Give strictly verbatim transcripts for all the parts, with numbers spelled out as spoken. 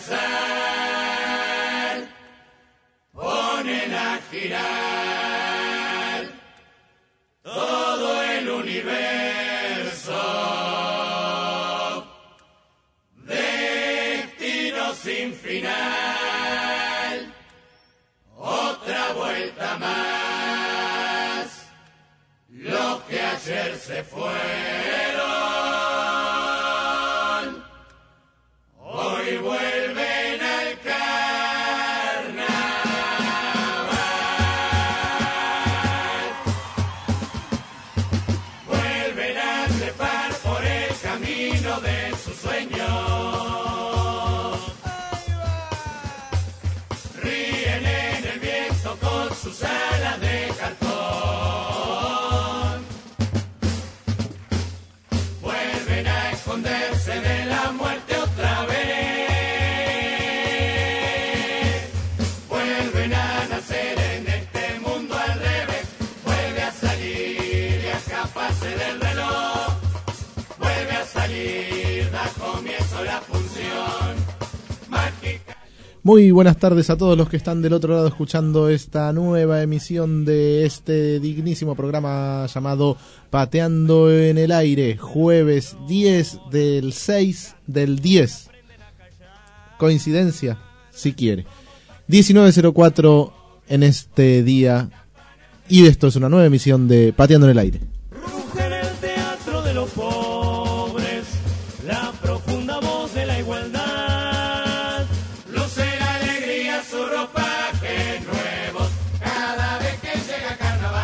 pasar, ponen a girar todo el universo, destino sin final, otra vuelta más, los que ayer se fueron, hoy vuelven al carnaval. Vuelven a trepar por el camino de sus sueños. Ríen en el viento con sus alas de cartón. Vuelven a esconderse de la muerte otra vez. Vuelven a nacer en este mundo al revés. Vuelve a salir y a escaparse del reloj. Vuelve a salir, da comienzo la función mágica. Muy buenas tardes a todos los que están del otro lado escuchando esta nueva emisión de este dignísimo programa llamado Pateando en el Aire, jueves diez del seis del diez. Coincidencia, si quiere. diecinueve cero cuatro en este día, y esto es una nueva emisión de Pateando en el Aire. Ruge en el teatro de los pobres la profunda voz de la igualdad. Luce la alegría su ropaje nuevos cada vez que llega carnaval.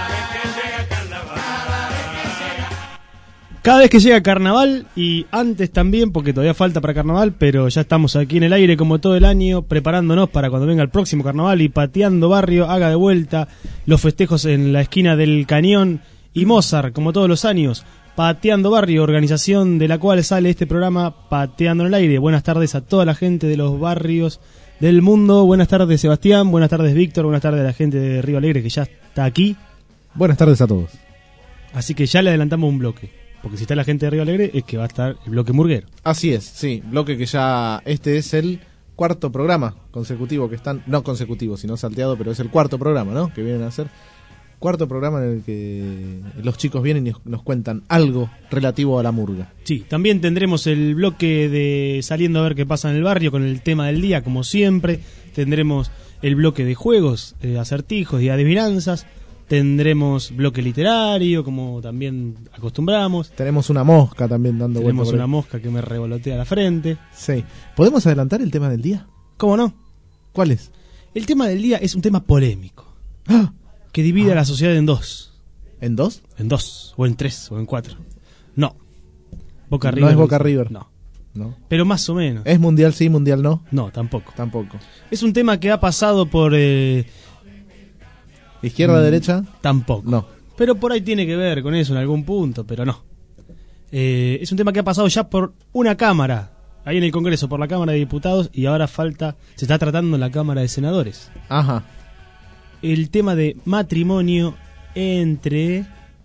Cada vez que llega carnaval, y antes también, porque todavía falta para carnaval, pero ya estamos aquí en el aire como todo el año, preparándonos para cuando venga el próximo carnaval y Pateando Barrio haga de vuelta los festejos en la esquina del Cañón y Mozart, como todos los años. Pateando Barrio, organización de la cual sale este programa Pateando en el Aire. Buenas tardes a toda la gente de los barrios del mundo. Buenas tardes, Sebastián. Buenas tardes, Víctor. Buenas tardes a la gente de Río Alegre que ya está aquí. Buenas tardes a todos. Así que ya le adelantamos un bloque. Porque si está la gente de Río Alegre es que va a estar el bloque murguero. Así es, sí, bloque que ya, este es el cuarto programa consecutivo que están, no consecutivo, sino salteado, pero es el cuarto programa, ¿no? Que vienen a hacer. Cuarto programa en el que los chicos vienen y nos cuentan algo relativo a la murga. Sí, también tendremos el bloque de Saliendo a ver qué pasa en el barrio con el tema del día, como siempre. Tendremos el bloque de juegos, eh, acertijos y adivinanzas. Tendremos bloque literario, como también acostumbramos. Tenemos una mosca también dando vueltas. Tenemos una mosca que me revolotea la frente. Sí. ¿Podemos adelantar el tema del día? ¿Cómo no? ¿Cuál es? El tema del día es un tema polémico. ¡Ah! Que divide ah. a la sociedad en dos. ¿En dos? En dos, o en tres, o en cuatro. No. Boca no River. No es Boca River. No. No. Pero más o menos. ¿Es mundial sí, mundial no? No, tampoco. Tampoco. Es un tema que ha pasado por... Eh, ¿Izquierda, mm, derecha? Tampoco. No. Pero por ahí tiene que ver con eso en algún punto, pero no. Eh, es un tema que ha pasado ya por una cámara, ahí en el Congreso, por la Cámara de Diputados, y ahora falta, se está tratando en la Cámara de Senadores. Ajá. El tema de matrimonio entre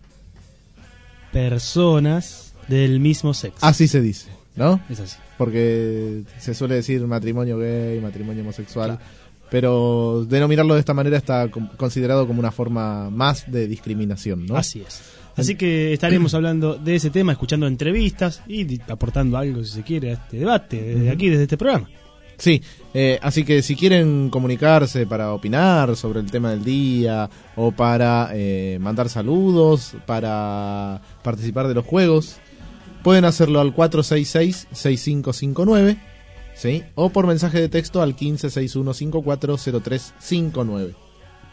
personas del mismo sexo. Así se dice, ¿no? Es así. Porque se suele decir matrimonio gay, matrimonio homosexual. Claro. Pero denominarlo de esta manera está considerado como una forma más de discriminación, ¿no? Así es. Así que estaremos hablando de ese tema, escuchando entrevistas y aportando algo, si se quiere, a este debate, desde aquí, desde este programa. Sí, eh, así que si quieren comunicarse para opinar sobre el tema del día, o para eh, mandar saludos, para participar de los juegos, pueden hacerlo al cuatro seis seis, seis cinco cinco nueve. ¿Sí? O por mensaje de texto al quince sesenta y uno cincuenta y cuatro cero tres cincuenta y nueve.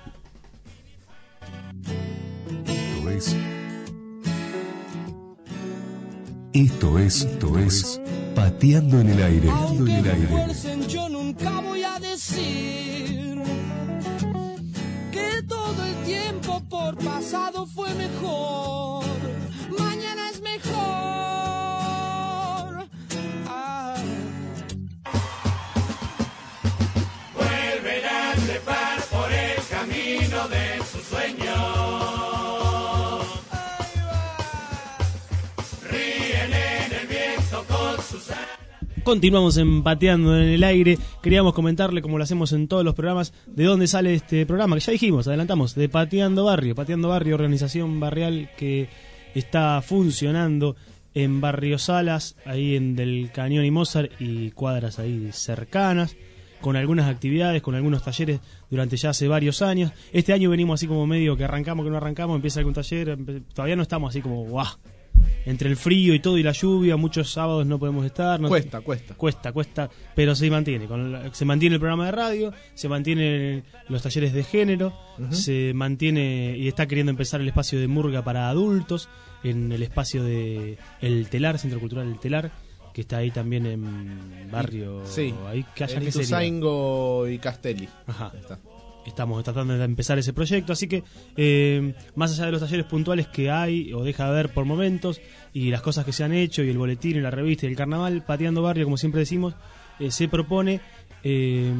Esto es, esto es Pateando en el Aire. Pateando en el aire. Yo nunca voy a decir que todo el tiempo por pasado fue mejor. Mañana es mejor. Ah. Vuelven a trepar por el camino de sus sueños. Ríen en el viento con sus... Continuamos empateando en el aire. Queríamos comentarle, como lo hacemos en todos los programas, de dónde sale este programa, que ya dijimos, adelantamos, de Pateando Barrio. Pateando Barrio, organización barrial que está funcionando en Barrio Salas, ahí en Del Cañón y Mozart y cuadras ahí cercanas, con algunas actividades, con algunos talleres durante ya hace varios años. Este año venimos así como medio que arrancamos, que no arrancamos, empieza algún taller, empe- todavía no estamos así como guau. Entre el frío y todo y la lluvia, muchos sábados no podemos estar. No, Cuesta, cuesta. Cuesta, cuesta, pero se mantiene. Con la- se mantiene el programa de radio, se mantienen los talleres de género, Ujú. se mantiene y está queriendo empezar el espacio de murga para adultos en el espacio de El Telar, Centro Cultural El Telar, que está ahí también en barrio. Sí, ahí que haya en que sería. Ituzaingo y Castelli. Ajá. Ahí está. Estamos tratando de empezar ese proyecto, así que eh, más allá de los talleres puntuales que hay o deja de haber por momentos y las cosas que se han hecho y el boletín y la revista y el carnaval, Pateando Barrio, como siempre decimos, eh, se propone eh,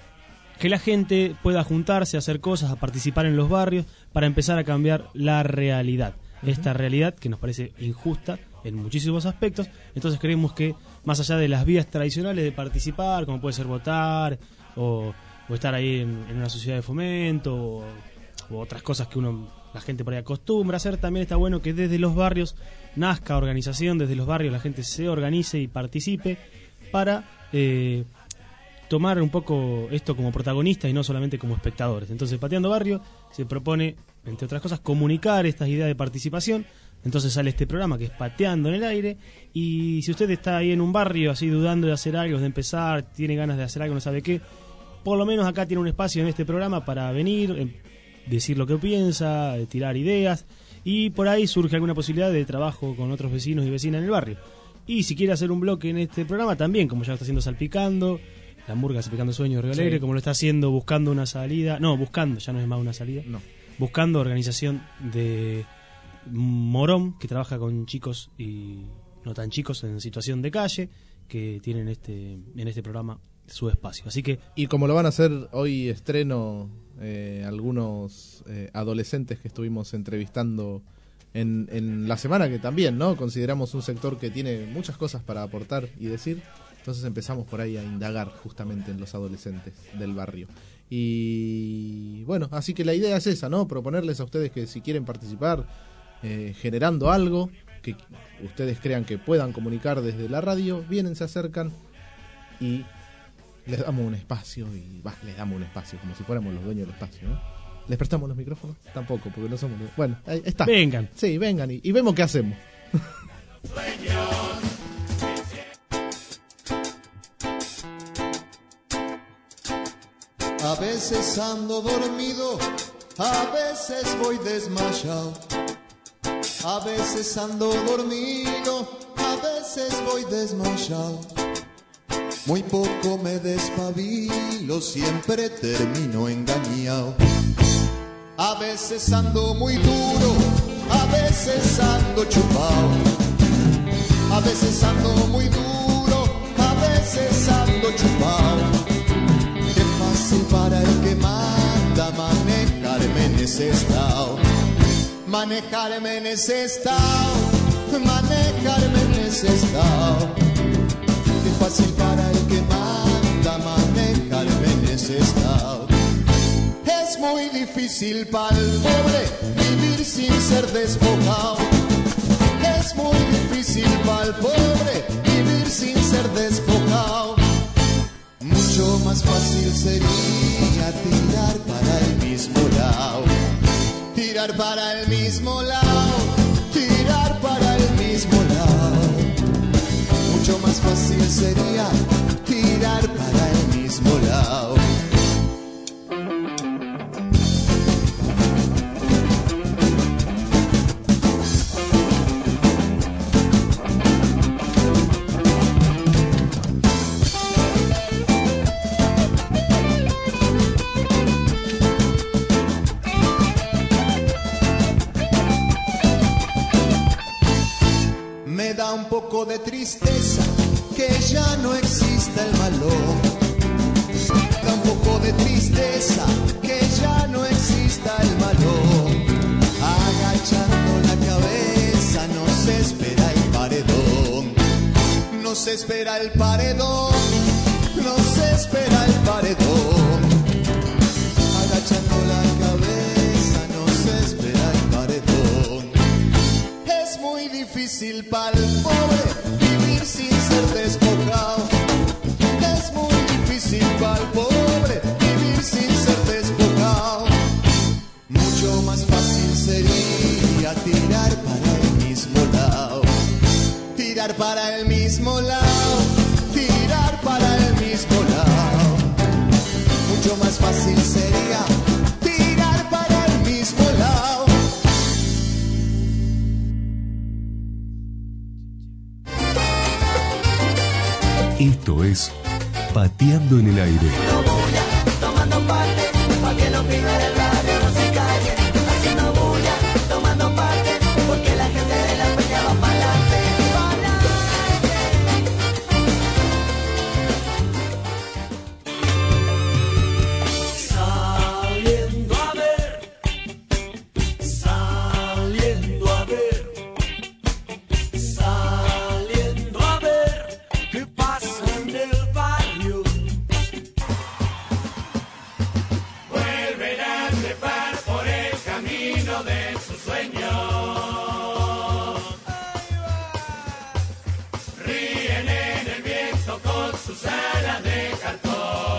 que la gente pueda juntarse, a hacer cosas, a participar en los barrios para empezar a cambiar la realidad. Uh-huh. Esta realidad que nos parece injusta en muchísimos aspectos, entonces creemos que más allá de las vías tradicionales de participar, como puede ser votar o... o estar ahí en, en una sociedad de fomento o, o otras cosas que uno la gente por ahí acostumbra a hacer, también está bueno que desde los barrios nazca organización, desde los barrios la gente se organice y participe para eh, tomar un poco esto como protagonistas y no solamente como espectadores. Entonces Pateando Barrio se propone, entre otras cosas, comunicar estas ideas de participación. Entonces sale este programa que es Pateando en el Aire, y si usted está ahí en un barrio así dudando de hacer algo, de empezar, tiene ganas de hacer algo, no sabe qué, por lo menos acá tiene un espacio en este programa para venir, eh, decir lo que piensa, eh, tirar ideas, y por ahí surge alguna posibilidad de trabajo con otros vecinos y vecinas en el barrio. Y si quiere hacer un bloque en este programa también, como ya lo está haciendo Salpicando, la murga Salpicando Sueños de Río Alegre, sí. Como lo está haciendo Buscando una Salida, no, Buscando, ya no es más una salida, no. Buscando, organización de Morón, que trabaja con chicos y no tan chicos en situación de calle, que tienen este en este programa su espacio. Así que, y como lo van a hacer hoy estreno eh, algunos eh, adolescentes que estuvimos entrevistando en, en la semana, que también no consideramos un sector que tiene muchas cosas para aportar y decir, entonces empezamos por ahí a indagar justamente en los adolescentes del barrio. Y bueno, así que la idea es esa, ¿no? Proponerles a ustedes que si quieren participar eh, generando algo que ustedes crean que puedan comunicar desde la radio, vienen, se acercan y les damos un espacio y bah, les damos un espacio como si fuéramos los dueños del espacio, ¿no? ¿Les prestamos los micrófonos? Tampoco, porque no somos... Bueno, ahí está. Vengan. Sí, vengan y, y vemos qué hacemos. A veces ando dormido, a veces voy desmayado. A veces ando dormido, a veces voy desmayado. Muy poco me despabilo, siempre termino engañado. A veces ando muy duro, a veces ando chupado. A veces ando muy duro, a veces ando chupado. Qué fácil para el que manda manejarme en ese estado. Manejarme en ese estado, manejarme en ese estado. Qué fácil para el que manda manejarme en ese estado. Es muy difícil para el pobre vivir sin ser despojado. Es muy difícil para el pobre vivir sin ser despojado. Mucho más fácil sería tirar para el mismo lado. Tirar para el mismo lado. Tirar para el mismo lado. Mucho más fácil sería tirar para el mismo lado. Me da un poco de tristeza que ya no existe espera el paredón, nos espera el paredón. Agachando la cabeza nos espera el paredón. Es muy difícil para el pobre vivir sin ser despojado. Es muy difícil para el pobre vivir sin ser despojado. Mucho más fácil sería tirar para el mismo lado. Tirar para el mismo lado. Tirar para el mismo lado. Mucho más fácil sería tirar para el mismo lado. Esto es Pateando en el Aire. Tomando parte, pa' que los pibes del barrio no se callen. Haciendo bulla, tomando parte, porque la gente de la peña va pa'lante, saliendo a ver, saliendo a ver, saliendo a ver qué pasa en el barrio. Vuelven a trepar por el camino de sus sueños. Ríen en el viento con sus alas de cartón.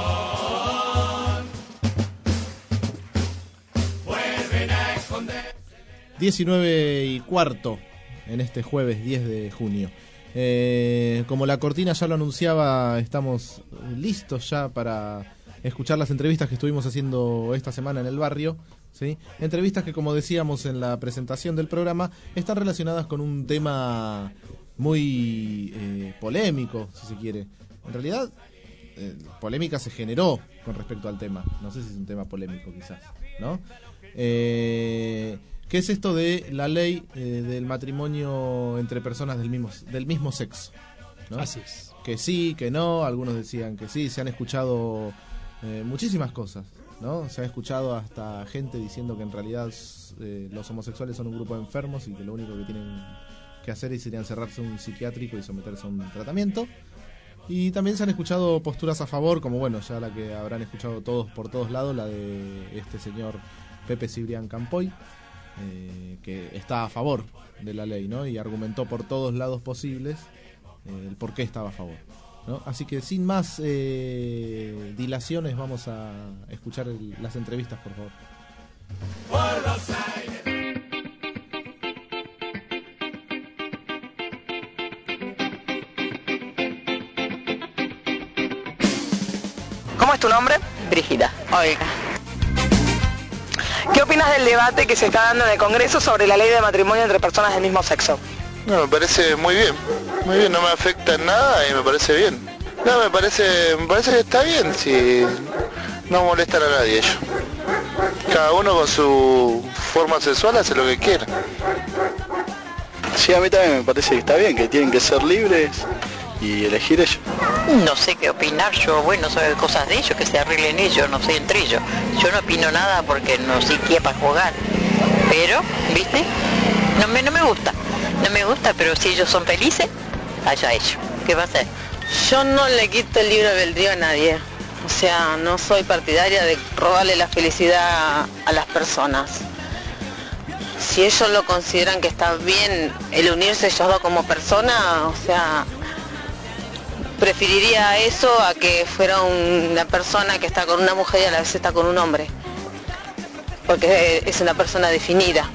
Vuelven a esconder. diecinueve y cuarto en este jueves diez de junio. Eh, como la cortina ya lo anunciaba, estamos listos ya para escuchar las entrevistas que estuvimos haciendo esta semana en el barrio, ¿sí? Entrevistas que, como decíamos en la presentación del programa, están relacionadas con un tema muy eh, polémico, si se quiere. En realidad, eh, polémica se generó con respecto al tema. No sé si es un tema polémico, quizás, ¿no? Eh, ¿Qué es esto de la ley eh, del matrimonio entre personas del mismo del mismo sexo, ¿no? Así es. Que sí, que no, algunos decían que sí, se han escuchado eh, muchísimas cosas, ¿no? Se ha escuchado hasta gente diciendo que en realidad eh, los homosexuales son un grupo de enfermos y que lo único que tienen que hacer es ir a encerrarse en un psiquiátrico y someterse a un tratamiento. Y también se han escuchado posturas a favor, como bueno, ya la que habrán escuchado todos por todos lados, la de este señor Pepe Cibrián Campoy, eh, que está a favor de la ley, ¿no? Y argumentó por todos lados posibles eh, el por qué estaba a favor, ¿no? Así que sin más eh, dilaciones vamos a escuchar el, las entrevistas, por favor. Por los aires. ¿Cómo es tu nombre? Brígida. Olga. ¿Qué opinas del debate que se está dando en el Congreso sobre la ley de matrimonio entre personas del mismo sexo? No, me parece muy bien, muy bien, no me afecta en nada y me parece bien. No, me parece, me parece que está bien, si no molestan a nadie ellos. Cada uno con su forma sexual hace lo que quiera. Sí, a mí también me parece que está bien, que tienen que ser libres y elegir ellos. No sé qué opinar yo, bueno, sobre cosas de ellos, que se arreglen ellos, no sé, entre ellos. Yo no opino nada porque no sé qué para jugar. Pero, ¿viste? No me, no me gusta. No me gusta, pero si ellos son felices, allá ellos. ¿Qué va a hacer? Yo no le quito el libre albedrío a nadie. O sea, no soy partidaria de robarle la felicidad a las personas. Si ellos lo consideran que está bien el unirse ellos dos como personas, o sea, preferiría eso a que fuera una persona que está con una mujer y a la vez está con un hombre. Porque es una persona definida.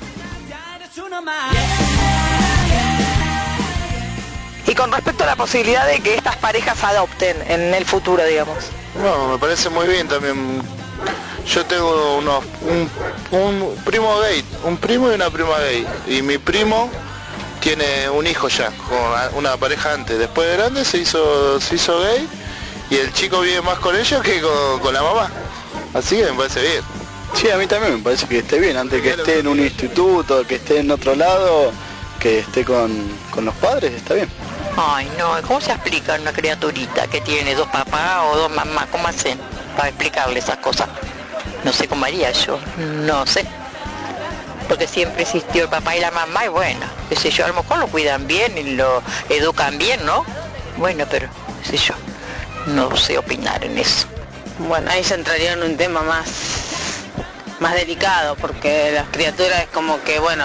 Y con respecto a la posibilidad de que estas parejas adopten en el futuro, digamos. No, me parece muy bien también. Yo tengo unos, un, un primo gay, un primo y una prima gay. Y mi primo tiene un hijo ya, con una pareja antes. Después de grande se hizo, se hizo gay y el chico vive más con ellos que con, con la mamá. Así que me parece bien. Sí, a mí también me parece que esté bien, antes que esté en un instituto, que esté en otro lado, que esté con, con los padres, está bien. Ay, no, ¿cómo se explica una criaturita que tiene dos papás o dos mamás? ¿Cómo hacen para explicarle esas cosas? No sé cómo haría yo, no sé. Porque siempre existió el papá y la mamá y bueno, qué sé yo, a lo mejor lo cuidan bien y lo educan bien, ¿no? Bueno, pero, qué sé yo, no sé opinar en eso. Bueno, ahí se entraría en un tema más, más delicado, porque las criaturas es como que, bueno,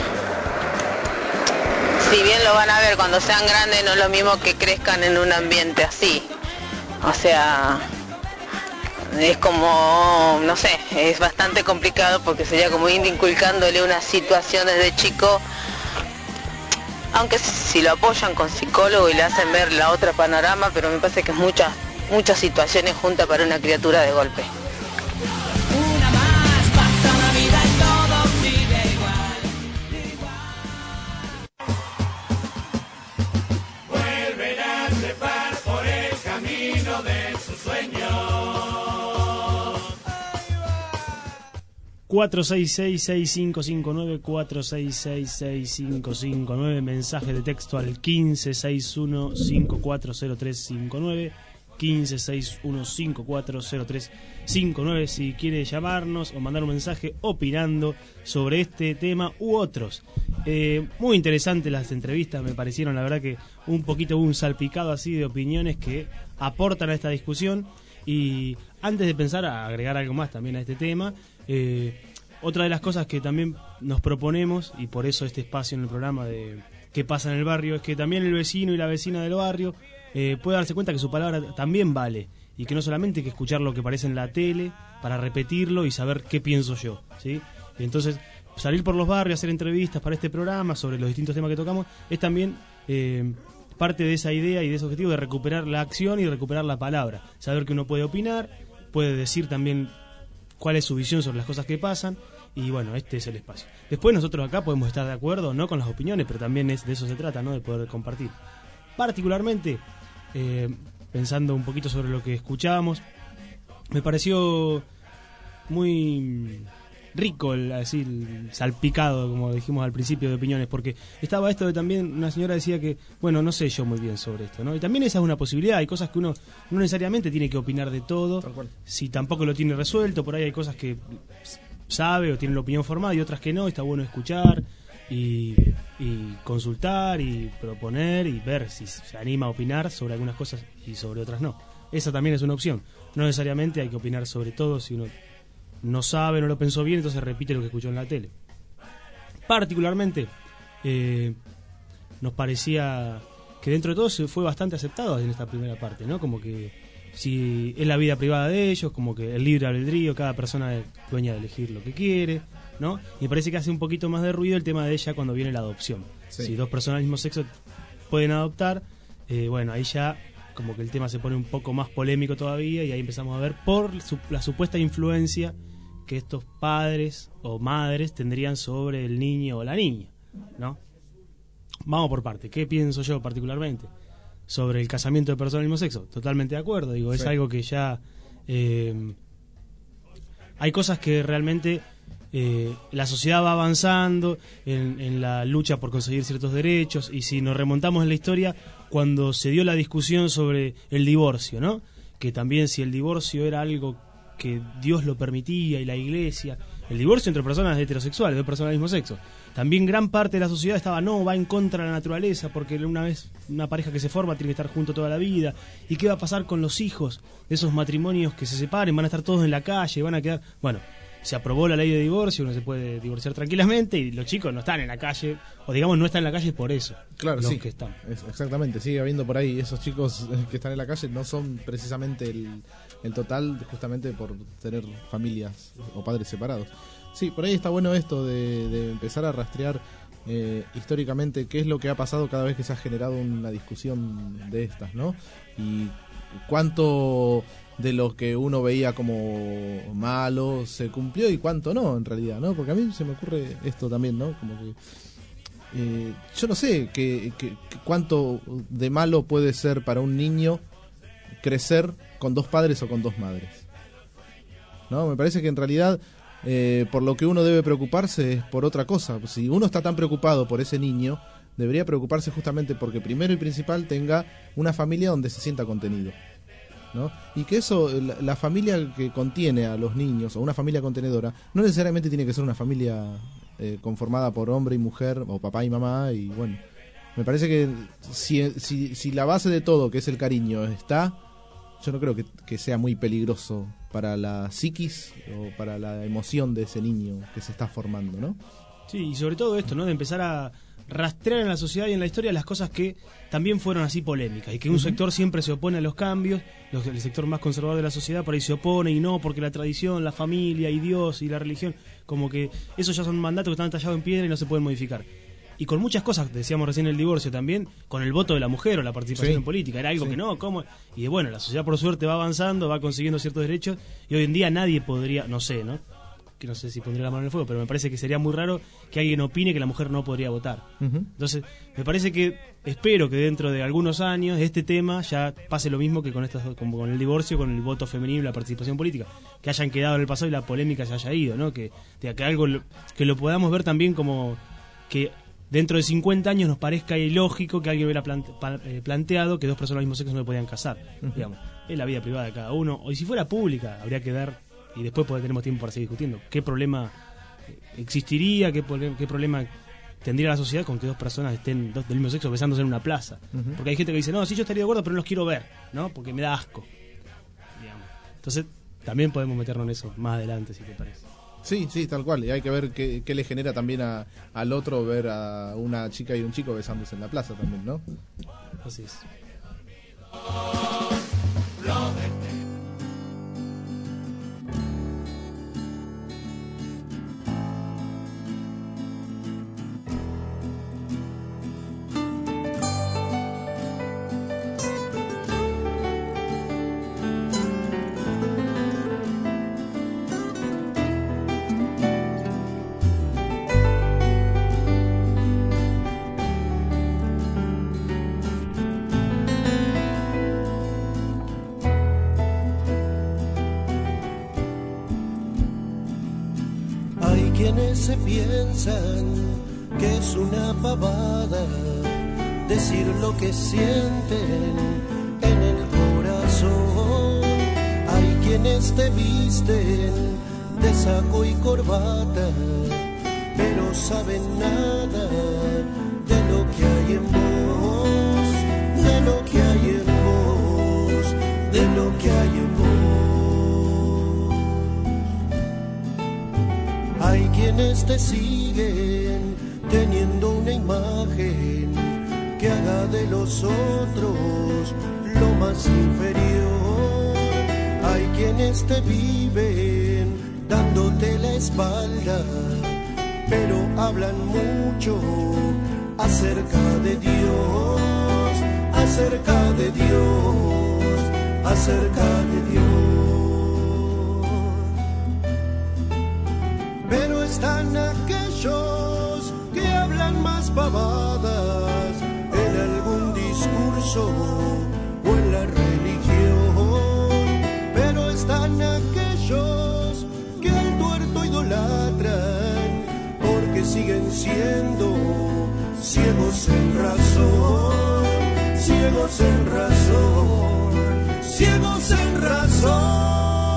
si bien lo van a ver cuando sean grandes, no es lo mismo que crezcan en un ambiente así. O sea, es como, no sé, es bastante complicado porque sería como ir inculcándole una situación desde chico, aunque si lo apoyan con psicólogo y le hacen ver la otra panorama, pero me parece que es muchas, muchas situaciones juntas para una criatura de golpe. Una más, pasa la vida y todo sigue igual, igual. Vuelven a trepar por el camino de sus sueños. cuatro seis seis, seis cinco cinco nueve, cuatro seis seis, seis cinco cinco nueve, mensaje de texto al quince sesenta y uno cincuenta y cuatro cero tres cincuenta y nueve, quince sesenta y uno cincuenta y cuatro cero tres cincuenta y nueve, si quiere llamarnos o mandar un mensaje opinando sobre este tema u otros. Eh, muy interesantes las entrevistas, me parecieron, la verdad que un poquito un salpicado así de opiniones que aportan a esta discusión. Y antes de pensar a agregar algo más también a este tema, eh, otra de las cosas que también nos proponemos, y por eso este espacio en el programa de ¿Qué pasa en el barrio?, es que también el vecino y la vecina del barrio eh, puede darse cuenta que su palabra también vale, y que no solamente hay que escuchar lo que aparece en la tele para repetirlo y saber qué pienso yo, ¿sí? Y entonces salir por los barrios, hacer entrevistas para este programa sobre los distintos temas que tocamos, es también eh, parte de esa idea y de ese objetivo de recuperar la acción y recuperar la palabra, saber que uno puede opinar, puede decir también cuál es su visión sobre las cosas que pasan, y bueno, este es el espacio. Después nosotros acá podemos estar de acuerdo o no con las opiniones, pero también es de eso se trata, ¿no? De poder compartir. Particularmente, eh, pensando un poquito sobre lo que escuchábamos, me pareció muy rico el, así, el salpicado, como dijimos al principio, de opiniones, porque estaba esto de también, una señora decía que, bueno, no sé yo muy bien sobre esto, ¿no? Y también esa es una posibilidad, hay cosas que uno no necesariamente tiene que opinar de todo, si tampoco lo tiene resuelto, por ahí hay cosas que sabe o tiene la opinión formada y otras que no, está bueno escuchar y, y consultar y proponer y ver si se anima a opinar sobre algunas cosas y sobre otras no. Esa también es una opción, no necesariamente hay que opinar sobre todo si uno no sabe, no lo pensó bien, entonces repite lo que escuchó en la tele. Particularmente, eh, nos parecía que dentro de todo se fue bastante aceptado en esta primera parte, ¿no? Como que si es la vida privada de ellos, como que el libre albedrío, cada persona es dueña de elegir lo que quiere, ¿no? Y me parece que hace un poquito más de ruido el tema de ella cuando viene la adopción. Sí. Si dos personas del mismo sexo pueden adoptar, eh, bueno, ahí ya como que el tema se pone un poco más polémico todavía y ahí empezamos a ver por su, la supuesta influencia que estos padres o madres tendrían sobre el niño o la niña, ¿no? Vamos por parte. ¿Qué pienso yo particularmente sobre el casamiento de personas del mismo sexo? Totalmente de acuerdo. Digo, es sí. algo que ya eh, hay cosas que realmente eh, la sociedad va avanzando en, en la lucha por conseguir ciertos derechos, y si nos remontamos en la historia, cuando se dio la discusión sobre el divorcio, ¿no? Que también si el divorcio era algo que Dios lo permitía y la iglesia, el divorcio entre personas heterosexuales, de personas del mismo sexo, también gran parte de la sociedad estaba, no, va en contra de la naturaleza, porque una vez una pareja que se forma tiene que estar junto toda la vida, y qué va a pasar con los hijos de esos matrimonios que se separen, van a estar todos en la calle, van a quedar, bueno, se aprobó la ley de divorcio, uno se puede divorciar tranquilamente y los chicos no están en la calle, o digamos no están en la calle por eso. Claro, los sí, que están. Es, exactamente, sigue habiendo por ahí esos chicos que están en la calle, no son precisamente el, el total, justamente por tener familias o padres separados. Sí, por ahí está bueno esto de, de empezar a rastrear eh, históricamente qué es lo que ha pasado cada vez que se ha generado una discusión de estas, ¿no? Y cuánto de lo que uno veía como malo se cumplió y cuánto no, en realidad, ¿no? Porque a mí se me ocurre esto también, ¿no? Como que eh, yo no sé que, que, que cuánto de malo puede ser para un niño crecer con dos padres o con dos madres, ¿no? Me parece que en realidad eh, por lo que uno debe preocuparse es por otra cosa. Si uno está tan preocupado por ese niño, debería preocuparse justamente porque primero y principal tenga una familia donde se sienta contenido, ¿no? Y que eso, la, la familia que contiene a los niños, o una familia contenedora, no necesariamente tiene que ser una familia eh, conformada por hombre y mujer, o papá y mamá, y bueno, Me parece que si, si, si la base de todo, que es el cariño, está, yo no creo que, que sea muy peligroso para la psiquis o para la emoción de ese niño que se está formando, ¿no? Sí, y sobre todo esto, ¿no? De empezar a rastrear en la sociedad y en la historia las cosas que también fueron así polémicas y que un uh-huh. sector siempre se opone a los cambios, los, el sector más conservador de la sociedad por ahí se opone y no, porque la tradición, la familia y Dios y la religión, como que esos ya son mandatos que están tallados en piedra y no se pueden modificar. Y con muchas cosas, decíamos recién el divorcio también, con el voto de la mujer o la participación sí. en política, era algo sí. que no, ¿cómo? Y de, bueno, la sociedad por suerte va avanzando, va consiguiendo ciertos derechos y hoy en día nadie podría, no sé, ¿no? que no sé si pondría la mano en el fuego, pero me parece que sería muy raro que alguien opine que la mujer no podría votar. Uh-huh. Entonces, me parece que, espero que dentro de algunos años este tema ya pase lo mismo que con estas, como con el divorcio, con el voto femenino, la participación política, que hayan quedado en el pasado y la polémica se haya ido, ¿no? Que, de, que algo lo, que lo podamos ver también como que dentro de cincuenta años nos parezca ilógico que alguien hubiera plante, planteado que dos personas del mismo sexo no se podían casar. Uh-huh. Digamos, es la vida privada de cada uno, o si fuera pública, habría que dar. Y después tenemos tiempo para seguir discutiendo qué problema existiría, qué, qué problema tendría la sociedad con que dos personas estén dos del mismo sexo besándose en una plaza. Uh-huh. Porque hay gente que dice, no, sí, yo estaría de acuerdo, pero no los quiero ver, ¿no? Porque me da asco. Digamos. Entonces, también podemos meternos en eso más adelante, si te parece. Sí, sí, tal cual. Y hay que ver qué, qué le genera también a, al otro ver a una chica y un chico besándose en la plaza también, ¿no? Así es. Se piensan que es una pavada decir lo que sienten en el corazón. Hay quienes te visten de saco y corbata, pero saben nada de lo que hay en vos, de lo que hay en vos, de lo que hay en vos. Hay quienes te siguen teniendo una imagen que haga de los otros lo más inferior. Hay quienes te viven dándote la espalda, pero hablan mucho acerca de Dios, acerca de Dios, acerca de Dios. Pero están aquellos que hablan más pavadas en algún discurso o en la religión. Pero están aquellos que al tuerto idolatran porque siguen siendo ciegos en razón, ciegos en razón, ciegos en razón.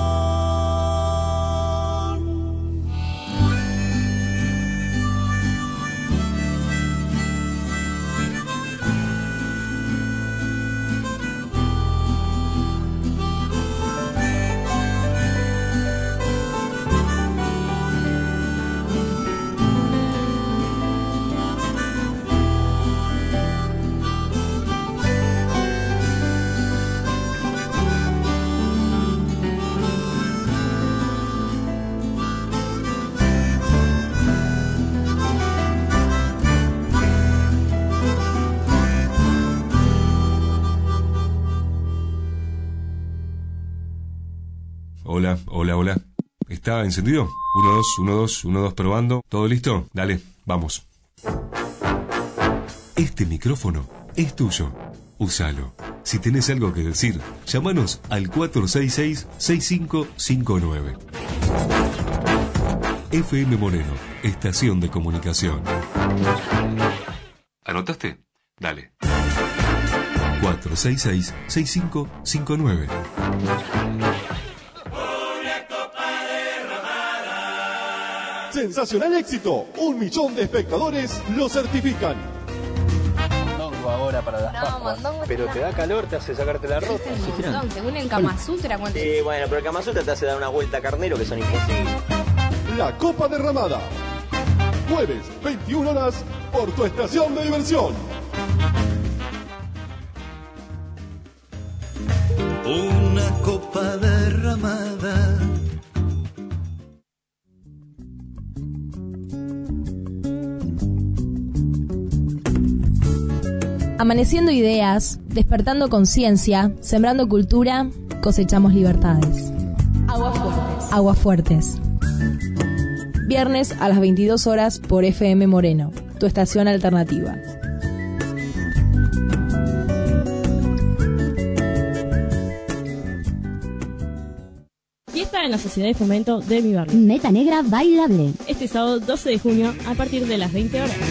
Hola, hola, hola. ¿Está encendido? uno, dos, uno, dos, uno, dos, probando. ¿Todo listo? Dale, vamos. Este micrófono es tuyo. Úsalo. Si tenés algo que decir, llámanos al cuatro seis seis, seis cinco cinco nueve. F M Moreno, estación de comunicación. ¿Anotaste? Dale. cuatro seis seis, seis cinco cinco nueve. Sensacional éxito, un millón de espectadores lo certifican. para las No, Pascuas. mondongo Pero está- te da calor, te hace sacarte la ropa. Un montón, según el Kama Sutra, ¿cuánto? Sí, bueno, pero el Kama Sutra te hace dar una vuelta a carnero que son imposibles. La Copa Derramada. Jueves, veintiuna horas, por tu estación de diversión. Una copa derramada. Amaneciendo ideas, despertando conciencia, sembrando cultura, cosechamos libertades. Aguas fuertes. Aguas fuertes. Viernes a las veintidós horas por F M Moreno, tu estación alternativa. Fiesta en la Sociedad de Fomento de mi barrio. Meta Negra Bailable. Este sábado doce de junio a partir de las veinte horas.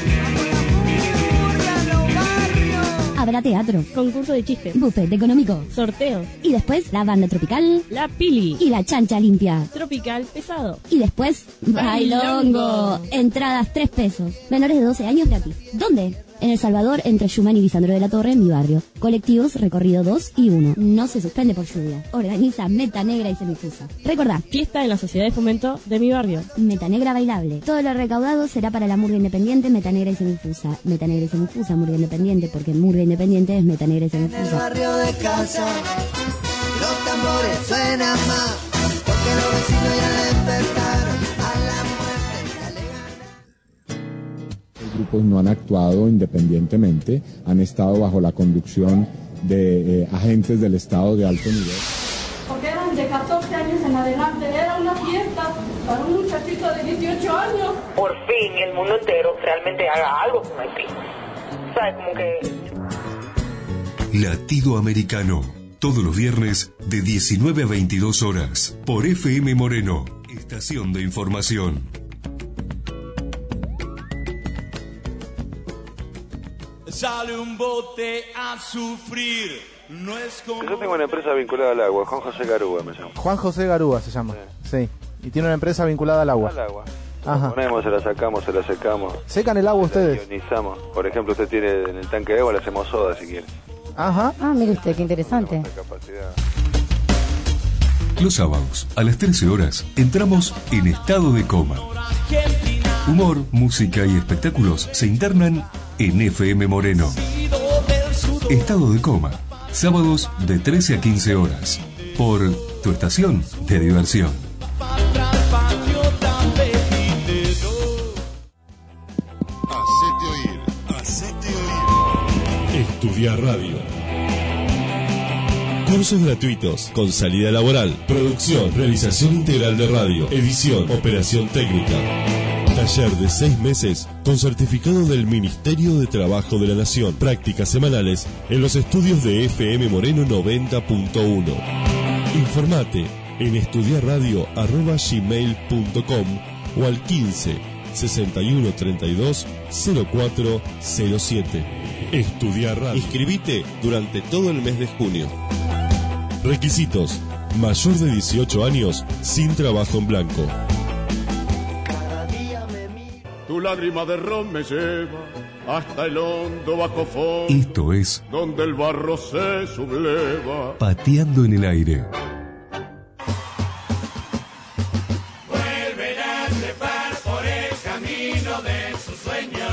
Habrá teatro, Concurso de chistes, buffet económico, sorteos y después la banda tropical, La Pili y la chancha limpia. Tropical Pesado. Y después, bailongo. Entradas tres pesos. Menores de doce años gratis. ¿Dónde? En El Salvador, entre Schumann y Lisandro de la Torre, en mi barrio. Colectivos, recorrido dos y uno. No se suspende por lluvia. Organiza Meta Negra y Semifusa. Recordá, Fiesta en la Sociedad de Fomento de mi barrio. Meta Negra Bailable. Todo lo recaudado será para la murga independiente Meta Negra y Semifusa. Meta Negra y Semifusa, murga independiente, porque murga independiente es Meta Negra y En el Semifusa. barrio de casa, los tambores suenan más, porque los vecinos ya despertaron a la muerte y alegan. Los grupos no han actuado independientemente, han estado bajo la conducción de eh, agentes del Estado de alto nivel. Porque eran de catorce años en adelante, era una fiesta para un muchachito de dieciocho años. Por fin el mundo entero realmente haga algo con Haití. ¿Sabes? Como que... Latido Americano, todos los viernes de diecinueve a veintidós horas, por F M Moreno, estación de información. Sale un bote a sufrir, no es como... Yo tengo una empresa vinculada al agua, Juan José Garúa me llamo. Juan José Garúa se llama. Sí. Y tiene una empresa vinculada al agua. Al agua. Ajá. La ponemos, se la sacamos, se la secamos. ¿Secan el agua ustedes? Ionizamos. Por ejemplo, usted tiene en el tanque de agua, le hacemos soda si quiere. Ajá. Ah, mire usted, qué interesante. Capacidad. Los sábados, a las trece horas, entramos en estado de coma. Humor, música y espectáculos se internan en F M Moreno. Estado de coma, sábados de trece a quince horas, por tu estación de diversión. Hacete oír, hacete oír. Estudia Radio. Cursos gratuitos con salida laboral, producción, realización integral de radio, edición, operación técnica. Taller de seis meses con certificado del Ministerio de Trabajo de la Nación. Prácticas semanales en los estudios de F M Moreno noventa punto uno. Informate en estudiarradio arroba gmail punto com o al quince, sesenta y uno, treinta y dos, cero cuatro cero siete. Estudiar Radio. Inscribite durante todo el mes de junio. Requisitos: mayor de dieciocho años sin trabajo en blanco. Tu lágrima de ron me lleva hasta el hondo bajo fondo, Esto es donde el barro se subleva. Pateando en el Aire. Vuelven a trepar por el camino de sus sueños.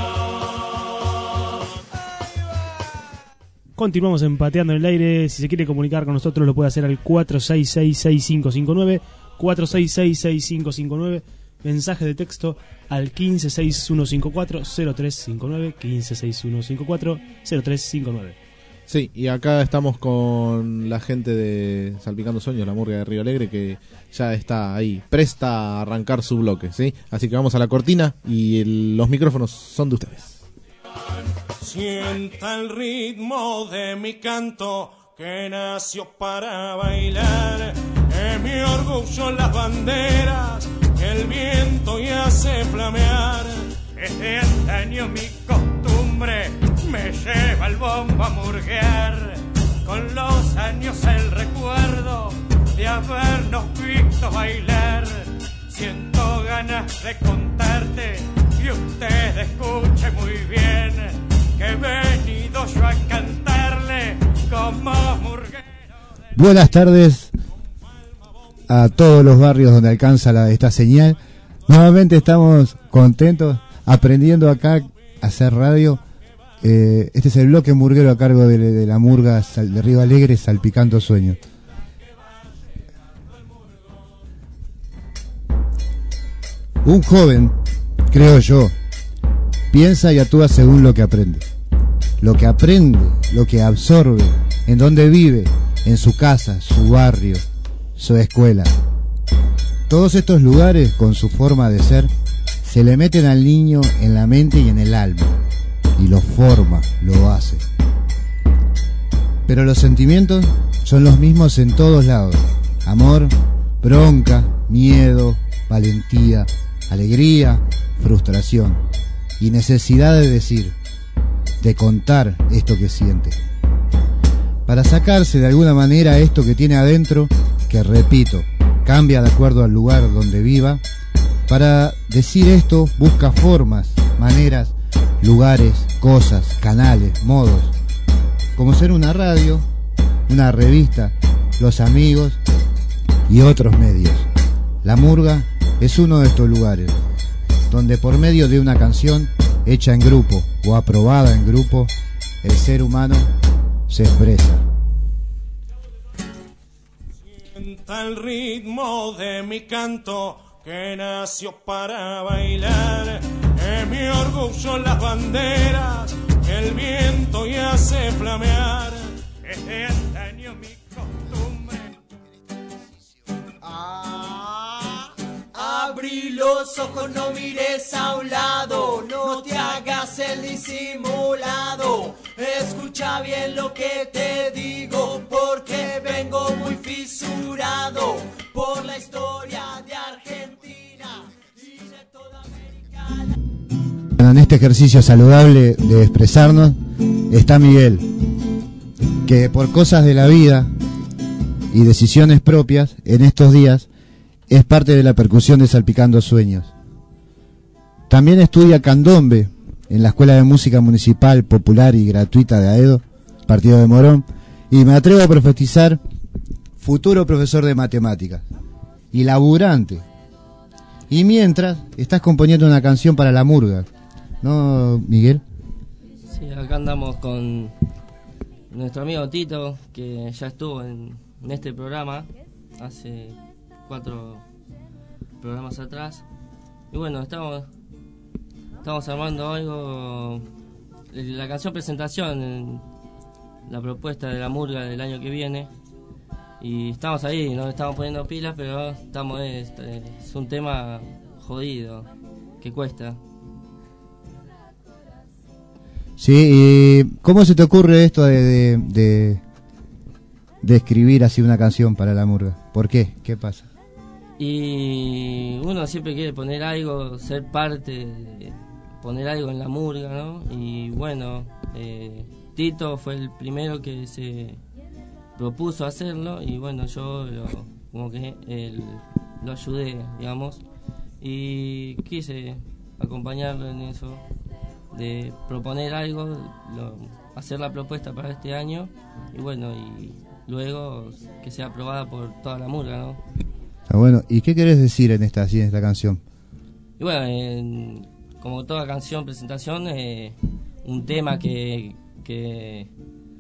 Continuamos empateando en el aire. Si se quiere comunicar con nosotros lo puede hacer al cuatro seis seis, seis cinco cinco nueve, cuatro seis seis, seis cinco cinco nueve. Mensaje de texto al quince, seis uno cinco cuatro, cero tres cinco nueve, quince, seis uno cinco cuatro, cero tres cinco nueve. Sí, y acá estamos con la gente de Salpicando Sueños, la murga de Río Alegre, que ya está ahí, presta a arrancar su bloque, ¿sí? Así que vamos a la cortina y el- los micrófonos son de ustedes. Sienta el ritmo de mi canto que nació para bailar. Es mi orgullo las banderas que el viento ya hace flamear. Desde antaño mi costumbre me lleva el bombo a murguear. Con los años el recuerdo de habernos visto bailar. Siento ganas de contarte y usted escuche muy bien que he venido yo a cantarle como murguero. Buenas tardes a todos los barrios donde alcanza la, esta señal. Nuevamente estamos contentos aprendiendo acá a hacer radio. Eh, este es el bloque murguero a cargo de, de la murga de Río Alegre, Salpicando Sueños. Un joven, creo yo, piensa y actúa según lo que aprende. Lo que aprende, lo que absorbe, en donde vive, en su casa, su barrio, su escuela. Todos estos lugares, con su forma de ser, se le meten al niño en la mente y en el alma, y lo forma, lo hace. Pero los sentimientos son los mismos en todos lados: amor, bronca, miedo, valentía, alegría, frustración y necesidad de decir, de contar esto que siente, para sacarse de alguna manera esto que tiene adentro, que repito, cambia de acuerdo al lugar donde viva. Para decir esto busca formas, maneras, lugares, cosas, canales, modos, como ser una radio, una revista, los amigos y otros medios. La murga es uno de estos lugares, donde por medio de una canción hecha en grupo o aprobada en grupo, el ser humano se expresa. Sienta el ritmo de mi canto, que nació para bailar. Es mi orgullo las banderas, que el viento ya hace flamear. Es de antaño mi costumbre. Ah, abrí los ojos, no mires a un lado, no te hagas el disimulado. Escucha bien lo que te digo, porque vengo muy fisurado por la historia de Argentina y de toda América. En este ejercicio saludable de expresarnos está Miguel, que por cosas de la vida y decisiones propias en estos días es parte de la percusión de Salpicando Sueños. También estudia candombe en la Escuela de Música Municipal Popular y Gratuita de Aedo, Partido de Morón, y me atrevo a profetizar, futuro profesor de matemáticas y laburante. Y mientras estás componiendo una canción para la murga, ¿no, Miguel? Sí, acá andamos con nuestro amigo Tito, que ya estuvo en, en este programa hace cuatro programas atrás. Y bueno, estamos estamos armando algo, la canción presentación, la propuesta de la murga del año que viene. Y estamos ahí, nos estamos poniendo pilas, pero estamos es, es un tema jodido, que cuesta. Sí, ¿y cómo se te ocurre esto de, de, de, de escribir así una canción para la murga? ¿Por qué? ¿Qué pasa? Y uno siempre quiere poner algo, ser parte, de poner algo en la murga, ¿no? Y bueno, eh, Tito fue el primero que se propuso hacerlo, y bueno, yo lo, como que el, lo ayudé, digamos, y quise acompañarlo en eso, de proponer algo, lo, hacer la propuesta para este año, y bueno, y luego que sea aprobada por toda la murga, ¿no? Ah, bueno, ¿y qué querés decir en esta, así, en esta canción? Y bueno, en, como toda canción, presentación, eh, un tema que, que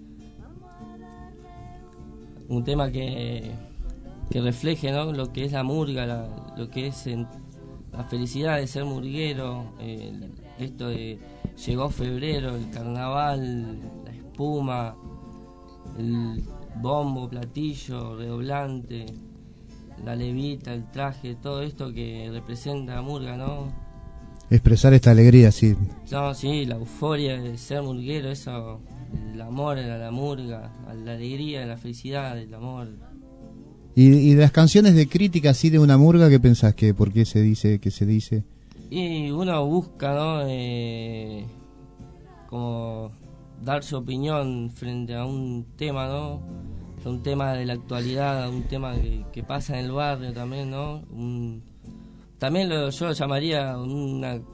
un tema que, que refleje, ¿no?, lo que es la murga, la, lo que es en, la felicidad de ser murguero, eh, esto de llegó febrero, el carnaval, la espuma, el bombo, platillo, redoblante, la levita, el traje, todo esto que representa la murga, ¿no? Expresar esta alegría, sí. No, sí, la euforia de ser murguero, eso, el amor a la murga, a la alegría, la felicidad, el amor. Y, y de las canciones de crítica así de una murga, ¿qué pensás? que ¿Por qué se dice, qué se dice? Y uno busca, ¿no?, eh, como dar su opinión frente a un tema, ¿no? Un tema de la actualidad, un tema que, que pasa en el barrio también, ¿no? Un, también lo, yo lo llamaría una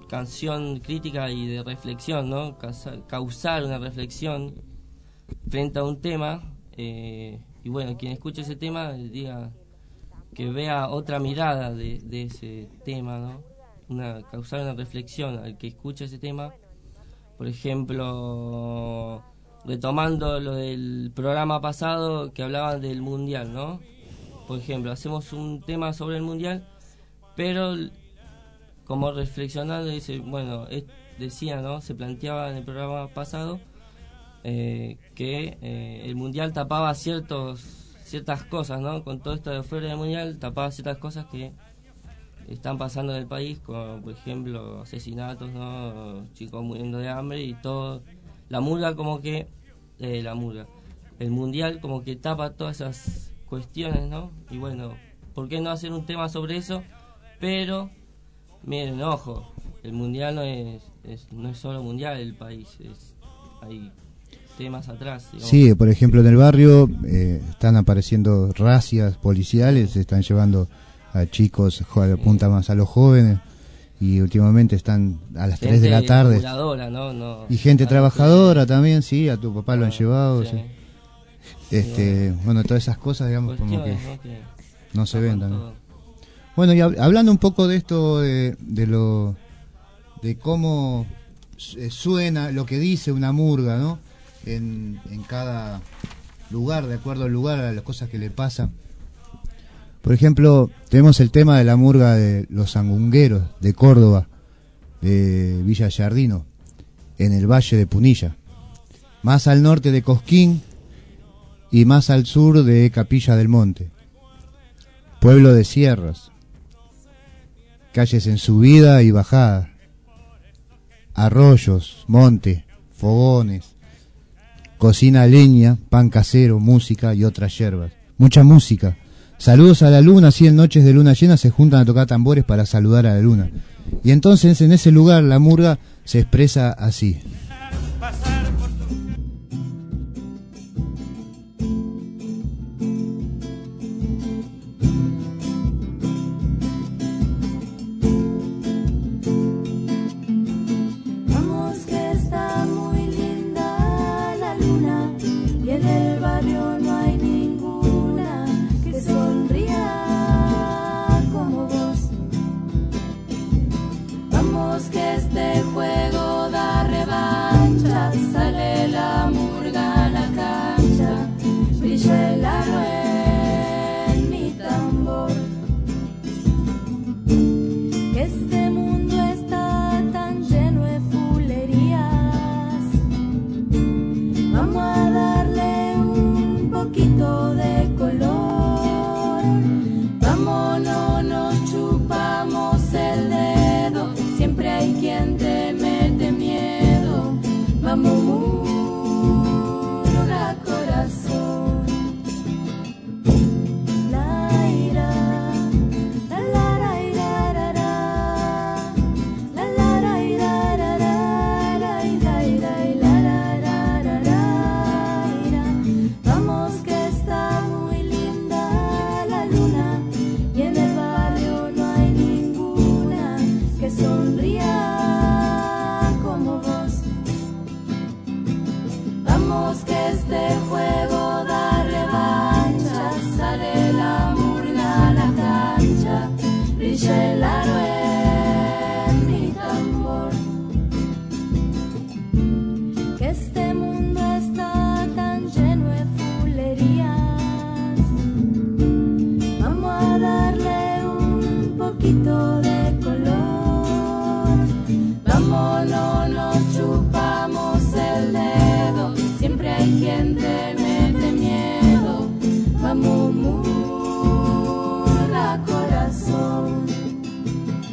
canción crítica y de reflexión, ¿no? Causar, causar una reflexión frente a un tema, eh, y bueno, quien escuche ese tema, diga que vea otra mirada de, de ese tema, ¿no? Una, causar una reflexión al que escuche ese tema. Por ejemplo, retomando lo del programa pasado que hablaban del mundial, ¿no? Por ejemplo, hacemos un tema sobre el mundial, pero como reflexionando, dice, bueno, es, decía, ¿no? Se planteaba en el programa pasado eh, que eh, el mundial tapaba ciertos ciertas cosas, ¿no? Con todo esto de fuera del mundial, tapaba ciertas cosas que están pasando en el país, como por ejemplo asesinatos, ¿no? Chicos muriendo de hambre y todo. La murga como que, eh, la murga, el mundial como que tapa todas esas cuestiones, ¿no? Y bueno, ¿por qué no hacer un tema sobre eso? Pero, miren, ojo, el mundial no es, es no es solo mundial el país, es, hay temas atrás, digamos. Sí, por ejemplo en el barrio eh, están apareciendo racias policiales, se están llevando a chicos, apunta más a los jóvenes, y últimamente están a las tres de la tarde. ¿no? No, y gente trabajadora también, sí, a tu papá lo han llevado. Sí. Sí. Este, sí, bueno, todas esas cosas, digamos, como que no, que no se ven también. Bueno, y hab hablando un poco de esto, de, de lo de cómo suena lo que dice una murga, ¿no? En, en cada lugar, de acuerdo al lugar, a las cosas que le pasan. Por ejemplo, tenemos el tema de la murga de los sangungueros de Córdoba, de Villa Yardino, en el Valle de Punilla, más al norte de Cosquín y más al sur de Capilla del Monte, pueblo de sierras, calles en subida y bajada, arroyos, monte, fogones, cocina a leña, pan casero, música y otras hierbas. Mucha música. Saludos a la luna, así en noches de luna llena se juntan a tocar tambores para saludar a la luna. Y entonces en ese lugar la murga se expresa así. Vamos que está muy linda la luna y en el barrio no hay ninguna que sonría como vos. Vamos que este juego da revancha, sale la murga a la cancha, brilla el aro en mi tambor. Que este mundo está tan lleno de fulerías, vamos a darle un poquito de color. Vamos, no nos chupamos el dedo, siempre hay quien te mete miedo. Vamos, murga corazón. La ira, la la la ira, ra, ra. La la la ira, ra, ra, ra, ira, ira, ira, ra, ra, ra, ra, ira. Vamos que está muy linda la luna y en el barrio no hay ninguna que sonría como vos. Vamos que este juego da revancha, sale la murga a la cancha, brilla el aro en mi tambor. Que este mundo está tan lleno de fulerías, vamos a darle un poquito de color. Vamos, no nos chupamos el dedo, siempre hay quien te mete miedo. Vamos, murga corazón.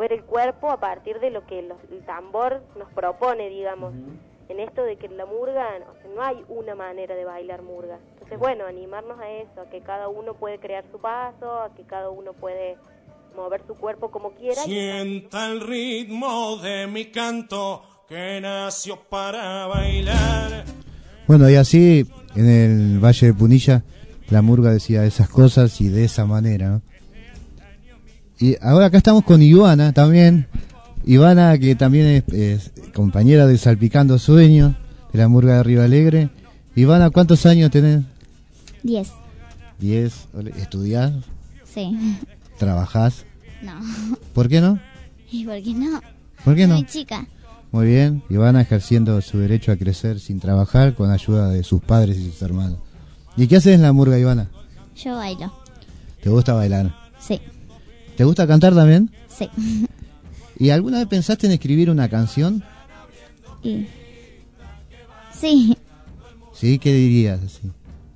mover el cuerpo a partir de lo que los, el tambor nos propone, digamos. En esto de que la murga, o sea, no hay una manera de bailar murga. Entonces, bueno, animarnos a eso, a que cada uno puede crear su paso, a que cada uno puede mover su cuerpo como quiera. Sienta el ritmo de mi canto que nació para bailar. Bueno, y así en el Valle de Punilla la murga decía esas cosas y de esa manera, ¿no? Y ahora acá estamos con Ivana también. Ivana, que también es, es compañera de Salpicando Sueños, de la murga de Río Alegre. Ivana, ¿cuántos años tenés? Diez. Diez. ¿Estudiás? Sí. ¿Trabajás? No. ¿Por qué no? ¿Y por qué no? ¿Por qué no? Muy chica. Muy bien. Ivana ejerciendo su derecho a crecer sin trabajar con ayuda de sus padres y sus hermanos. ¿Y qué haces en la murga, Ivana? Yo bailo. ¿Te gusta bailar? Sí. ¿Te gusta cantar también? Sí. ¿Y alguna vez pensaste en escribir una canción? Y... Sí. ¿Sí? ¿Qué dirías así?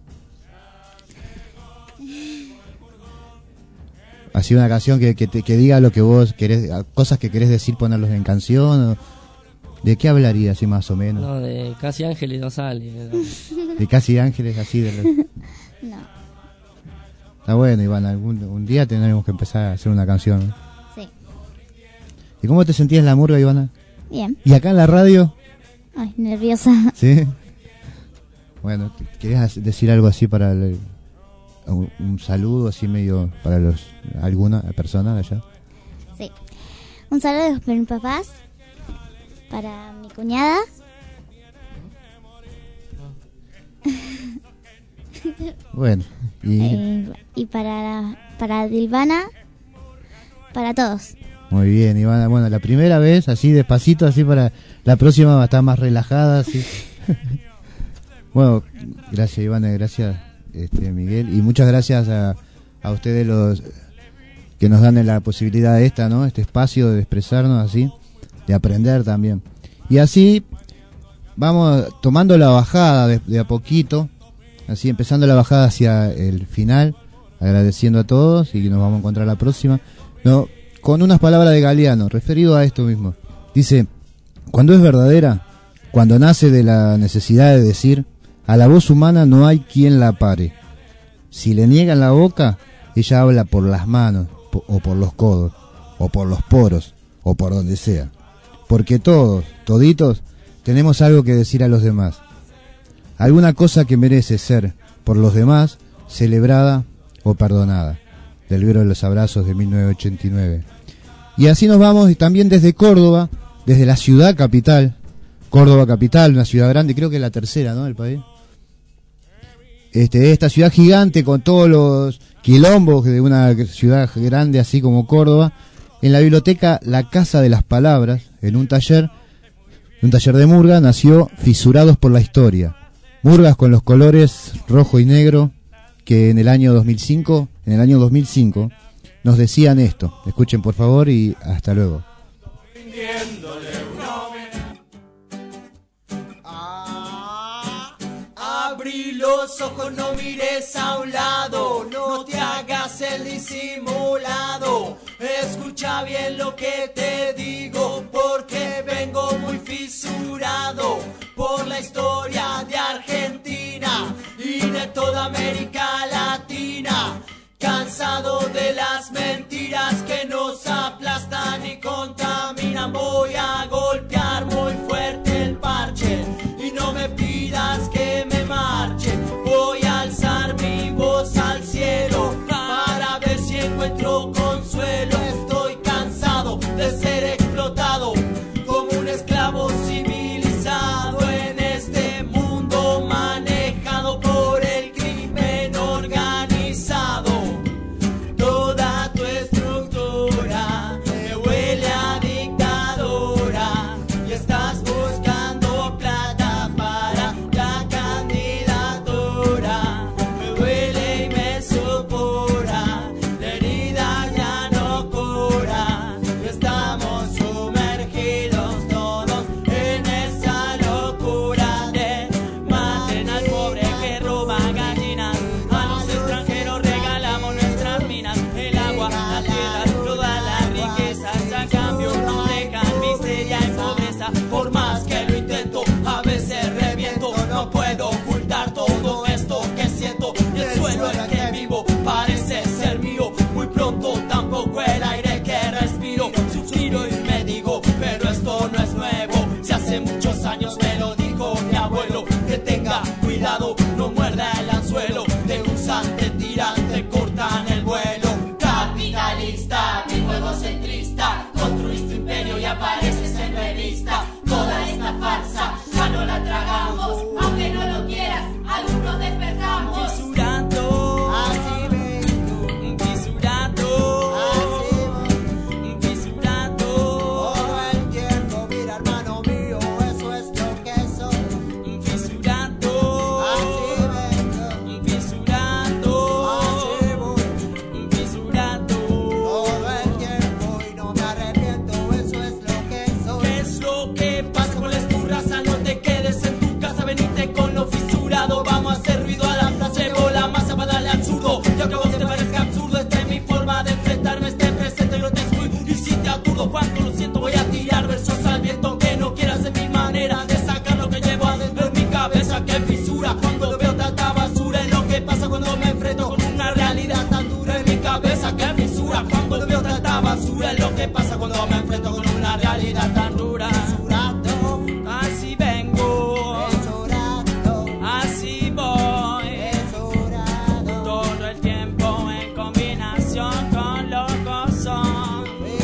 Así una canción que, que, te, que diga lo que vos querés, cosas que querés decir, ponerlos en canción. O, ¿de qué hablaría así más o menos? No, de Casi Ángeles no sale. ¿No? De Casi Ángeles, así de los... No. Está bueno, Iván, algún un día tendremos que empezar a hacer una canción, ¿no? Sí. ¿Y cómo te sentías en la murga, Ivana? Bien. ¿Y acá en la radio? Ay, nerviosa. ¿Sí? Bueno, ¿querías decir algo así para el, un, un saludo así medio para los alguna persona de allá? Sí. Un saludo para mis papás, para mi cuñada. Bueno, y... Eh, y para, para Dilvana, para todos. Muy bien, Ivana. Bueno, la primera vez, así despacito, así para la próxima va a estar más relajada, así. Bueno, gracias Ivana, gracias este, Miguel, y muchas gracias a, a ustedes los que nos dan la posibilidad esta, ¿no? Este espacio de expresarnos así, de aprender también. Y así vamos tomando la bajada de, de a poquito, así empezando la bajada hacia el final, agradeciendo a todos y nos vamos a encontrar la próxima. No, con unas palabras de Galeano, referido a esto mismo. Dice, cuando es verdadera, cuando nace de la necesidad de decir, a la voz humana no hay quien la pare. Si le niegan la boca, ella habla por las manos, po- o por los codos, o por los poros, o por donde sea. Porque todos, toditos, tenemos algo que decir a los demás. Alguna cosa que merece ser, por los demás, celebrada o perdonada. Del libro de los abrazos de mil novecientos ochenta y nueve. Y así nos vamos también desde Córdoba, desde la ciudad capital. Córdoba capital, una ciudad grande, creo que es la tercera, ¿no?, del país. Este, esta ciudad gigante con todos los quilombos de una ciudad grande así como Córdoba. En la biblioteca La Casa de las Palabras, en un taller, un taller de murga, nació Fisurados por la Historia. Murgas con los colores rojo y negro que en el año dos mil cinco, en el año dos mil cinco nos decían esto. Escuchen por favor y hasta luego. Abrí los ojos, no mires a un lado, no te hagas el disimulado. Escucha bien lo que te digo, porque vengo muy fisurado por la historia de Argentina y de toda América Latina. Cansado de las mentiras que nos aplastan y contaminan, voy a golpear muy fuerte el parche y no me pidas que me marche. Voy a alzar mi voz al cielo para ver si encuentro consuelo. Estoy cansado de ser explotado como un esclavo civilizado en este mundo manejado por el crimen organizado. Toda tu lista, tipo egocentrista. Construís tu imperio y apareces en revista. Toda esta farsa ya no la tragamos. Aunque no lo quieras, algunos despertamos. Fisurando, así vengo. Fisurando, así voy. Fisurando, todo el tiempo, mira hermano mío, eso es lo que soy. Fisurando, así vengo. Fisurando, así voy. Fisurando, todo el tiempo y no me arrepiento, eso es lo que soy. ¿Qué es lo que pasa con la esturraza? No te quedes en tu casa, venite con lo fisurado. Vamos a hacer ruido a la plaza, llevo la masa para darle al zurdo. Y aunque a vos te parezca absurdo, esta es mi forma de enfrentarme, este presente grotesco. Y si te aturdo cuando lo siento, voy a tirar versos al viento. Aunque no quieras, es mi manera de sacar lo que llevo adentro en mi cabeza. Que fisura cuando veo tanta basura. Es lo que pasa cuando me enfrento con una realidad tan dura en mi cabeza. Que fisura cuando veo tanta basura. Es lo que pasa cuando me enfrento con una realidad tan dura. Fisurando, así vengo. Así voy. Todo el tiempo en combinación con locos son.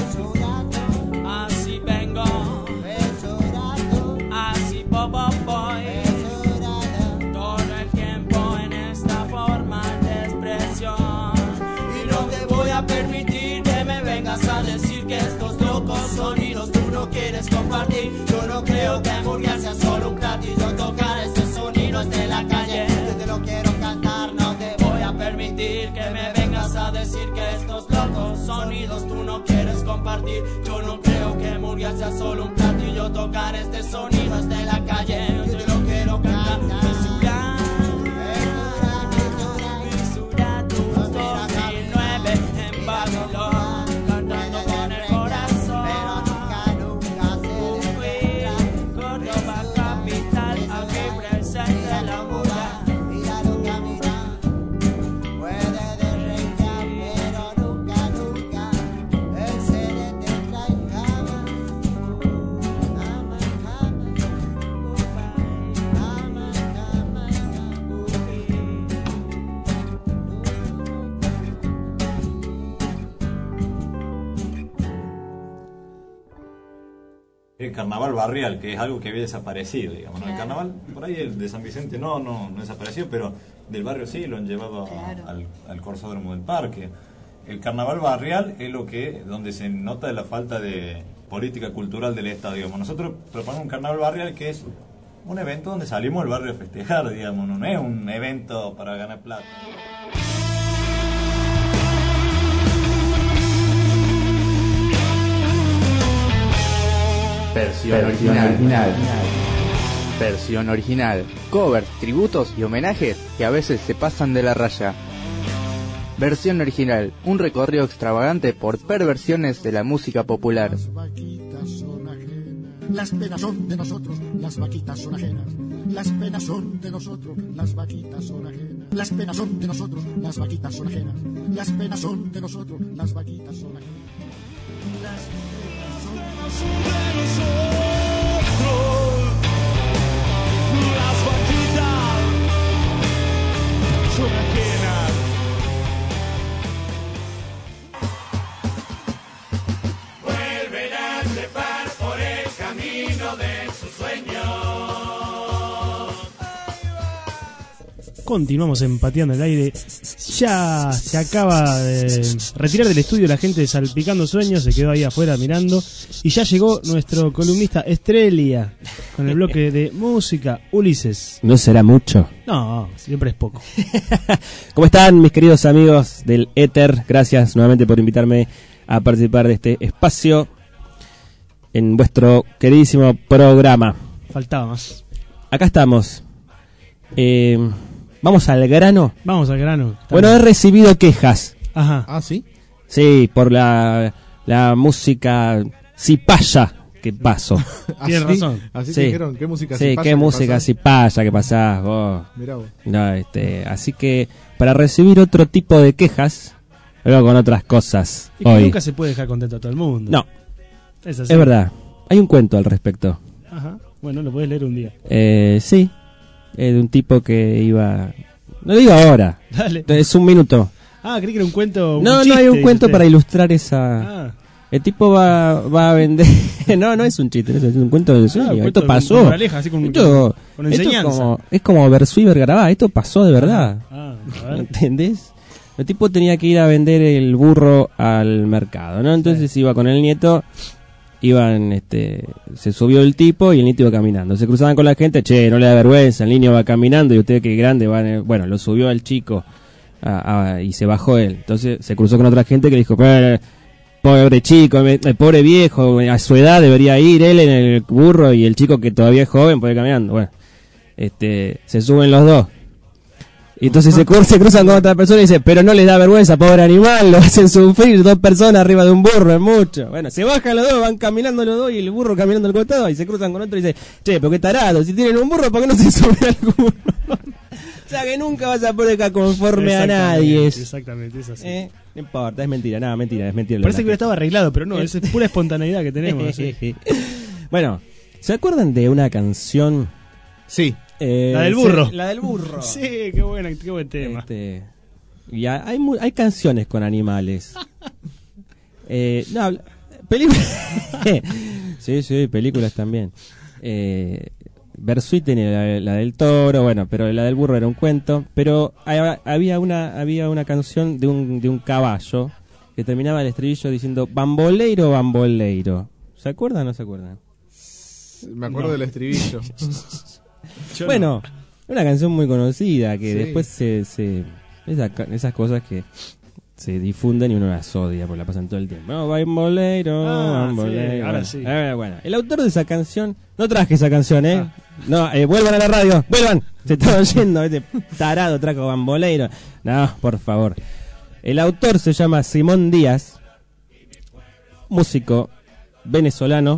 Así vengo. Así bobo voy. Todo el tiempo en esta forma de expresión. Y no te voy a permitir que me vengas a decir que estos locos sonidos tú no quieres compartir. Yo no creo que hamburguesa sea solo un platillo. Tocar este sonido es de la calle. Yo te lo quiero cantar, no te voy a permitir que me vengas a decir que estos locos sonidos tú no quieres compartir. Yo no creo que hamburguesa sea solo un platillo. Tocar este sonido es de la calle. Yo te lo quiero cantar. Fisurar, fisurar tu dos mil nueve en Babylon, cantando con el corazón. Fui Córdoba capital, aquí presente la muda. Míralo caminar, puede derribar, pero nunca, nunca él se detendrá en jamás. Ama, ama, ama, ama, El carnaval barrial, que es algo que había desaparecido, digamos, ¿no? El carnaval, por ahí el de San Vicente no, no, no desapareció, pero del barrio sí, lo han llevado a- Claro. al, al corsódromo del parque. El carnaval barrial es lo que, donde se nota la falta de política cultural del Estado, digamos. Nosotros proponemos un carnaval barrial que es un evento donde salimos del barrio a festejar, digamos, no es un evento para ganar plata. Versión, Versión original. original. Versión original. Covers, tributos y homenajes que a veces se pasan de la raya. Versión original. Un recorrido extravagante por perversiones de la música popular. Las penas son de nosotros, las vaquitas son ajenas. Las penas son de nosotros, las vaquitas son ajenas. Las penas son de nosotros, las vaquitas son ajenas. Las penas son de nosotros, las vaquitas son ajenas. Las penas son de nosotros, las vaquitas son ajenas. Vuelven a trepar por el camino de sus sueños. Continuamos empateando el aire. Ya se acaba de retirar del estudio la gente de Salpicando Sueños. Se quedó ahí afuera mirando. Y ya llegó nuestro columnista Estrella con el bloque de música. Ulises. No será mucho. No, siempre es poco. ¿Cómo están mis queridos amigos del Éter? Gracias nuevamente por invitarme a participar de este espacio en vuestro queridísimo programa. Faltaba más. Acá estamos. Eh, Vamos al grano. Vamos al grano. Bueno, he recibido quejas. Ajá. Ah, ¿sí? Sí, por la, la música cipaya que paso. Tienes razón. Así te dijeron, ¿qué música Sí, cipaya qué que música pasás? cipaya que pasás vos. Mirá vos. No, este, así que para recibir otro tipo de quejas, luego con otras cosas Y que hoy. nunca se puede dejar contento a todo el mundo. No. Es así. Es verdad. Hay un cuento al respecto. Ajá. Bueno, lo puedes leer un día. Eh, sí. Eh, de un tipo que iba... No lo digo ahora. Dale. Es un minuto. Ah, creí que era un cuento. Un No, chiste, no hay un dice cuento usted. para ilustrar esa. Ah. El tipo va, va a vender. No, no es un chiste, no es un cuento de sueño. Ah, un esto cuento pasó. con moraleja, así con- esto, con esto enseñanza. es como, es como Versuit y Vergarabat. Esto pasó de verdad. Ah, a ver. ¿Entendés? El tipo tenía que ir a vender el burro al mercado, ¿no? Entonces iba con el nieto, iban, este, se subió el tipo y el nieto iba caminando. Se cruzaban con la gente, che, no le da vergüenza, el niño va caminando y usted que es grande va, en el- bueno, lo subió al chico a- a- y se bajó él. Entonces se cruzó con otra gente que le dijo, "Pero, pobre chico, me- el pobre viejo, a su edad debería ir él en el burro y el chico que todavía es joven puede ir caminando." Bueno, este, se suben los dos. Y entonces se, cru- se cruzan con otra persona y dice, pero no les da vergüenza, pobre animal, lo hacen sufrir, dos personas arriba de un burro, es mucho. Bueno, se bajan los dos, van caminando los dos y el burro caminando al costado y se cruzan con otro y dice, che, pero qué tarado, si tienen un burro, ¿por qué no se suben al burro? O sea que nunca vas a poder estar conforme a nadie. Exactamente, es así. Eh, no importa, es mentira, nada, mentira, es mentira. Parece que hubiera estado arreglado, pero no, es pura espontaneidad que tenemos. ¿sí? Bueno, ¿se acuerdan de una canción? Sí. Eh, La del burro. sí, la del burro. Sí, qué, buena, qué buen tema. Este, y ha- hay, mu- hay canciones con animales. eh, no, habla- películas. Sí, sí, películas también. Eh, Versuit tenía la, la del toro, bueno, pero la del burro era un cuento. Pero hay- había una había una canción de un, de un caballo que terminaba el estribillo diciendo bamboleiro, bamboleiro. ¿Se acuerdan o no se acuerdan? Me acuerdo del estribillo. Yo Bueno, una canción muy conocida que Sí. después se, se esa ca- esas cosas que se difunden y uno las odia porque la pasan todo el tiempo. No, bamboleiro, Ah, bamboleiro. sí, ahora Bueno, sí. eh, bueno, el autor de esa canción, no traje esa canción, ¿eh? No, eh, vuelvan a la radio, vuelvan. Se están oyendo, este tarado trajo bamboleiro. No, por favor. El autor se llama Simón Díaz, músico venezolano,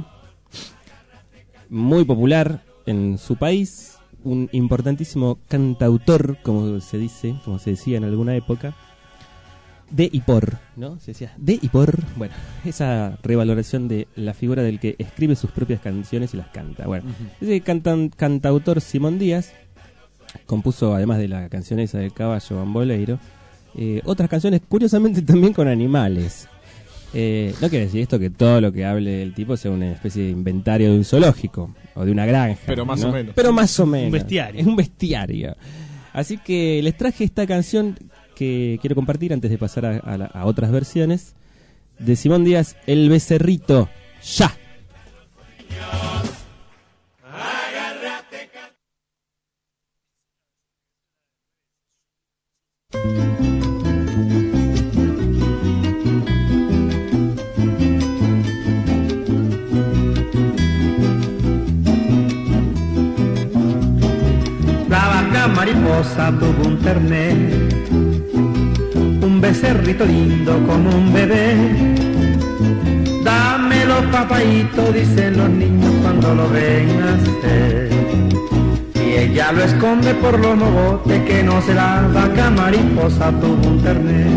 muy popular en su país, un importantísimo cantautor, como se dice, como se decía en alguna época, de y por, ¿no? Se decía de y por, bueno, esa revaloración de la figura del que escribe sus propias canciones y las canta. Bueno, ese cantan, cantautor Simón Díaz compuso, además de la canción esa del caballo bamboleiro, eh, otras canciones curiosamente también con animales. Eh, no quiere decir esto que todo lo que hable el tipo sea una especie de inventario de un zoológico o de una granja. Pero más ¿no? o menos. Pero más o menos. Un bestiario. Es un bestiario. Así que les traje esta canción que quiero compartir antes de pasar a, a la- a otras versiones de Simón Díaz, El Becerrito. ¡Ya! La vaca mariposa tuvo un terné, un becerrito lindo como un bebé. Dámelo, papaíto, dicen los niños cuando lo ven nacer. Y ella lo esconde por los mogotes que no se la vaca mariposa tuvo un terné.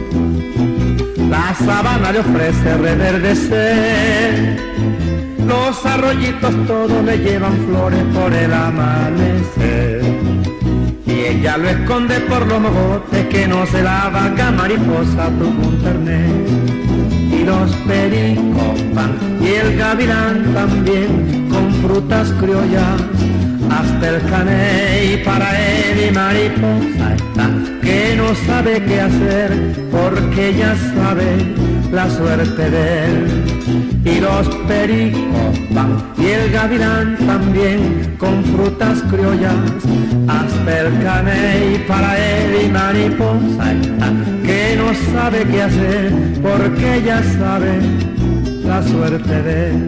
La sabana le ofrece reverdecer, los arroyitos todos le llevan flores por el amanecer. Y ella lo esconde por los mogotes que no se la vaca mariposa tuvo un terné. Y los pericos van y el gavilán también con frutas criollas hasta el caney para él y mariposa está que no sabe qué hacer porque ya sabe la suerte de él. Y los pericos van y el gavilán también con frutas criollas hasta el caney para él y mariposa está que no sabe qué hacer porque ya sabe la suerte de él.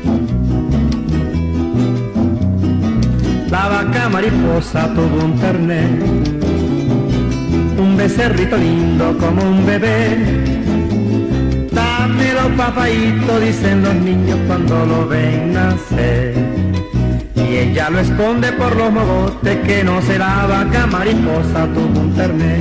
La vaca mariposa tuvo un terné, un becerrito lindo como un bebé. Dámelo, papaíto, dicen los niños cuando lo ven nacer. Y ella lo esconde por los mogotes que no se la vaca mariposa tuvo un terné.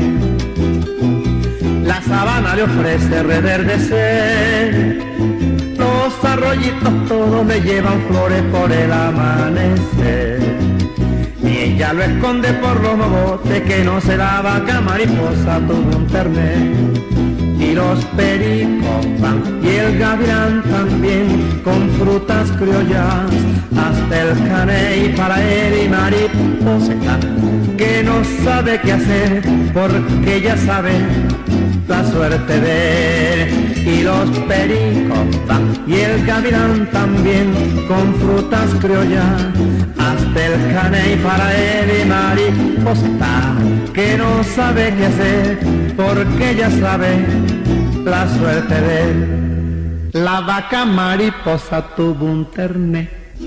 La sabana le ofrece reverdecer, los arroyitos todos le llevan flores por el amanecer. Y y ya lo esconde por los mogotes que no se la vaca mariposa tuvo un ternero. Y los pericos van y el gavilán también con frutas criollas, hasta el caney para él y mariposa que no sabe qué hacer porque ya sabe la suerte de él. Y los pericos van y el gavilán también con frutas criollas, hasta el caney para él y mariposa que no sabe qué hacer porque ya sabe la suerte de él. La vaca mariposa tuvo un ternero.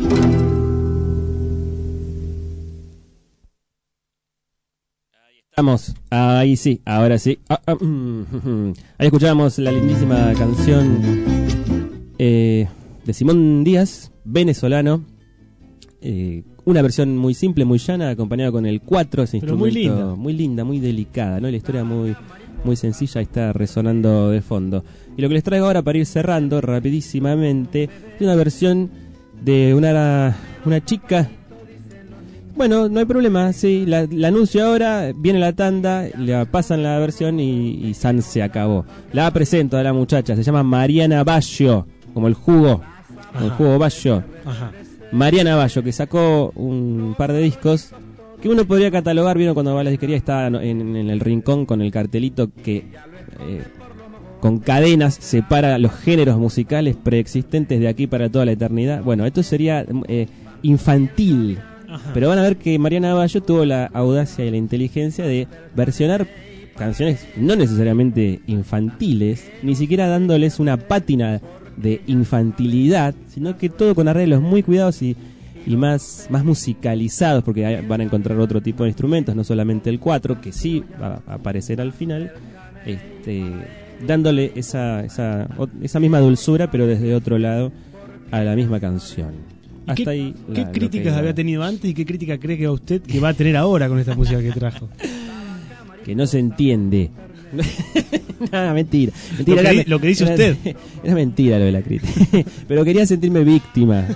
Vamos, ahí sí, ahora sí. Ah, ah, mm, mm. Ahí escuchábamos la lindísima canción eh, de Simón Díaz, venezolano. Eh, una versión muy simple, muy llana, acompañada con el cuatro, ese Pero muy instrumento linda. muy linda, muy delicada, ¿no? La historia muy, muy sencilla y está resonando de fondo. Y lo que les traigo ahora para ir cerrando rapidísimamente es una versión de una, una chica. Bueno, no hay problema, sí, la, la anuncio ahora, viene la tanda, le pasan la versión y, y San se acabó. La presento a la muchacha, se llama Mariana Baggio, como el jugo, como el Ajá. jugo Baggio. Ajá. Mariana Baggio, que sacó un par de discos que uno podría catalogar, vieron cuando va a la disquería, está en, en el rincón con el cartelito que eh, con cadenas separa los géneros musicales preexistentes de aquí para toda la eternidad. Bueno, esto sería eh, infantil. Ajá. Pero van a ver que Mariana Baggio tuvo la audacia y la inteligencia de versionar canciones no necesariamente infantiles, ni siquiera dándoles una pátina de infantilidad, sino que todo con arreglos muy cuidados y, y más, más musicalizados, porque hay- van a encontrar otro tipo de instrumentos, no solamente el cuatro, que sí va a aparecer al final, este, dándole esa, esa, o- esa misma dulzura, pero desde otro lado, a la misma canción. ¿Y Hasta qué, ahí qué la- lo críticas que- había tenido antes y qué crítica cree que va usted que va a tener ahora con esta música que trajo? Que no se entiende. Nada, mentira. mentira Lo que era di- me- lo que dice era- usted. Era mentira lo de la crítica. Pero quería sentirme víctima.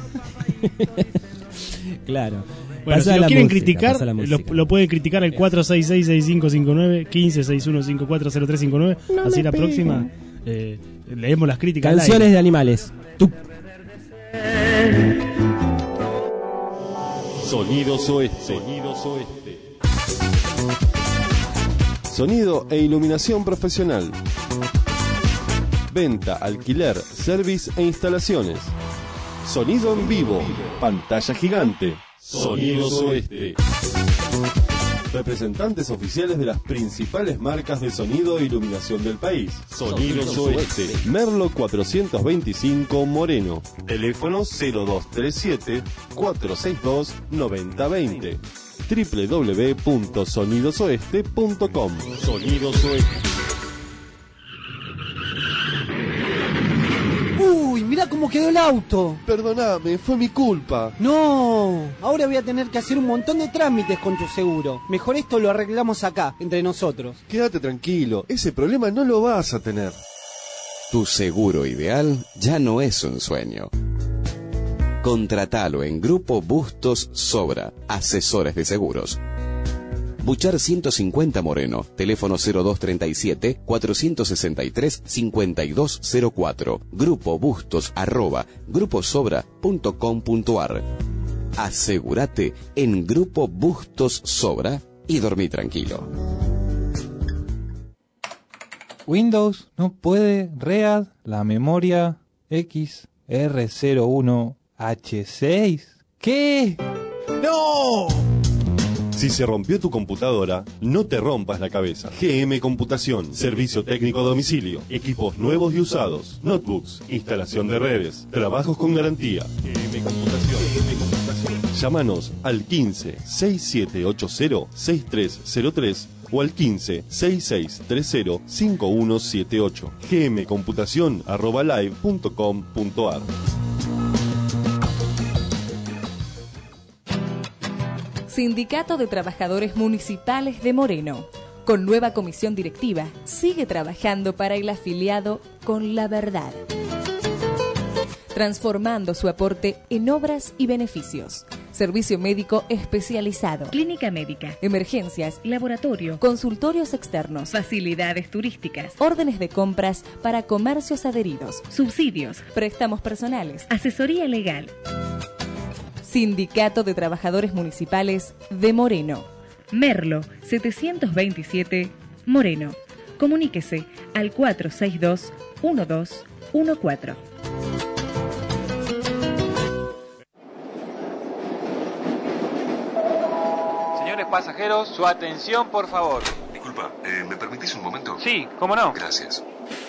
Claro. Bueno, Pasá si lo la quieren música, criticar, pasá la lo, música. lo pueden criticar al cuatro seis seis, seis cinco cinco nueve, uno cinco seis uno cinco cuatro cero tres cinco nueve. No Así me la peguen. próxima eh, leemos las críticas. al Canciones aire. de animales. Tú. Sonidos Oeste. Sonidos Oeste. Sonido e iluminación profesional. Venta, alquiler, service e instalaciones. Sonido en vivo. Pantalla gigante. Sonidos Oeste. Representantes oficiales de las principales marcas de sonido e iluminación del país. Sonidos Oeste. Merlo cuatrocientos veinticinco Moreno. Teléfono cero dos tres siete, cuatro seis dos, nueve cero dos cero. doble u doble u doble u punto sonidos oeste punto com. Sonidos Oeste. Uy, mirá cómo quedó el auto. Perdóname, fue mi culpa. No, ahora voy a tener que hacer un montón de trámites con tu seguro. Mejor esto lo arreglamos acá, entre nosotros. Quédate tranquilo, ese problema no lo vas a tener. Tu seguro ideal ya no es un sueño. Contratalo en Grupo Bustos Sobra, asesores de seguros. Buchar ciento cincuenta Moreno, teléfono cero dos treinta y siete, cuatrocientos sesenta y tres, cincuenta y dos cero cuatro, Grupo Bustos arroba gruposobra punto com punto ar. Asegúrate en Grupo Bustos Sobra y dormí tranquilo. Windows no puede read la memoria X R cero uno H seis. ¿Qué? ¡No! Si se rompió tu computadora, no te rompas la cabeza. G M Computación, servicio técnico a domicilio, equipos nuevos y usados, notebooks, instalación de redes, trabajos con garantía. G M Computación. G M Computación. Llámanos al quince, sesenta y siete ochenta, sesenta y tres cero tres o al quince, sesenta y seis treinta, cincuenta y uno setenta y ocho. gmcomputación arroba live punto com punto ar. Sindicato de Trabajadores Municipales de Moreno. Con nueva comisión directiva, sigue trabajando para el afiliado con la verdad, transformando su aporte en obras y beneficios. Servicio médico especializado. Clínica médica. Emergencias. Laboratorio. Consultorios externos. Facilidades turísticas. Órdenes de compras para comercios adheridos. Subsidios. Préstamos personales. Asesoría legal. Sindicato de Trabajadores Municipales de Moreno. Merlo, setecientos veintisiete, Moreno. Comuníquese al cuatro seis dos, uno dos uno cuatro. Señores pasajeros, su atención, por favor. Disculpa, eh, ¿me permitís un momento? Sí, cómo no. Gracias.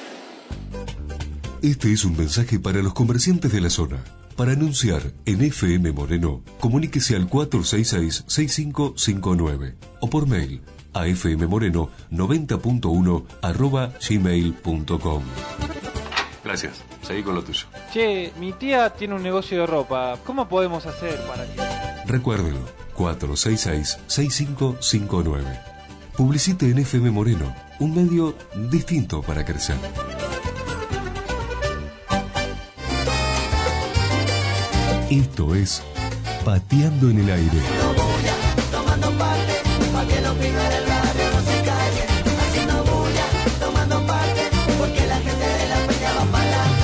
Este es un mensaje para los comerciantes de la zona. Para anunciar en F M Moreno, comuníquese al cuatro seis seis, seis cinco cinco nueve o por mail a fmmoreno noventa punto uno arroba gmail punto com. Gracias, seguí con lo tuyo. Che, mi tía tiene un negocio de ropa. ¿Cómo podemos hacer para que...? Recuérdelo, cuatro seis seis, seis cinco cinco nueve. Publicite en F M Moreno, un medio distinto para crecer. Esto es Pateando en el Aire. Tomando parte, pa' que los pibes del barrio no se callen. Haciendo bulla, tomando parte, porque la gente de la peña va pa'lante,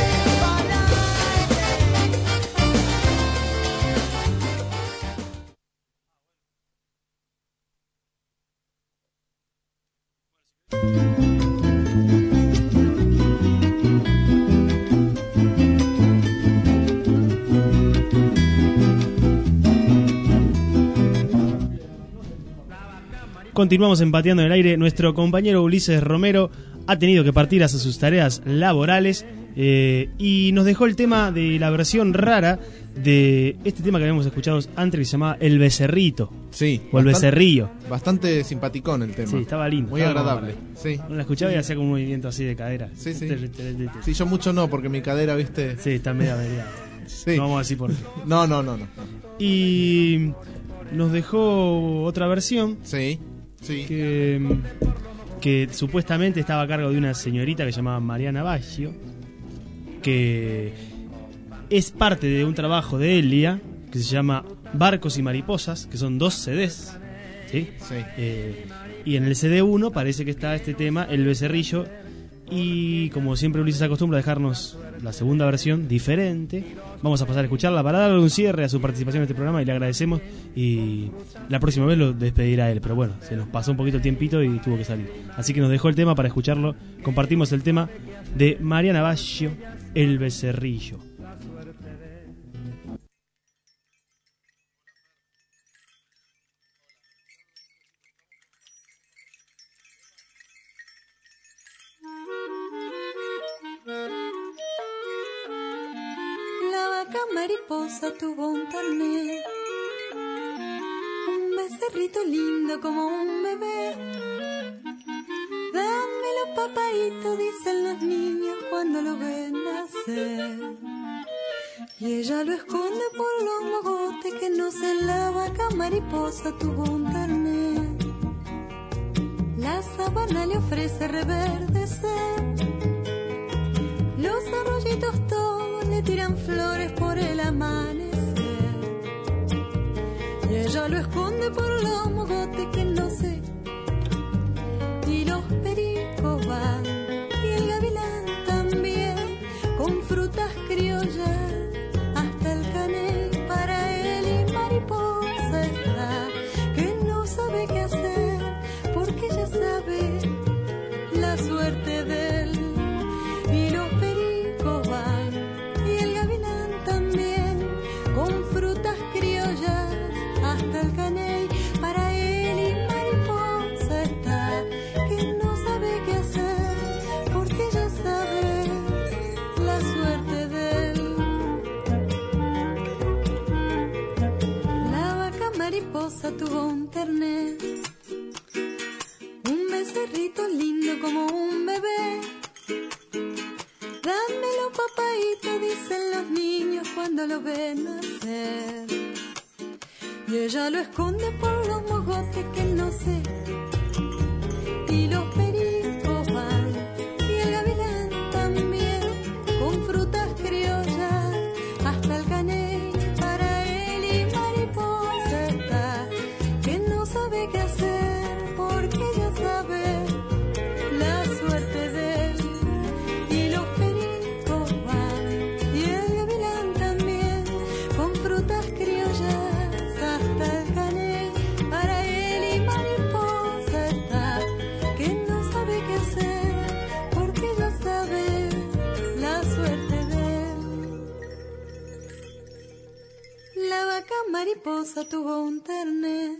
Continuamos empateando en el aire. Nuestro compañero Ulises Romero ha tenido que partir hacia sus tareas laborales eh, y nos dejó el tema de la versión rara de este tema que habíamos escuchado antes, que se llamaba El Becerrito. Sí. O El bastante, Becerrillo. Bastante simpaticón el tema. Sí, estaba lindo. Muy estaba agradable. como- Sí. Uno la escuchaba y hacía como un movimiento así de cadera. Sí, sí. Sí, yo mucho no, porque mi cadera, viste. Sí, está media averiada. Sí. No vamos a decir por qué. No, no, no, no. Y nos dejó otra versión. Sí. Sí. Que, que supuestamente estaba a cargo de una señorita que se llamaba Mariana Baggio, que es parte de un trabajo de Elia que se llama Barcos y Mariposas, que son dos C Ds. ¿Sí? Sí. Eh, y en el C D uno parece que está este tema, El Becerrillo. Y como siempre Ulises acostumbra a dejarnos la segunda versión diferente, vamos a pasar a escucharla para darle un cierre a su participación en este programa y le agradecemos. Y la próxima vez lo despedirá él, pero bueno, se nos pasó un poquito el tiempito y tuvo que salir. Así que nos dejó el tema para escucharlo. Compartimos el tema de Mariana Baggio, El Becerrillo. La vaca mariposa tuvo un ternero, un becerrito lindo como un bebé. Dámelo, papaíto, dicen los niños cuando lo ven nacer. Y ella lo esconde por los mogotes, que no sé, la vaca mariposa tuvo un ternero. La sabana le ofrece reverdecer, los arroyitos todos le tiran flores por el amanecer. Y ella lo esconde por los mogotes, que no sé. Y los pericos van, y el gavilán también, con frutas criollas hasta el caney. Para él y mariposa está, que no sabe qué hacer, porque ella sabe la suerte de él. Y los pericos van, y el gavilán también, con frutas criollas hasta el caney. Para él y mariposa está, que no sabe qué hacer, porque ella sabe la suerte de él. La vaca mariposa tuvo un ternero, un becerrito lindo como un bebé. Dámelo, papaíto, dicen los niños cuando lo ven nacer. Y ella lo esconde por los mogotes, que no sé. Y los pericos van, y el gavilán también, con frutas criollas hasta el caney. Para él y mariposa vaca mariposa tuvo un terné.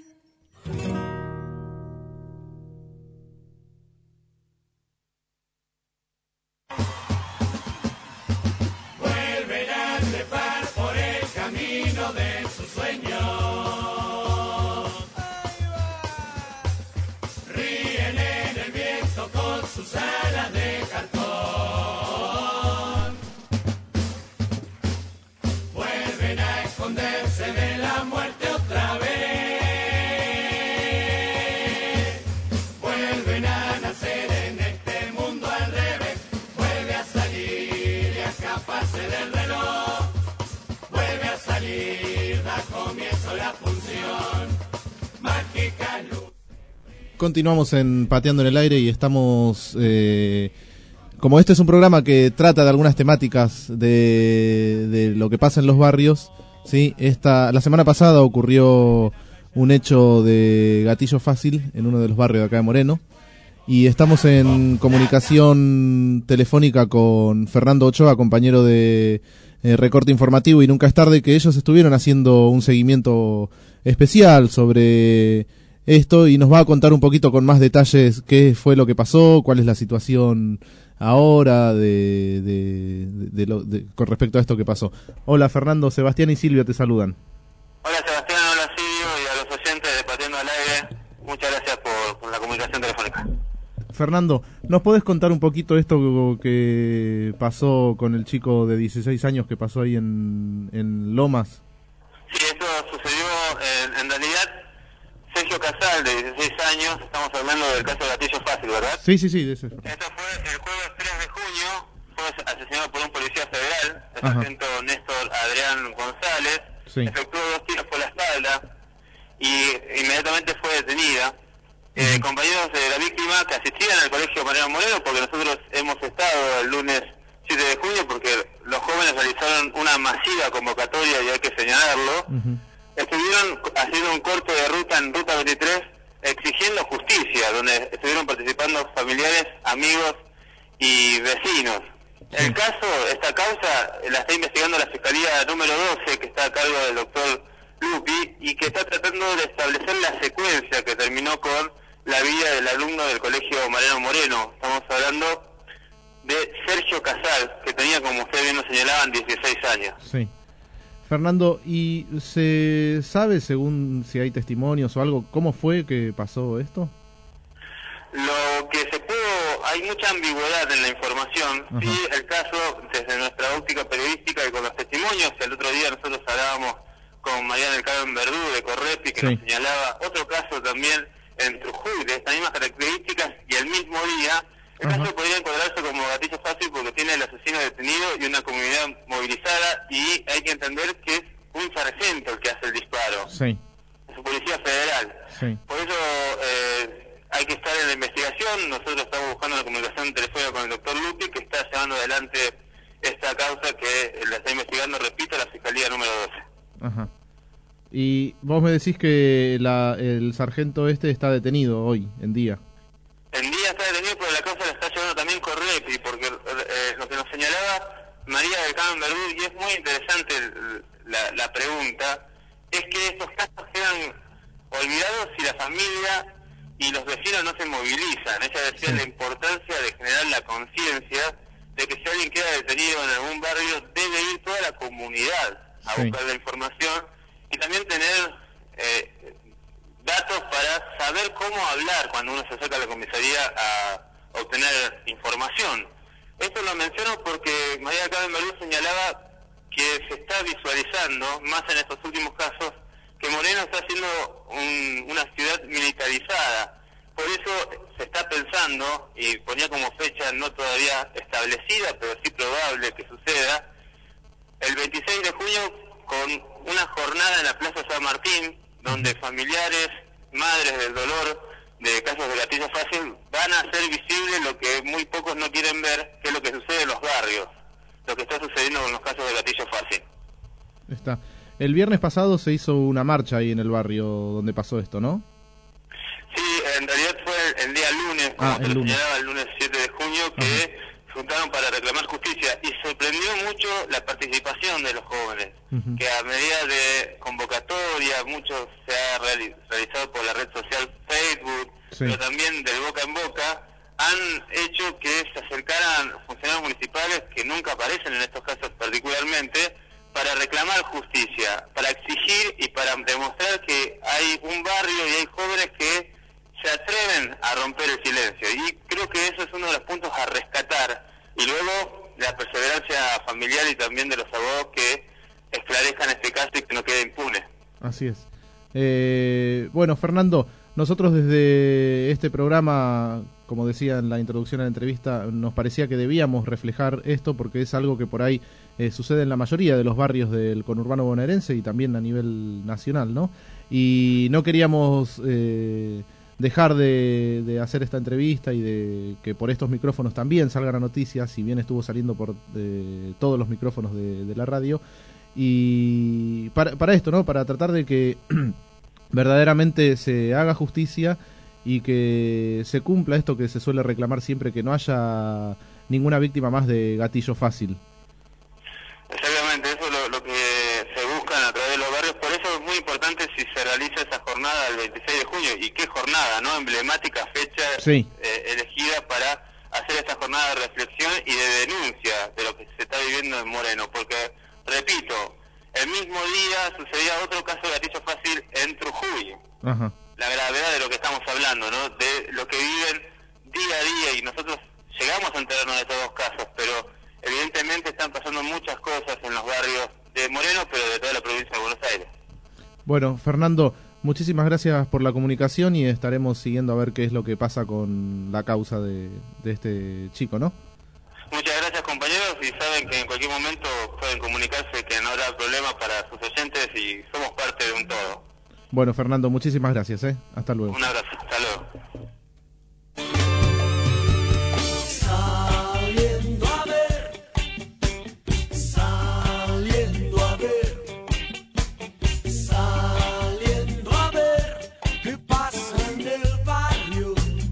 Vuelven a trepar por el camino de sus sueños. Ríen en el viento con sus alas de cartón. Vuelven a esconderse de la muerte otra vez. Vuelven a nacer en este mundo al revés. Vuelve a salir y a escaparse del reloj. Vuelve a salir, da comienzo la función. Mágica luz. Continuamos en Pateando en el Aire y estamos, eh, como este es un programa que trata de algunas temáticas de, de lo que pasa en los barrios, ¿sí? Esta, la semana pasada ocurrió un hecho de gatillo fácil en uno de los barrios de acá de Moreno y estamos en comunicación telefónica con Fernando Ochoa, compañero de eh, Recorte Informativo y Nunca es Tarde, que ellos estuvieron haciendo un seguimiento especial sobre esto y nos va a contar un poquito con más detalles qué fue lo que pasó, cuál es la situación ahora de, de, de, de lo, de, con respecto a esto que pasó. Hola Fernando, Sebastián y Silvia te saludan. Hola Sebastián, hola Silvio y a los oyentes de Pateando al Aire, muchas gracias por, por la comunicación telefónica. Fernando, ¿nos podés contar un poquito esto que pasó con el chico de dieciséis años que pasó ahí en, en Lomas? Sí, esto sucedió en, en realidad. Sergio Casal, de dieciséis años, estamos hablando del caso de Gatillo Fácil, ¿verdad? Sí, sí, sí, de ese. Esto fue el jueves tres de junio, fue asesinado por un policía federal, el sargento Néstor Adrián González, sí. Efectuó dos tiros por la espalda y inmediatamente fue detenida. Eh, uh-huh. Compañeros de la víctima que asistían al colegio Mariano Moreno, porque nosotros hemos estado el lunes siete de junio, porque los jóvenes realizaron una masiva convocatoria y hay que señalarlo, uh-huh. Estuvieron haciendo un corte de ruta en Ruta veintitrés exigiendo justicia, donde estuvieron participando familiares, amigos y vecinos. El caso, esta causa, la está investigando la Fiscalía número doce, que está a cargo del doctor Lupi, y que está tratando de establecer la secuencia que terminó con la vida del alumno del colegio Mariano Moreno. Estamos hablando de Sergio Casal, que tenía, como ustedes bien lo señalaban, dieciséis años. Sí. Fernando, ¿y se sabe, según si hay testimonios o algo, cómo fue que pasó esto? Lo que se pudo, hay mucha ambigüedad en la información. Ajá. Sí, el caso, desde nuestra óptica periodística y con los testimonios, el otro día nosotros hablábamos con Mariana del Carmen Verdú de Correpi, que sí. Nos señalaba otro caso también en Trujuy, de estas mismas características, y el mismo día. El caso podría encuadrarse como gatillo fácil porque tiene el asesino detenido y una comunidad movilizada, y hay que entender que es un sargento el que hace el disparo. Sí. Es un policía federal. Sí. Por eso eh, hay que estar en la investigación. Nosotros estamos buscando la comunicación telefónica con el doctor Lupi, que está llevando adelante esta causa que la está investigando, repito, la Fiscalía número doce. Ajá. Y vos me decís que la, el sargento este está detenido hoy, en día. En día está detenido, pero la causa la está llevando también Correpi, porque eh, lo que nos señalaba María del Carmen Verdú, y es muy interesante el, la, la pregunta, es que estos casos quedan olvidados si la familia y los vecinos no se movilizan. Ella decía sí. La importancia de generar la conciencia de que si alguien queda detenido en algún barrio, debe ir toda la comunidad a sí. buscar la información y también tener eh, datos para saber cómo hablar cuando uno se acerca a la comisaría a obtener información. Esto lo menciono porque María Carmen Verdú señalaba que se está visualizando, más en estos últimos casos, que Moreno está siendo un, una ciudad militarizada. Por eso se está pensando, y ponía como fecha no todavía establecida, pero sí probable que suceda, el veintiséis de junio con una jornada en la Plaza San Martín, donde familiares, madres del dolor de casos de gatillo fácil van a hacer visible lo que muy pocos no quieren ver, que es lo que sucede en los barrios, lo que está sucediendo con los casos de gatillo fácil. Está. El viernes pasado se hizo una marcha ahí en el barrio donde pasó esto, ¿no? Sí, en realidad fue el, el día lunes, como ah, se lo señalaba, el lunes siete de junio, que Ajá. se juntaron para reclamar justicia, y sorprendió mucho la participación de los jóvenes. uh-huh. que a medida de convocatoria, mucho se ha reali- realizado por la red social Facebook, sí. pero también del boca en boca, han hecho que se acercaran funcionarios municipales que nunca aparecen en estos casos particularmente, para reclamar justicia, para exigir y para demostrar que hay un barrio y hay jóvenes que se atreven a romper el silencio. Y creo que eso es uno de los puntos a rescatar. Y luego la perseverancia familiar y también de los abogados que esclarezcan este caso y que no quede impune. Así es. Eh, bueno, Fernando, nosotros desde este programa, como decía en la introducción a la entrevista, nos parecía que debíamos reflejar esto porque es algo que por ahí eh, sucede en la mayoría de los barrios del conurbano bonaerense y también a nivel nacional, ¿no? Y no queríamos eh, dejar de, de hacer esta entrevista y de que por estos micrófonos también salga la noticia, si bien estuvo saliendo por eh, todos los micrófonos de, de la radio, y para, para esto, ¿no? Para tratar de que verdaderamente se haga justicia y que se cumpla esto que se suele reclamar siempre, que no haya ninguna víctima más de gatillo fácil. Exactamente, eso es lo, lo que se busca a través de los barrios. Por eso es muy importante si se realiza esa jornada el veintiséis de junio, y qué jornada, ¿no? Emblemática fecha sí. eh, elegida para hacer esta jornada de reflexión y de denuncia de lo que se está viviendo en Moreno, porque, repito, el mismo día sucedía otro caso de gatillo fácil en Trujillo. Ajá. La gravedad de lo que estamos hablando, ¿no? De lo que viven día a día, y nosotros llegamos a enterarnos de estos dos casos, pero evidentemente están pasando muchas cosas en los barrios de Moreno, pero de toda la provincia de Buenos Aires. Bueno, Fernando, muchísimas gracias por la comunicación y estaremos siguiendo a ver qué es lo que pasa con la causa de, de este chico, ¿no? Muchas gracias, compañeros, y saben que en cualquier momento pueden comunicarse, que no habrá problema para sus oyentes y somos parte de un todo. Bueno, Fernando, muchísimas gracias, ¿eh? Hasta luego. Un abrazo, hasta luego. Saliendo a ver, saliendo a ver, saliendo a ver qué pasa en el barrio.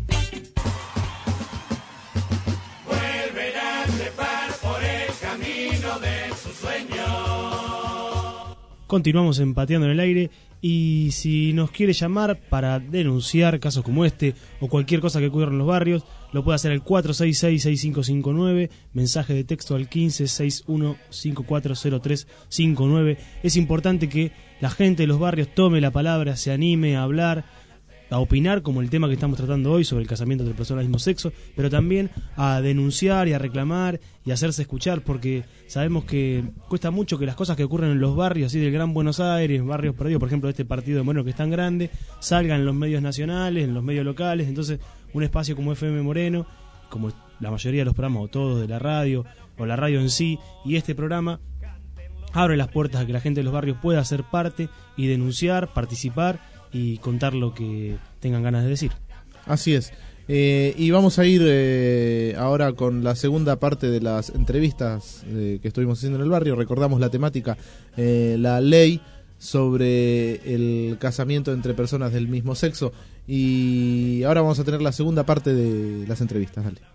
Vuelven a trepar por el camino de sus sueños. Continuamos empateando en el aire. Y si nos quiere llamar para denunciar casos como este o cualquier cosa que ocurra en los barrios, lo puede hacer al cuatro seis seis, seis cinco cinco nueve, mensaje de texto al quince, sesenta y uno, cincuenta y cuatro cero tres cincuenta y nueve. Es importante que la gente de los barrios tome la palabra, se anime a hablar, a opinar, como el tema que estamos tratando hoy sobre el casamiento entre personas del mismo sexo, pero también a denunciar y a reclamar y a hacerse escuchar, porque sabemos que cuesta mucho que las cosas que ocurren en los barrios así del Gran Buenos Aires, barrios perdidos, por ejemplo, de este partido de Moreno que es tan grande, salgan en los medios nacionales, en los medios locales. Entonces, un espacio como F M Moreno, como la mayoría de los programas, o todos de la radio, o la radio en sí, y este programa, abre las puertas a que la gente de los barrios pueda ser parte y denunciar, participar y contar lo que tengan ganas de decir. Así es. Eh, y vamos a ir eh, ahora con la segunda parte de las entrevistas eh, que estuvimos haciendo en el barrio. Recordamos la temática, eh, la ley sobre el casamiento entre personas del mismo sexo. Y ahora vamos a tener la segunda parte de las entrevistas. Dale.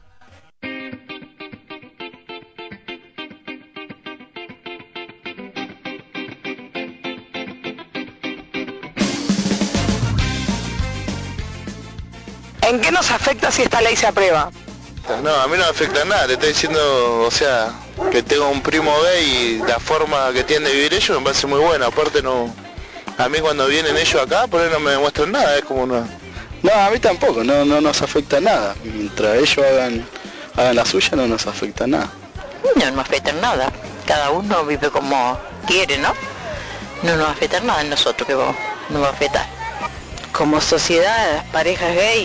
¿En qué nos afecta si esta ley se aprueba? No, a mí no me afecta nada, te estoy diciendo, o sea, que tengo un primo gay y la forma que tienen de vivir ellos me parece muy buena. Aparte no, a mí cuando vienen ellos acá, por ahí no me demuestran nada, es como una... No, a mí tampoco, no, no nos afecta nada. Mientras ellos hagan, hagan la suya no nos afecta nada. No nos afecta nada, cada uno vive como quiere, ¿no? No nos afecta nada en nosotros, que vos no va a afectar. Como sociedad, las parejas gay,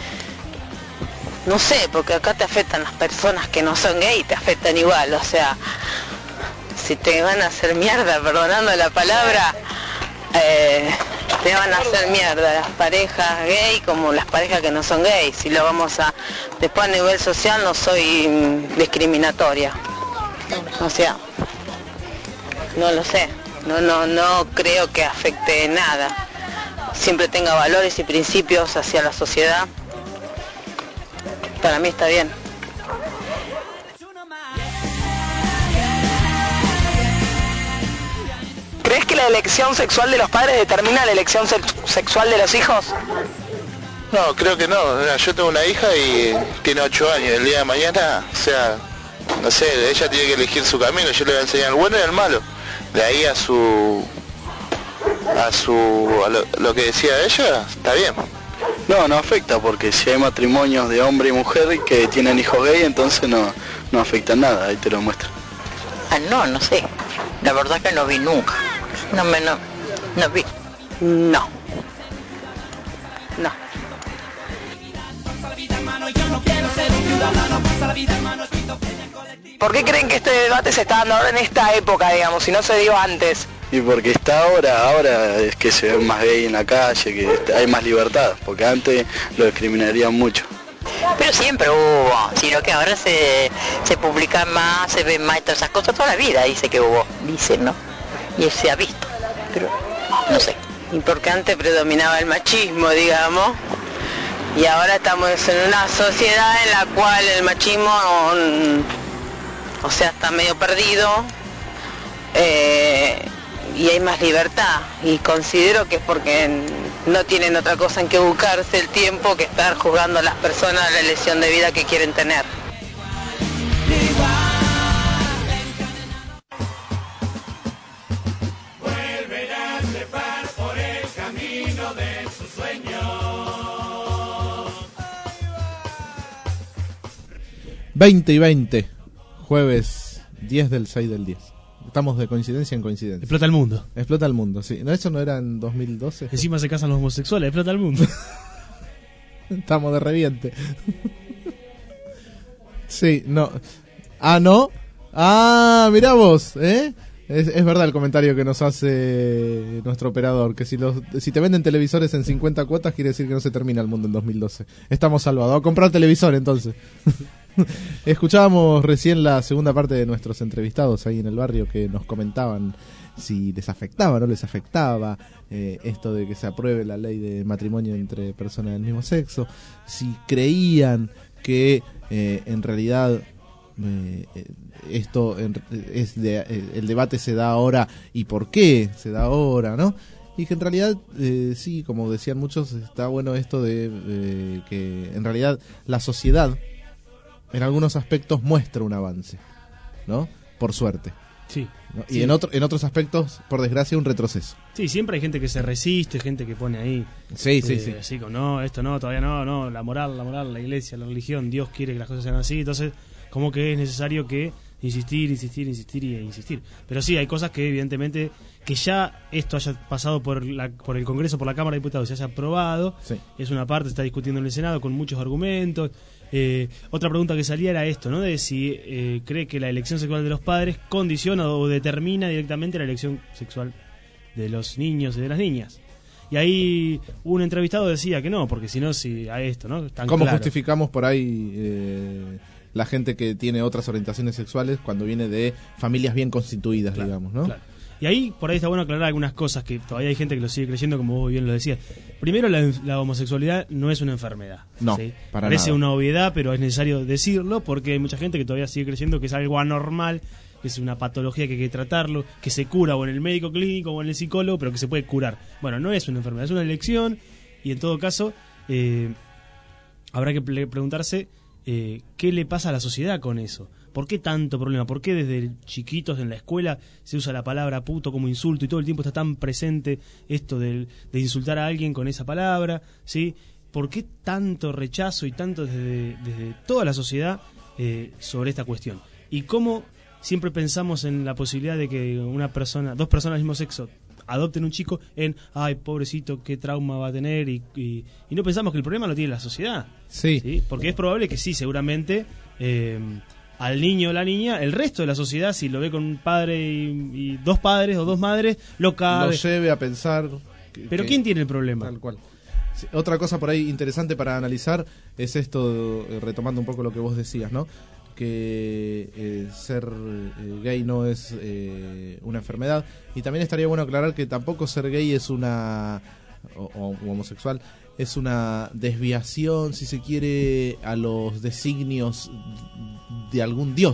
no sé, porque acá te afectan las personas que no son gay, te afectan igual, o sea, si te van a hacer mierda, perdonando la palabra, eh, te van a hacer mierda las parejas gay como las parejas que no son gay. Si lo vamos a, después a nivel social no soy discriminatoria, o sea, no lo sé, no, no, no creo que afecte nada, siempre tenga valores y principios hacia la sociedad. Para mí está bien. ¿Crees que la elección sexual de los padres determina la elección sex- sexual de los hijos? No, creo que no. Mira, yo tengo una hija y tiene ocho años. El día de mañana, o sea, no sé, ella tiene que elegir su camino. Yo le voy a enseñar el bueno y el malo. De ahí a su... a su... a lo, lo que decía ella, está bien. No, no afecta, porque si hay matrimonios de hombre y mujer que tienen hijos gay, entonces no, no afecta nada, ahí te lo muestro. Ah, no, no sé. La verdad que no vi nunca. No me, no, no vi. No. No. ¿Por qué creen que este debate se está dando ahora en esta época, digamos, si no se dio antes? Y porque está ahora, ahora es que se ve más gay en la calle, que hay más libertad, porque antes lo discriminarían mucho. Pero siempre hubo, sino que ahora se, se publican más, se ven más todas esas cosas, toda la vida dice que hubo, dicen, ¿no? Y se ha visto, pero no sé. Y porque antes predominaba el machismo, digamos, y ahora estamos en una sociedad en la cual el machismo, o sea, está medio perdido, eh, y hay más libertad, y considero que es porque no tienen otra cosa en que buscarse el tiempo que estar juzgando a las personas la elección de vida que quieren tener. Vuelven a trepar por el camino de sus sueños. veinte y veinte, jueves diez del seis del diez. Estamos de coincidencia en coincidencia. Explota el mundo. Explota el mundo, sí. ¿No, eso no era en dos mil doce? Encima se casan los homosexuales, explota el mundo. Estamos de reviente. Sí, no. Ah, ¿no? Ah, mirá vos, ¿eh? Es, es verdad el comentario que nos hace nuestro operador, que si los si te venden televisores en cincuenta cuotas quiere decir que no se termina el mundo en dos mil doce. Estamos salvados. A comprar televisor entonces. Escuchábamos recién la segunda parte de nuestros entrevistados ahí en el barrio que nos comentaban si les afectaba o no les afectaba eh, esto de que se apruebe la ley de matrimonio entre personas del mismo sexo, si creían que eh, en realidad eh, esto en, es de, eh, el debate se da ahora y por qué se da ahora, ¿no? Y que en realidad, eh, sí, como decían muchos, está bueno esto de eh, que en realidad la sociedad en algunos aspectos muestra un avance, ¿no? Por suerte. Sí. ¿no? Y sí. en, otro, en otros aspectos, por desgracia, un retroceso. Sí, siempre hay gente que se resiste, gente que pone ahí. Sí, sí, eh, sí. Así como, no, esto no, todavía no, no, la moral, la moral, la iglesia, la religión, Dios quiere que las cosas sean así. Entonces, como que es necesario que insistir, insistir, insistir y insistir. Pero sí, hay cosas que evidentemente, que ya esto haya pasado por la, por el Congreso, por la Cámara de Diputados, se haya aprobado, sí. Es una parte, se está discutiendo en el Senado con muchos argumentos. Eh, otra pregunta que salía era esto, ¿no? De si eh, cree que la elección sexual de los padres condiciona o determina directamente la elección sexual de los niños y de las niñas. Y ahí un entrevistado decía que no, porque si no, si a esto, ¿no? Tan ¿Cómo claro. justificamos por ahí eh, la gente que tiene otras orientaciones sexuales cuando viene de familias bien constituidas, Claro, digamos, ¿no? claro. Y ahí por ahí está bueno aclarar algunas cosas que todavía hay gente que lo sigue creyendo, como vos bien lo decías. Primero, la, la homosexualidad no es una enfermedad. No, ¿sí? para Parece nada. una obviedad, pero es necesario decirlo porque hay mucha gente que todavía sigue creyendo que es algo anormal, que es una patología que hay que tratarlo, que se cura o en el médico clínico o en el psicólogo, pero que se puede curar. Bueno, no es una enfermedad, es una elección y en todo caso eh, habrá que pre- preguntarse eh, qué le pasa a la sociedad con eso. ¿Por qué tanto problema? ¿Por qué desde chiquitos en la escuela se usa la palabra puto como insulto y todo el tiempo está tan presente esto de, de insultar a alguien con esa palabra? ¿Sí? ¿Por qué tanto rechazo y tanto desde, desde toda la sociedad eh, sobre esta cuestión? ¿Y cómo siempre pensamos en la posibilidad de que una persona, dos personas del mismo sexo adopten un chico en, ay, pobrecito, qué trauma va a tener? Y, y, y no pensamos que el problema lo tiene la sociedad. Sí. ¿Sí? Porque es probable que sí, seguramente... Eh, al niño o la niña, el resto de la sociedad, si lo ve con un padre y, y dos padres o dos madres, lo cabe. Lo lleve a pensar... Que, ¿Pero que, quién tiene el problema? Tal cual. Sí, otra cosa por ahí interesante para analizar es esto, eh, retomando un poco lo que vos decías, ¿no? Que eh, ser eh, gay no es eh, una enfermedad. Y también estaría bueno aclarar que tampoco ser gay es una... o, o homosexual... es una desviación, si se quiere, a los designios de algún dios,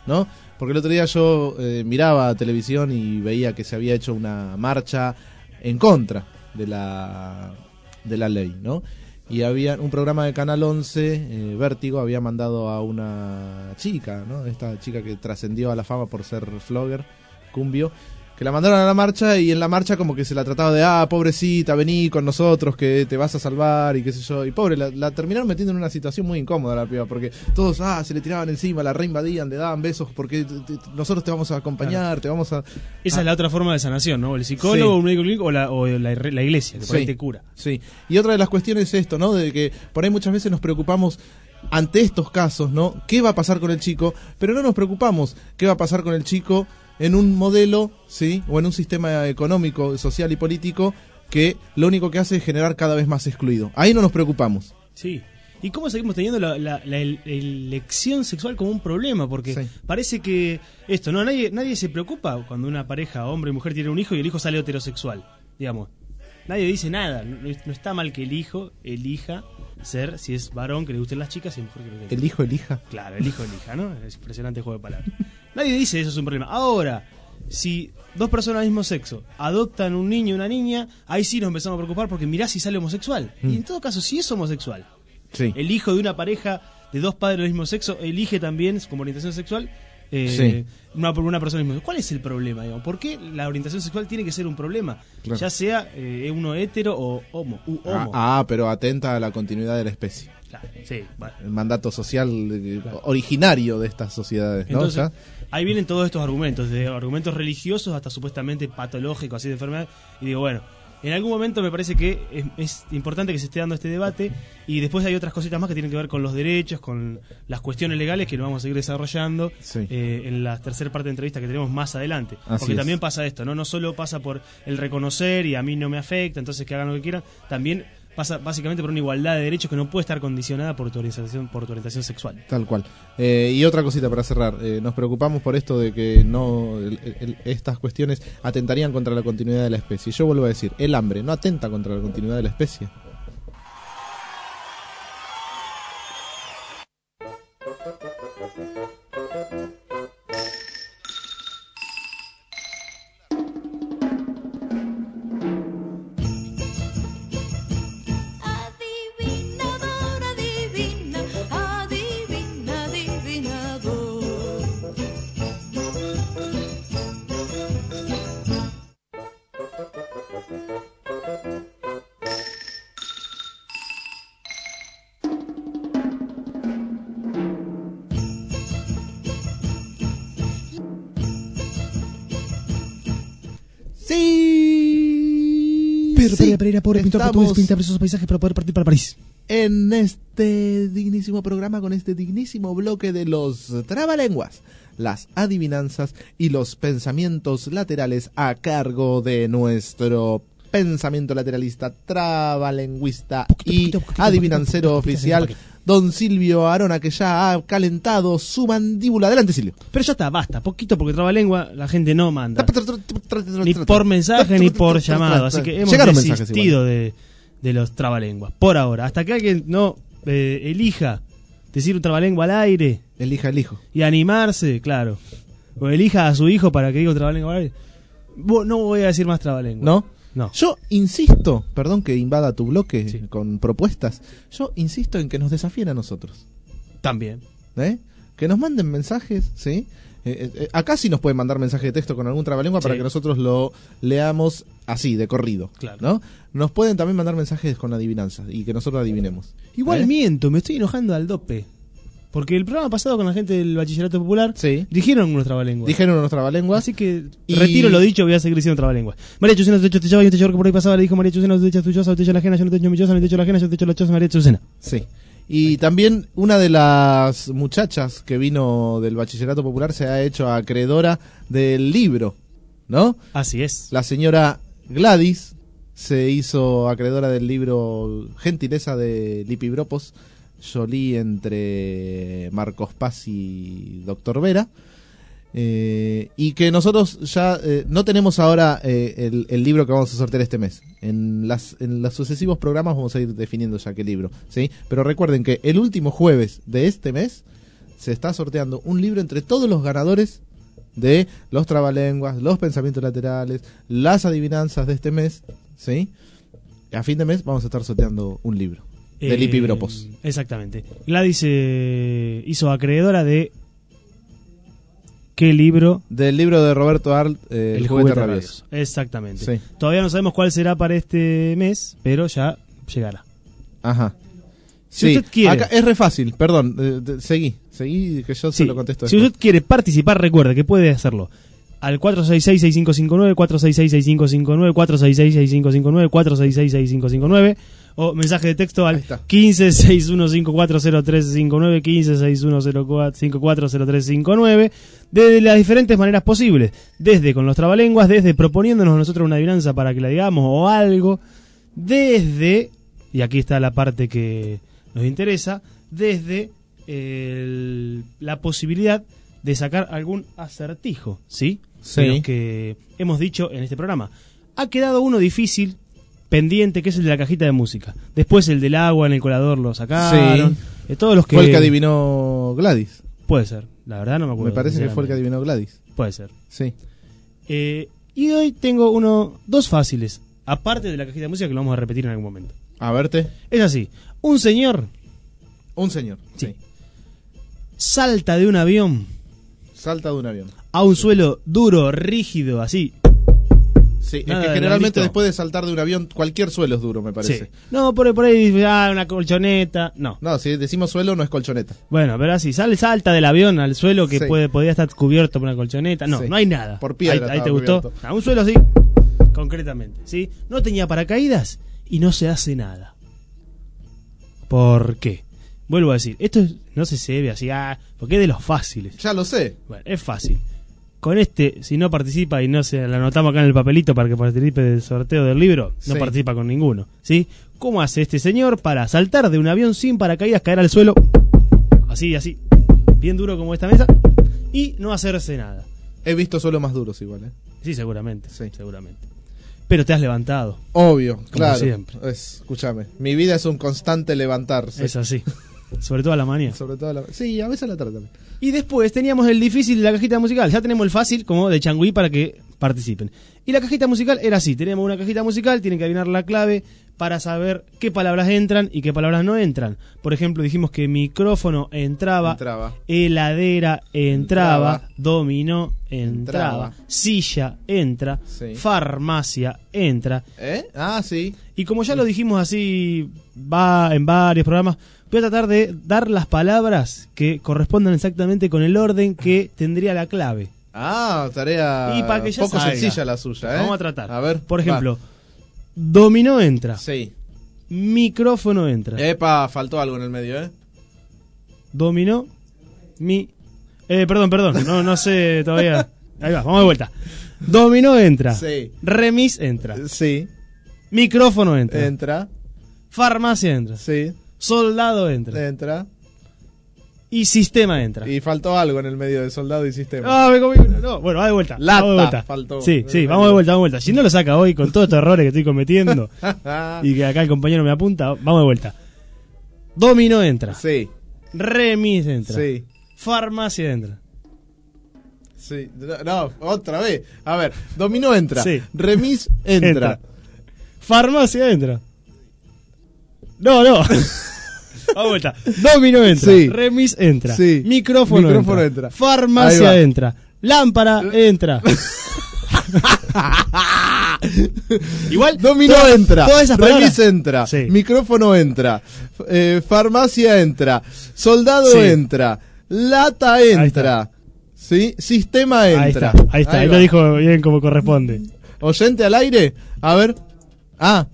¿no? Porque el otro día yo eh, miraba televisión y veía que se había hecho una marcha en contra de la de la ley, ¿no? Y había un programa de Canal once, eh, Vértigo, había mandado a una chica, ¿no? Esta chica que trascendió a la fama por ser flogger, Cumbio, que la mandaron a la marcha, y en la marcha como que se la trataba de, ah, pobrecita, vení con nosotros que te vas a salvar y qué sé yo. Y pobre, la, la terminaron metiendo en una situación muy incómoda la piba, porque todos, ah, se le tiraban encima, la reinvadían, le daban besos, porque te, te, nosotros te vamos a acompañar, claro. te vamos a... Esa a... es la otra forma de sanación, ¿no? El psicólogo, sí. un médico clínico o la, o la, la iglesia, que por sí. ahí te cura. Sí, y otra de las cuestiones es esto, ¿no? De que por ahí muchas veces nos preocupamos ante estos casos, ¿no? ¿Qué va a pasar con el chico? Pero no nos preocupamos qué va a pasar con el chico en un modelo, ¿sí? O en un sistema económico, social y político que lo único que hace es generar cada vez más excluido. Ahí no nos preocupamos. Sí. ¿Y cómo seguimos teniendo la, la, la elección sexual como un problema? Porque sí. parece que esto, ¿no? Nadie, nadie se preocupa cuando una pareja, hombre y mujer, tiene un hijo y el hijo sale heterosexual, digamos. Nadie dice nada. No, no está mal que el hijo elija ser, si es varón que le gusten las chicas, y mujer que le gusten. ¿El hijo elija? Claro, el hijo elija, ¿no? Es impresionante juego de palabras. Nadie dice eso es un problema. Ahora, si dos personas del mismo sexo adoptan un niño y una niña, ahí sí nos empezamos a preocupar porque mirá si sale homosexual. Mm. Y en todo caso, si es homosexual, sí. el hijo de una pareja de dos padres del mismo sexo elige también como orientación sexual eh, sí. una, una persona del mismo sexo. ¿Cuál es el problema? Digamos? ¿Por qué la orientación sexual tiene que ser un problema? Claro. Ya sea eh, uno hetero o homo. U, homo. Ah, ah, pero atenta a la continuidad de la especie. Claro, sí, vale. El mandato social eh, claro. originario de estas sociedades, ¿no? Entonces, ¿Ya? Ahí vienen todos estos argumentos, de argumentos religiosos hasta supuestamente patológicos, así de enfermedad. Y digo, bueno, en algún momento me parece que es, es importante que se esté dando este debate, y después hay otras cositas más que tienen que ver con los derechos, con las cuestiones legales que lo vamos a seguir desarrollando sí. eh, en la tercera parte de entrevista que tenemos más adelante. Así Porque es. también pasa esto, ¿no? No solo pasa por el reconocer y a mí no me afecta, entonces que hagan lo que quieran, también pasa básicamente por una igualdad de derechos que no puede estar condicionada por tu orientación, por tu orientación sexual. Tal cual. Eh, y otra cosita para cerrar, eh, nos preocupamos por esto de que no el, el, estas cuestiones atentarían contra la continuidad de la especie. Yo vuelvo a decir, el hambre no atenta contra la continuidad de la especie. Sí. Pedro sí. Pereira, Pereira, pobre pintor portugués, pinta preciosos paisajes para poder partir para París. En este dignísimo programa, con este dignísimo bloque de los trabalenguas, las adivinanzas y los pensamientos laterales a cargo de nuestro pensamiento lateralista, trabalengüista poquito, y poquito, poquito, adivinancero poquito, poquito, oficial, poquito, poquito. Don Silvio Arona, que ya ha calentado su mandíbula. Adelante, Silvio. Pero ya está, basta, poquito, porque trabalengua la gente no manda. Ni por mensaje ni por llamado. Así que hemos desistido de, de los trabalenguas. Por ahora, hasta que alguien no eh, elija decir un trabalengua al aire. Elija el hijo. Y animarse, claro. O elija a su hijo para que diga un trabalengua al aire. No voy a decir más trabalengua. ¿No? No. Yo insisto, perdón que invada tu bloque sí. con propuestas, yo insisto en que nos desafíen a nosotros. También. ¿Eh? Que nos manden mensajes, ¿sí? Eh, eh, acá sí nos pueden mandar mensaje de texto con algún trabalengua sí. para que nosotros lo leamos así, de corrido. Claro. ¿No? Nos pueden también mandar mensajes con adivinanzas y que nosotros adivinemos. Igual ¿Eh? miento, me estoy enojando al dope. Porque el programa pasado con la gente del Bachillerato Popular sí. dijeron unos trabalenguas. Dijeron unos trabalenguas. Así que y... retiro lo dicho, voy a seguir diciendo trabalenguas. María Chucena, te echo te echaba y un techo que por ahí pasaba, le dijo María Chucena, te echo tu choza, te echo la ajena, yo no te echo mi choza, no te echo la ajena, yo te echo la choza, María Chucena. Sí. Y también una de las muchachas que vino del Bachillerato Popular se ha hecho acreedora del libro, ¿no? Así es. La señora Gladys se hizo acreedora del libro Gentileza de Lipibropos, Jolie entre Marcos Paz y Doctor Vera, eh, y que nosotros ya eh, no tenemos ahora eh, el, el libro que vamos a sortear este mes. En las en los sucesivos programas vamos a ir definiendo ya qué libro, ¿sí? Pero recuerden que el último jueves de este mes se está sorteando un libro entre todos los ganadores de los trabalenguas, los pensamientos laterales, las adivinanzas de este mes, ¿sí? A fin de mes vamos a estar sorteando un libro del Eh, Ipibropos. Exactamente. Gladys eh, hizo acreedora de... ¿Qué libro? Del libro de Roberto Arlt, eh, El, El juguete, juguete rabioso. rabioso. Exactamente. Sí. Todavía no sabemos cuál será para este mes, pero ya llegará. Ajá. Si Sí, usted quiere... acá es re fácil, perdón, eh, de- seguí, seguí que yo se Sí, lo contesto si después. usted quiere participar, recuerde que puede hacerlo al cuatro seis seis, seis cinco cinco nueve, cuatro seis seis, seis cinco cinco nueve, cuatro seis seis, seis cinco cinco nueve, cuatro seis seis, seis cinco cinco nueve o mensaje de texto al quince seis uno cinco cuatro cero tres cinco nueve, quince seis uno cero cuatro cinco cuatro cero tres cinco nueve, de las diferentes maneras posibles, desde con los trabalenguas, desde proponiéndonos a nosotros una adivinanza para que la digamos o algo, desde, y aquí está la parte que nos interesa, desde el- la posibilidad de sacar algún acertijo, ¿sí? Sí. De los que hemos dicho en este programa. Ha quedado uno difícil, pendiente, que es el de la cajita de música. Después el del agua en el colador lo sacaron. Sí. De todos los que... Fue el que adivinó Gladys. Puede ser, la verdad no me acuerdo. Me parece que fue el que sinceramente. adivinó Gladys. Puede ser. Sí. Eh, y hoy tengo uno, dos fáciles, aparte de la cajita de música que lo vamos a repetir en algún momento. A verte. Es así, un señor... Un señor. Sí. Salta de un avión Salta de un avión. a un suelo duro, rígido, así. Sí, es Nada que de generalmente blandito. después de saltar de un avión, cualquier suelo es duro, me parece. Sí. No, por, por ahí dice, ah, una colchoneta. No. No, si decimos suelo no es colchoneta. Bueno, pero así, sale, salta del avión al suelo que Sí. puede, podría estar cubierto por una colchoneta. No, Sí. no hay nada. Por piedra Ahí, ahí te estaba gustó. cubierto. A un suelo así, concretamente. ¿Sí? No tenía paracaídas y no se hace nada. ¿Por qué? Vuelvo a decir, esto es- no se se ve así, ah, porque es de los fáciles. Ya lo sé. Bueno, es fácil. Con este, si no participa y no se lo anotamos acá en el papelito para que participe del sorteo del libro, no Sí. participa con ninguno. ¿Sí? ¿Cómo hace este señor para saltar de un avión sin paracaídas, caer al suelo, así, así, bien duro como esta mesa, y no hacerse nada? He visto suelos más duros igual, ¿eh? Sí, seguramente, seguramente. Pero te has levantado. Obvio, Como claro. siempre. Es, escúchame, mi vida es un constante levantarse. Es así. Sobre todo a la mañana. Sobre todo a la... Sí, a veces a la tarde también. Y después teníamos el difícil de la cajita musical. Ya tenemos el fácil como de Changüí para que participen. Y la cajita musical era así. Tenemos una cajita musical, tienen que adivinar la clave para saber qué palabras entran y qué palabras no entran. Por ejemplo, dijimos que micrófono entraba, Entraba. heladera entraba, Entraba. dominó entraba, Entraba. silla entra, Sí. farmacia entra. ¿Eh? Ah, sí. Y como ya lo dijimos así va en varios programas, voy a tratar de dar las palabras que correspondan exactamente con el orden que tendría la clave. Ah, tarea Y para que ya poco salga. sencilla la suya, ¿eh? Vamos a tratar. A ver. Por ejemplo, dominó entra. Sí. Micrófono entra. Epa, faltó algo en el medio, ¿eh? Dominó, mi... Eh, perdón, perdón, no, no sé todavía. Ahí va, vamos de vuelta. Dominó entra. Sí. Remis entra. Sí. Micrófono entra. Entra. Farmacia entra. Sí. Soldado entra. Entra. Y sistema entra. Y faltó algo en el medio de soldado y sistema. Ah, me comí una. No, bueno, va de vuelta. Lata, vamos de vuelta. faltó. Sí, sí, vamos de vuelta, vamos de vuelta. Si no lo saca hoy con todos estos errores que estoy cometiendo y que acá el compañero me apunta, vamos de vuelta. Dominó entra. Sí. Remis entra. Sí. Farmacia entra. Sí. No, otra vez. A ver, dominó entra. Sí. Remis entra. Entra. Farmacia entra. No, no. Vamos de vuelta. Dominó entra. Sí. Remis entra. Sí. Micrófono, Micrófono entra. entra. Farmacia Ahí va. entra. Lámpara entra. Igual Dominó todas- entra. Todas esas palabras. Remis entra. Sí. Micrófono entra. eh, farmacia entra. Soldado Sí. entra. Lata entra. ¿Sí? Sistema Ahí entra. está, ahí está, ahí, va. lo dijo bien como corresponde. ¿Oyente al aire? A ver. Ah,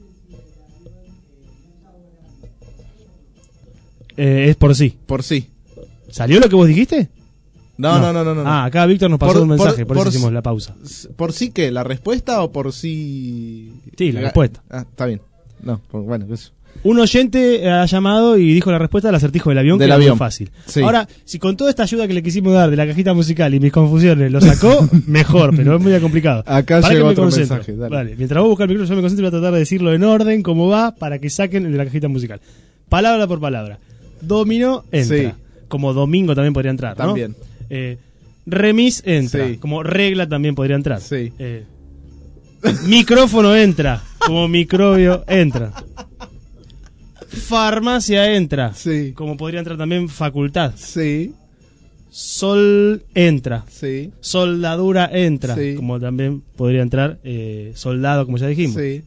Eh, es por sí. por sí. ¿Salió lo que vos dijiste? No, no, no, no. no, no. Ah, acá Víctor nos pasó Por- un mensaje, por, por- eso por- hicimos la pausa. ¿Por sí qué? ¿La respuesta o por sí...? Sí, la respuesta. Ah, está bien. No, por- bueno, eso. Un oyente ha llamado y dijo la respuesta al acertijo del avión, Del que era avión. muy fácil. Sí. Ahora, si con toda esta ayuda que le quisimos dar de la cajita musical y mis confusiones lo sacó, mejor, pero es muy complicado. Acá Para llegó que me otro concentro. mensaje, dale. Vale, mientras vos buscas el micrófono, yo me concentro y voy a tratar de decirlo en orden, como va, para que saquen el de la cajita musical. Palabra por palabra. Dominó entra. Sí. como domingo también podría entrar, ¿no? También. Eh, remis entra, Sí. como regla también podría entrar. Sí. Eh, micrófono entra, como microbio entra. Farmacia entra, sí. como podría entrar también facultad. Sí. Sol entra, sí. Soldadura entra, Sí. como también podría entrar eh, soldado, como ya dijimos. Sí.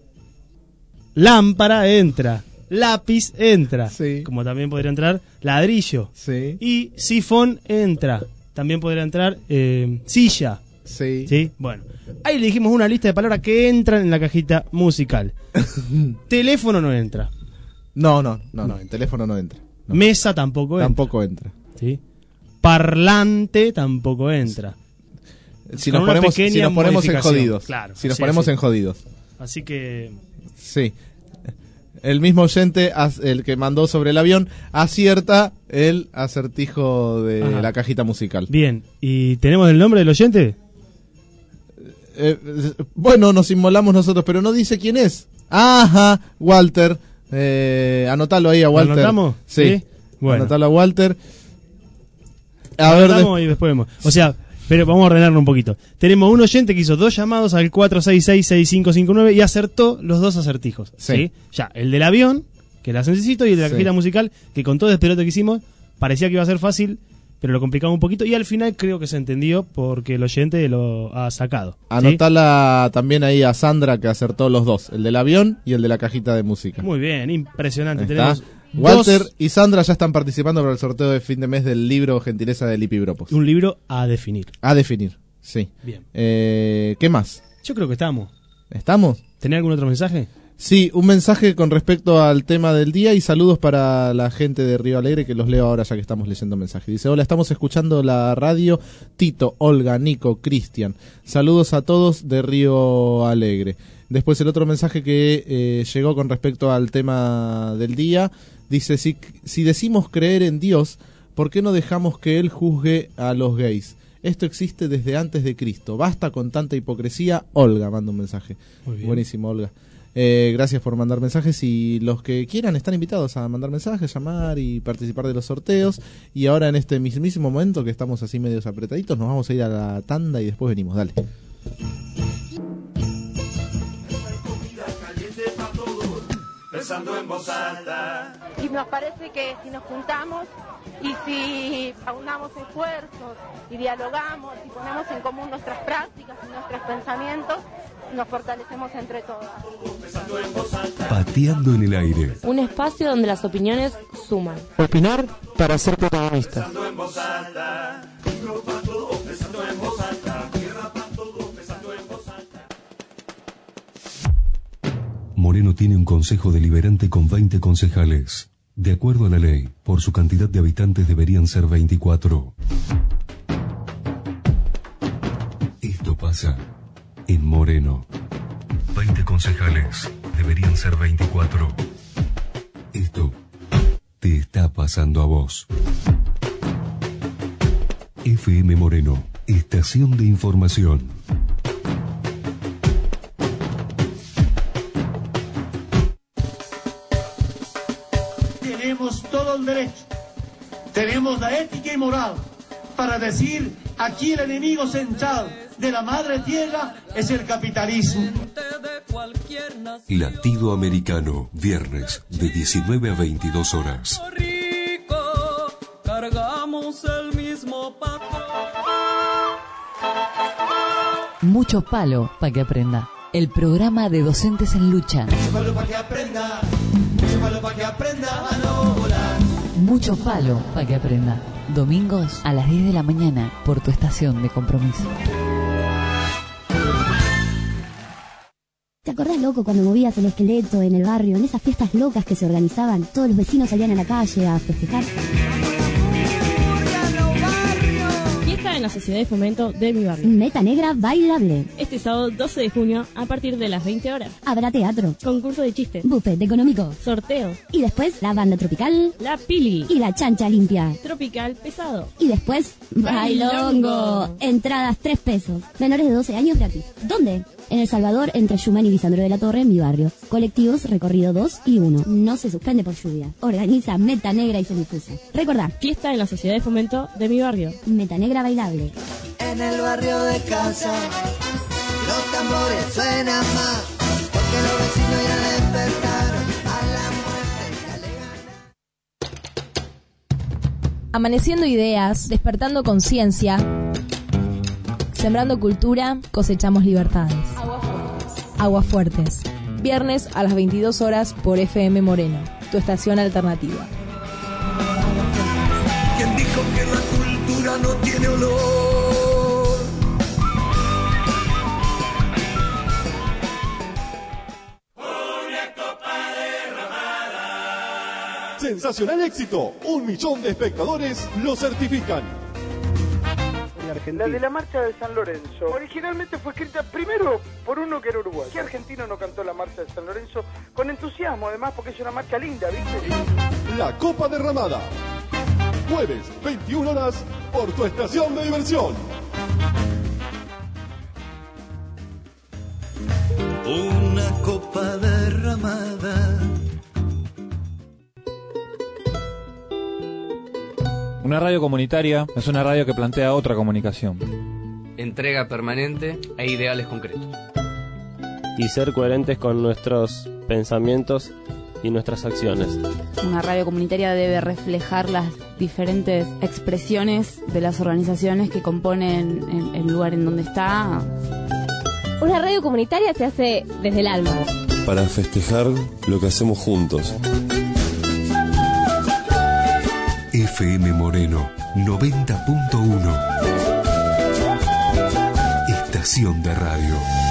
Lámpara entra, lápiz entra, Sí. como también podría entrar ladrillo. Sí. Y sifón entra, también podría entrar eh, silla. Sí. Sí. Bueno, ahí le dijimos una lista de palabras que entran en la cajita musical. Teléfono no entra. No, no, no, no, el teléfono no entra. No. Mesa tampoco entra. Tampoco entra. ¿Sí? Parlante tampoco entra. Si Con nos una ponemos, si pequeña nos ponemos en modificación. jodidos. Claro, si nos sí, ponemos sí. en jodidos. Así que... Sí. El mismo oyente, as- el que mandó sobre el avión, acierta el acertijo de Ajá. la cajita musical. Bien, ¿y tenemos el nombre del oyente? Eh, eh, bueno, nos inmolamos nosotros, pero no dice quién es. Ajá, Walter. Eh, anotalo ahí a Walter. ¿Lo anotamos? Sí. ¿Sí? Bueno. Anotalo a Walter. A Lo ver, anotamos y después vemos. O sea, pero vamos a ordenarlo un poquito. Tenemos un oyente que hizo dos llamados al cuatro seis seis, seis cinco cinco nueve y acertó los dos acertijos. Sí. ¿Sí? Ya, el del avión, que la necesito, y el de la Sí. cajita musical, que con todo el despelote que hicimos, parecía que iba a ser fácil, pero lo complicamos un poquito. Y al final creo que se entendió porque el oyente lo ha sacado. ¿sí? Anotala también ahí a Sandra, que acertó los dos, el del avión y el de la cajita de música. Muy bien, impresionante. Ahí Tenemos está. Walter dos- y Sandra ya están participando para el sorteo de fin de mes del libro Gentileza de Lipi Bropos. un libro a definir. A definir, sí. Bien. Eh, ¿Qué más? Yo creo que estamos. ¿Estamos? ¿Tenés algún otro mensaje? Sí, un mensaje con respecto al tema del día y saludos para la gente de Río Alegre, que los leo ahora ya que estamos leyendo mensajes. Dice: hola, estamos escuchando la radio. Tito, Olga, Nico, Cristian. Saludos a todos de Río Alegre. Después el otro mensaje que eh, llegó con respecto al tema del día. Dice: si, si decimos creer en Dios, ¿por qué no dejamos que Él juzgue a los gays? Esto existe desde antes de Cristo. Basta con tanta hipocresía. Olga manda un mensaje. Muy bien. Buenísimo, Olga. Eh, gracias por mandar mensajes y los que quieran están invitados a mandar mensajes, llamar y participar de los sorteos. Y ahora en este mismísimo momento que estamos así medios apretaditos, nos vamos a ir a la tanda y después venimos. Dale. Pensando en voz alta. Y nos parece que si nos juntamos y si aunamos esfuerzos y dialogamos y ponemos en común nuestras prácticas y nuestros pensamientos, nos fortalecemos entre todas. Pateando en el aire. Un espacio donde las opiniones suman. Opinar para ser protagonista. Pensando en voz alta. Pensando en voz alta. Pensando en voz alta. Moreno tiene un consejo deliberante con veinte concejales. De acuerdo a la ley, por su cantidad de habitantes deberían ser veinticuatro. Esto pasa en Moreno. veinte concejales deberían ser veinticuatro. Esto te está pasando a vos. F M Moreno, estación de información. Tenemos todo el derecho, tenemos la ética y moral para decir: aquí el enemigo central de la madre tierra es el capitalismo. Latido Americano, viernes de diecinueve a veintidós horas. Cargamos el mismo pato. Mucho palo para que aprenda. El programa de docentes en lucha. Mucho palo para que aprenda, mucho palo para que aprenda a no volar. Mucho palo para que aprenda. Domingos a las diez de la mañana por tu estación de compromiso. ¿Te acordás, loco, cuando movías el esqueleto en el barrio, en esas fiestas locas que se organizaban? Todos los vecinos salían a la calle a festejar. Fiesta en la Sociedad de Fomento de mi barrio. Meta negra bailable. Este sábado doce de junio a partir de las veinte horas. Habrá teatro. Concurso de chistes. Buffet económico. Sorteo. Y después la banda tropical. La Pili. Y la chancha limpia. Tropical pesado. Y después bailongo. Entradas tres pesos. Menores de doce años gratis. ¿Dónde? En El Salvador, entre Yumán y Lisandro de la Torre, en mi barrio. Colectivos recorrido dos y uno. No se suspende por lluvia. Organiza Meta Negra y Semifusa. Recordá, fiesta en la Sociedad de Fomento de mi barrio. Meta Negra bailable. En el barrio de casa, los tambores suenan más, porque los vecinos irán a despertar a la muerte que le gana. Amaneciendo ideas, despertando conciencia, sembrando cultura, cosechamos libertades. Aguas Fuertes. Viernes a las veintidós horas por F M Moreno, tu estación alternativa. ¿Quién dijo que la cultura no tiene olor? Una copa derramada. Sensacional éxito. Un millón de espectadores lo certifican. La de la marcha de San Lorenzo originalmente fue escrita primero por uno que era uruguayo. ¿Qué argentino no cantó la marcha de San Lorenzo con entusiasmo, además, porque es una marcha linda, ¿viste? La Copa Derramada. Jueves, veintiuna horas, por tu estación de diversión. Una copa derramada. Una radio comunitaria es una radio que plantea otra comunicación. Entrega permanente e ideales concretos. Y ser coherentes con nuestros pensamientos y nuestras acciones. Una radio comunitaria debe reflejar las diferentes expresiones de las organizaciones que componen el, el lugar en donde está. Una radio comunitaria se hace desde el alma. Para festejar lo que hacemos juntos. F M Moreno noventa punto uno. Estación de radio.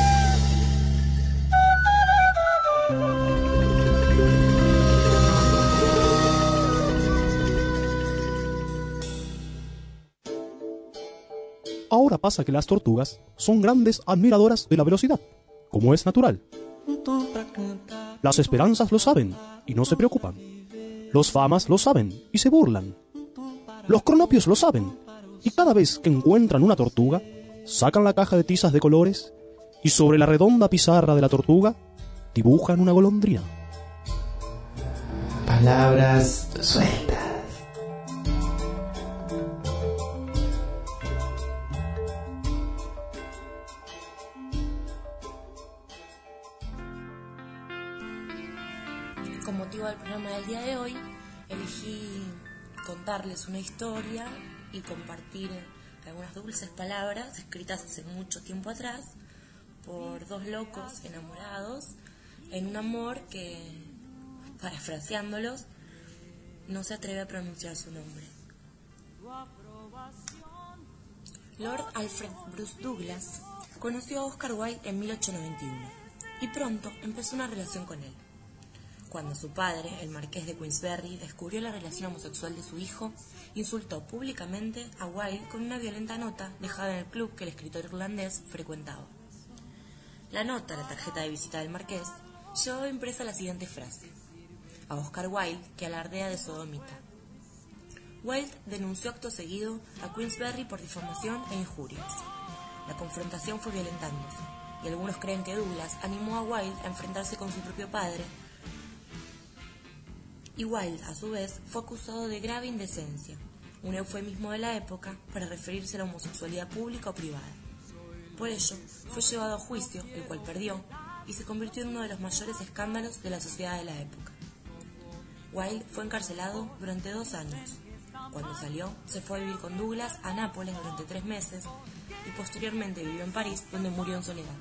Ahora pasa que las tortugas son grandes admiradoras de la velocidad, como es natural. Las esperanzas lo saben y no se preocupan. Los famas lo saben y se burlan. Los cronopios lo saben y cada vez que encuentran una tortuga, sacan la caja de tizas de colores y sobre la redonda pizarra de la tortuga dibujan una golondrina. Palabras sueltas. Con motivo del programa del día de hoy, elegí contarles una historia y compartir algunas dulces palabras escritas hace mucho tiempo atrás por dos locos enamorados en un amor que, parafraseándolos, no se atreve a pronunciar su nombre. Lord Alfred Bruce Douglas conoció a Oscar Wilde en mil ochocientos noventa y uno y pronto empezó una relación con él. Cuando su padre, el marqués de Queensberry, descubrió la relación homosexual de su hijo, insultó públicamente a Wilde con una violenta nota dejada en el club que el escritor irlandés frecuentaba. La nota, la tarjeta de visita del marqués, llevaba impresa la siguiente frase: a Oscar Wilde, que alardea de sodomita. Wilde denunció acto seguido a Queensberry por difamación e injurias. La confrontación fue violentándose, y algunos creen que Douglas animó a Wilde a enfrentarse con su propio padre, y Wilde, a su vez, fue acusado de grave indecencia, un eufemismo de la época para referirse a la homosexualidad pública o privada. Por ello, fue llevado a juicio, el cual perdió, y se convirtió en uno de los mayores escándalos de la sociedad de la época. Wilde fue encarcelado durante dos años. Cuando salió, se fue a vivir con Douglas a Nápoles durante tres meses y posteriormente vivió en París, donde murió en soledad.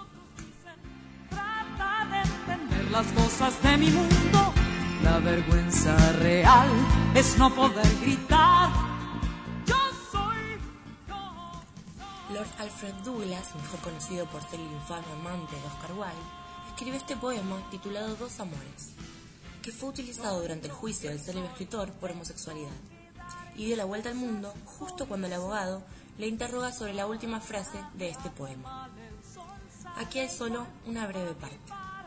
Trata de entender las cosas de mi mundo. La vergüenza real es no poder gritar. Yo soy. Lord Alfred Douglas, mejor conocido por ser el infame amante de Oscar Wilde, escribió este poema titulado Dos Amores, que fue utilizado durante el juicio del célebre escritor por homosexualidad, y dio la vuelta al mundo justo cuando el abogado le interroga sobre la última frase de este poema. Aquí hay solo una breve parte.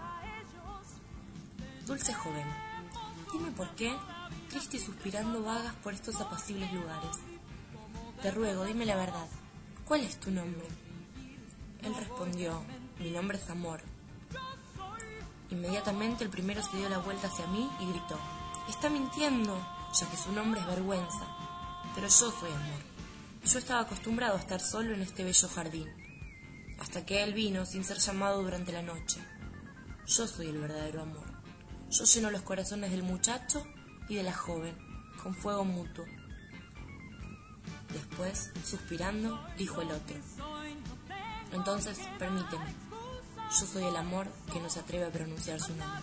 Dulce joven, dime por qué, triste y suspirando vagas por estos apacibles lugares. Te ruego, dime la verdad, ¿cuál es tu nombre? Él respondió, Mi nombre es Amor. Inmediatamente el primero se dio la vuelta hacia mí y gritó: «Está mintiendo», ya que su nombre es Vergüenza. Pero yo soy Amor. Yo estaba acostumbrado a estar solo en este bello jardín, hasta que él vino sin ser llamado durante la noche. Yo soy el verdadero amor. Yo lleno los corazones del muchacho y de la joven, con fuego mutuo. Después, suspirando, dijo el otro: «Entonces, permíteme. Yo soy el amor que no se atreve a pronunciar su nombre».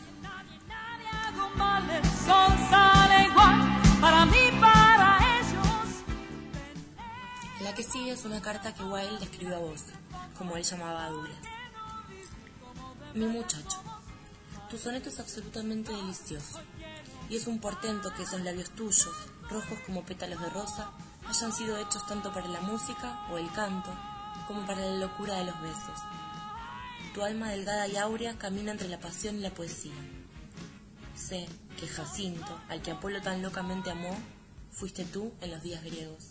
La que sigue es una carta que Wilde escribió a vos, como él llamaba a Douglas. Mi muchacho, tu soneto es absolutamente delicioso, y es un portento que esos labios tuyos, rojos como pétalos de rosa, hayan sido hechos tanto para la música o el canto, como para la locura de los besos. Tu alma delgada y áurea camina entre la pasión y la poesía. Sé que Jacinto, al que Apolo tan locamente amó, fuiste tú en los días griegos.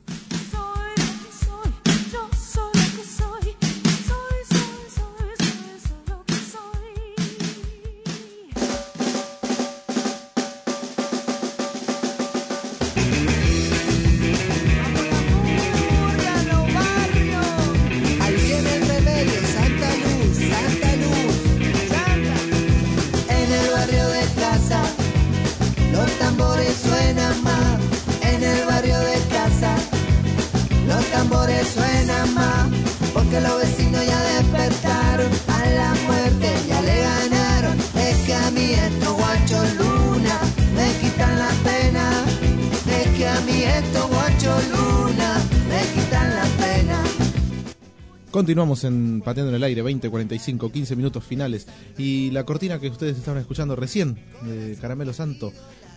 Yo soy lo que soy, soy, soy, soy, soy, soy lo que soy. Ahí viene el remedio, Santa Luz, Santa Luz, Santa. En el barrio de casa, los tambores suenan más. En el barrio de casa, los tambores suenan más, porque los vecinos ya despertaron, a la muerte ya le ganaron. Es que a mí estos guachos luna me quitan la pena, es que a mí estos guachos luna me quitan la pena. Continuamos en Pateando en el Aire, veinte, cuarenta y cinco, quince minutos finales. Y la cortina que ustedes estaban escuchando recién, de Caramelo Santo,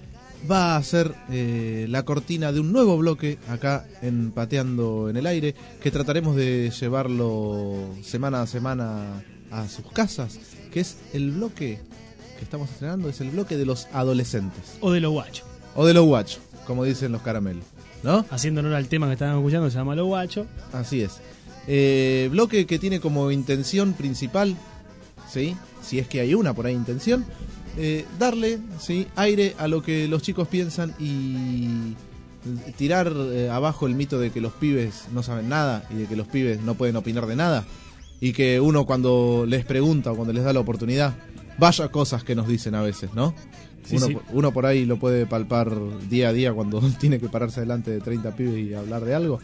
va a ser eh, la cortina de un nuevo bloque acá en Pateando en el Aire, que trataremos de llevarlo semana a semana a sus casas, que es el bloque que estamos estrenando, es el bloque de los adolescentes. O de los guachos. O de los guachos, como dicen los caramelos, ¿no? Haciendo honor al tema que estaban escuchando, se llama Los Guachos. Así es. Eh, bloque que tiene como intención principal, ¿sí? Si es que hay una por ahí intención, Eh, darle, ¿sí?, aire a lo que los chicos piensan y tirar eh, abajo el mito de que los pibes no saben nada y de que los pibes no pueden opinar de nada, y que uno cuando les pregunta o cuando les da la oportunidad, vaya cosas que nos dicen a veces, ¿no? Sí, uno, sí. uno por ahí lo puede palpar día a día cuando tiene que pararse delante de treinta pibes y hablar de algo,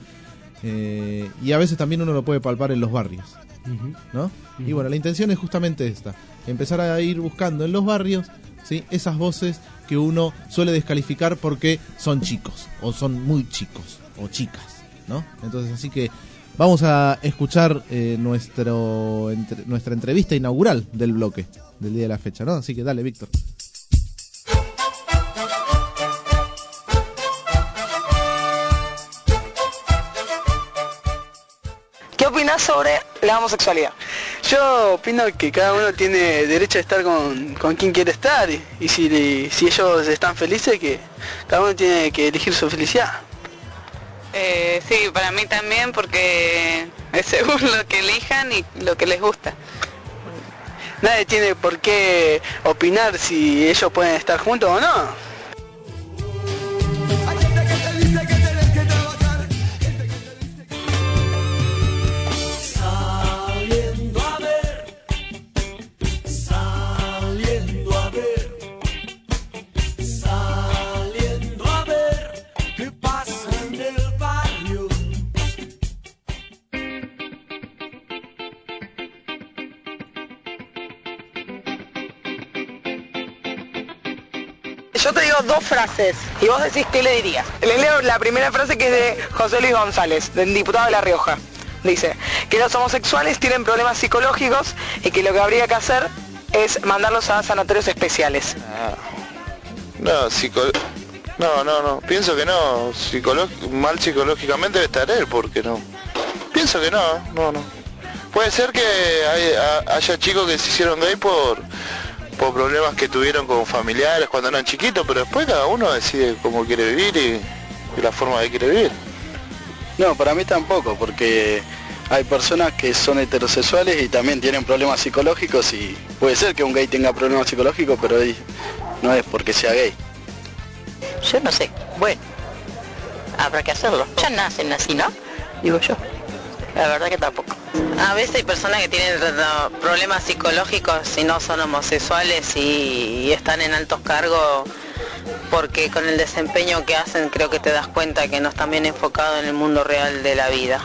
eh, y a veces también uno lo puede palpar en los barrios, ¿no? Y bueno, la intención es justamente esta: empezar a ir buscando en los barrios, ¿sí?, esas voces que uno suele descalificar porque son chicos, o son muy chicos, o chicas, ¿no? Entonces, así que vamos a escuchar eh, nuestro entre, nuestra entrevista inaugural del bloque, del día de la fecha, ¿no? Así que dale, Víctor. ¿Qué opinás sobre la homosexualidad? Yo opino que cada uno tiene derecho a estar con, con quien quiere estar, y, y si, si ellos están felices, que cada uno tiene que elegir su felicidad. Eh, sí, para mí también, porque es según lo que elijan y lo que les gusta. Nadie tiene por qué opinar si ellos pueden estar juntos o no. Yo te digo dos frases y vos decís qué le dirías. Les leo la primera frase, que es de José Luis González, del diputado de La Rioja. Dice que los homosexuales tienen problemas psicológicos y que lo que habría que hacer es mandarlos a sanatorios especiales. Ah, no, psico... no, no, no, pienso que no. Psicolo... Mal psicológicamente debe estar él, porque no. Pienso que no, no, no. Puede ser que hay, haya chicos que se hicieron gay por... por problemas que tuvieron con familiares cuando eran chiquitos, pero después cada uno decide cómo quiere vivir y, y la forma que quiere vivir. No, para mí tampoco, porque hay personas que son heterosexuales y también tienen problemas psicológicos, y puede ser que un gay tenga problemas psicológicos, pero ahí no es porque sea gay. Yo no sé, bueno, habrá que hacerlo. Ya nacen así, ¿no? Digo yo. La verdad que tampoco. A veces hay personas que tienen no, problemas psicológicos y no son homosexuales y, y están en altos cargos porque con el desempeño que hacen creo que te das cuenta que no están bien enfocados en el mundo real de la vida.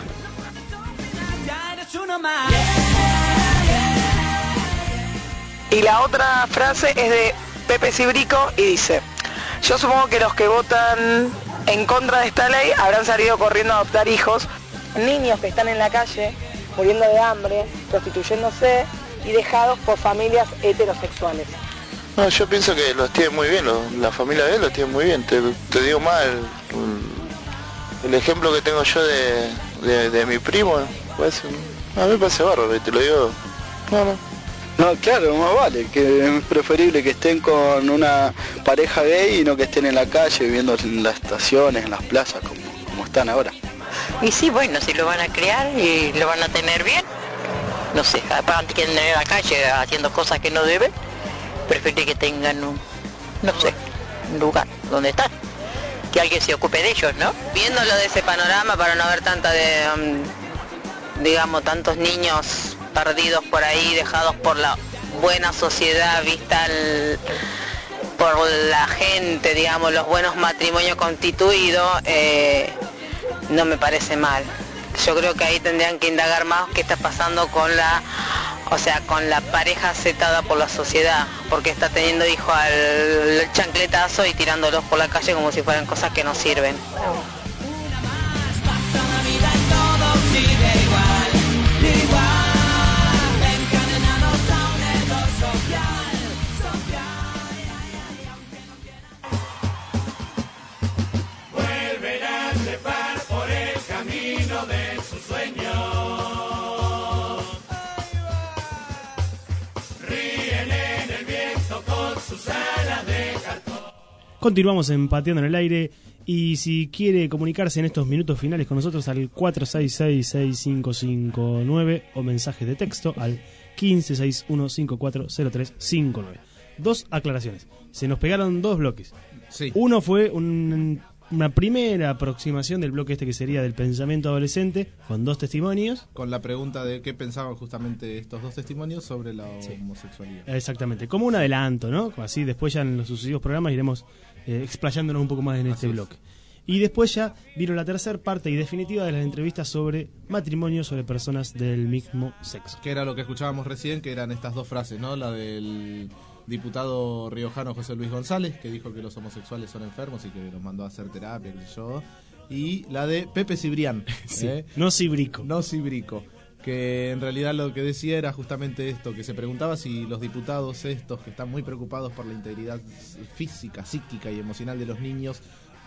Y la otra frase es de Pepe Cibrico y dice: yo supongo que los que votan en contra de esta ley habrán salido corriendo a adoptar hijos, niños que están en la calle muriendo de hambre, prostituyéndose y dejados por familias heterosexuales. No, yo pienso que los tiene muy bien, los, la familia de él los tiene muy bien. Te, te digo más, el, el ejemplo que tengo yo de, de, de mi primo, pues, a mí me parece bárbaro, y te lo digo. No, no. No, claro, más vale, que es preferible que estén con una pareja gay y no que estén en la calle viviendo en las estaciones, en las plazas, como, como están ahora. Y sí, bueno, si lo van a criar y lo van a tener bien, no sé, aparte quieren tener en la calle haciendo cosas que no deben, prefiero que tengan un, no sé, un lugar donde están, que alguien se ocupe de ellos, ¿no? Viéndolo de ese panorama para no ver tanta de, um, digamos, tantos niños perdidos por ahí, dejados por la buena sociedad, vista el, por la gente, digamos, los buenos matrimonios constituidos, eh, no me parece mal. Yo creo que ahí tendrían que indagar más qué está pasando con la, o sea, con la pareja aceptada por la sociedad, porque está teniendo hijos al chancletazo y tirándolos por la calle como si fueran cosas que no sirven. Continuamos en Pateando en el Aire, y si quiere comunicarse en estos minutos finales con nosotros al cuatro seis seis, seis cinco cinco nueve o mensajes de texto al quince sesenta y uno cincuenta y cuatro cero tres cincuenta y nueve. Dos aclaraciones. Se nos pegaron dos bloques. Sí. Uno fue un, una primera aproximación del bloque este que sería del pensamiento adolescente, con dos testimonios. Con la pregunta de qué pensaban justamente estos dos testimonios sobre la sí. homosexualidad. Exactamente, como un adelanto, ¿no? Así después ya en los sucesivos programas iremos eh, explayándonos un poco más en este Así bloque. Y después ya vino la tercera parte y definitiva de las entrevistas sobre matrimonio, sobre personas del mismo sexo. Que era lo que escuchábamos recién, que eran estas dos frases, ¿no? La del diputado riojano José Luis González, que dijo que los homosexuales son enfermos y que los mandó a hacer terapia, qué sé yo. Y la de Pepe Cibrián. Sí, ¿eh? No Cibrico. No Cibrico. Que en realidad lo que decía era justamente esto, que se preguntaba si los diputados estos, que están muy preocupados por la integridad física, psíquica y emocional de los niños,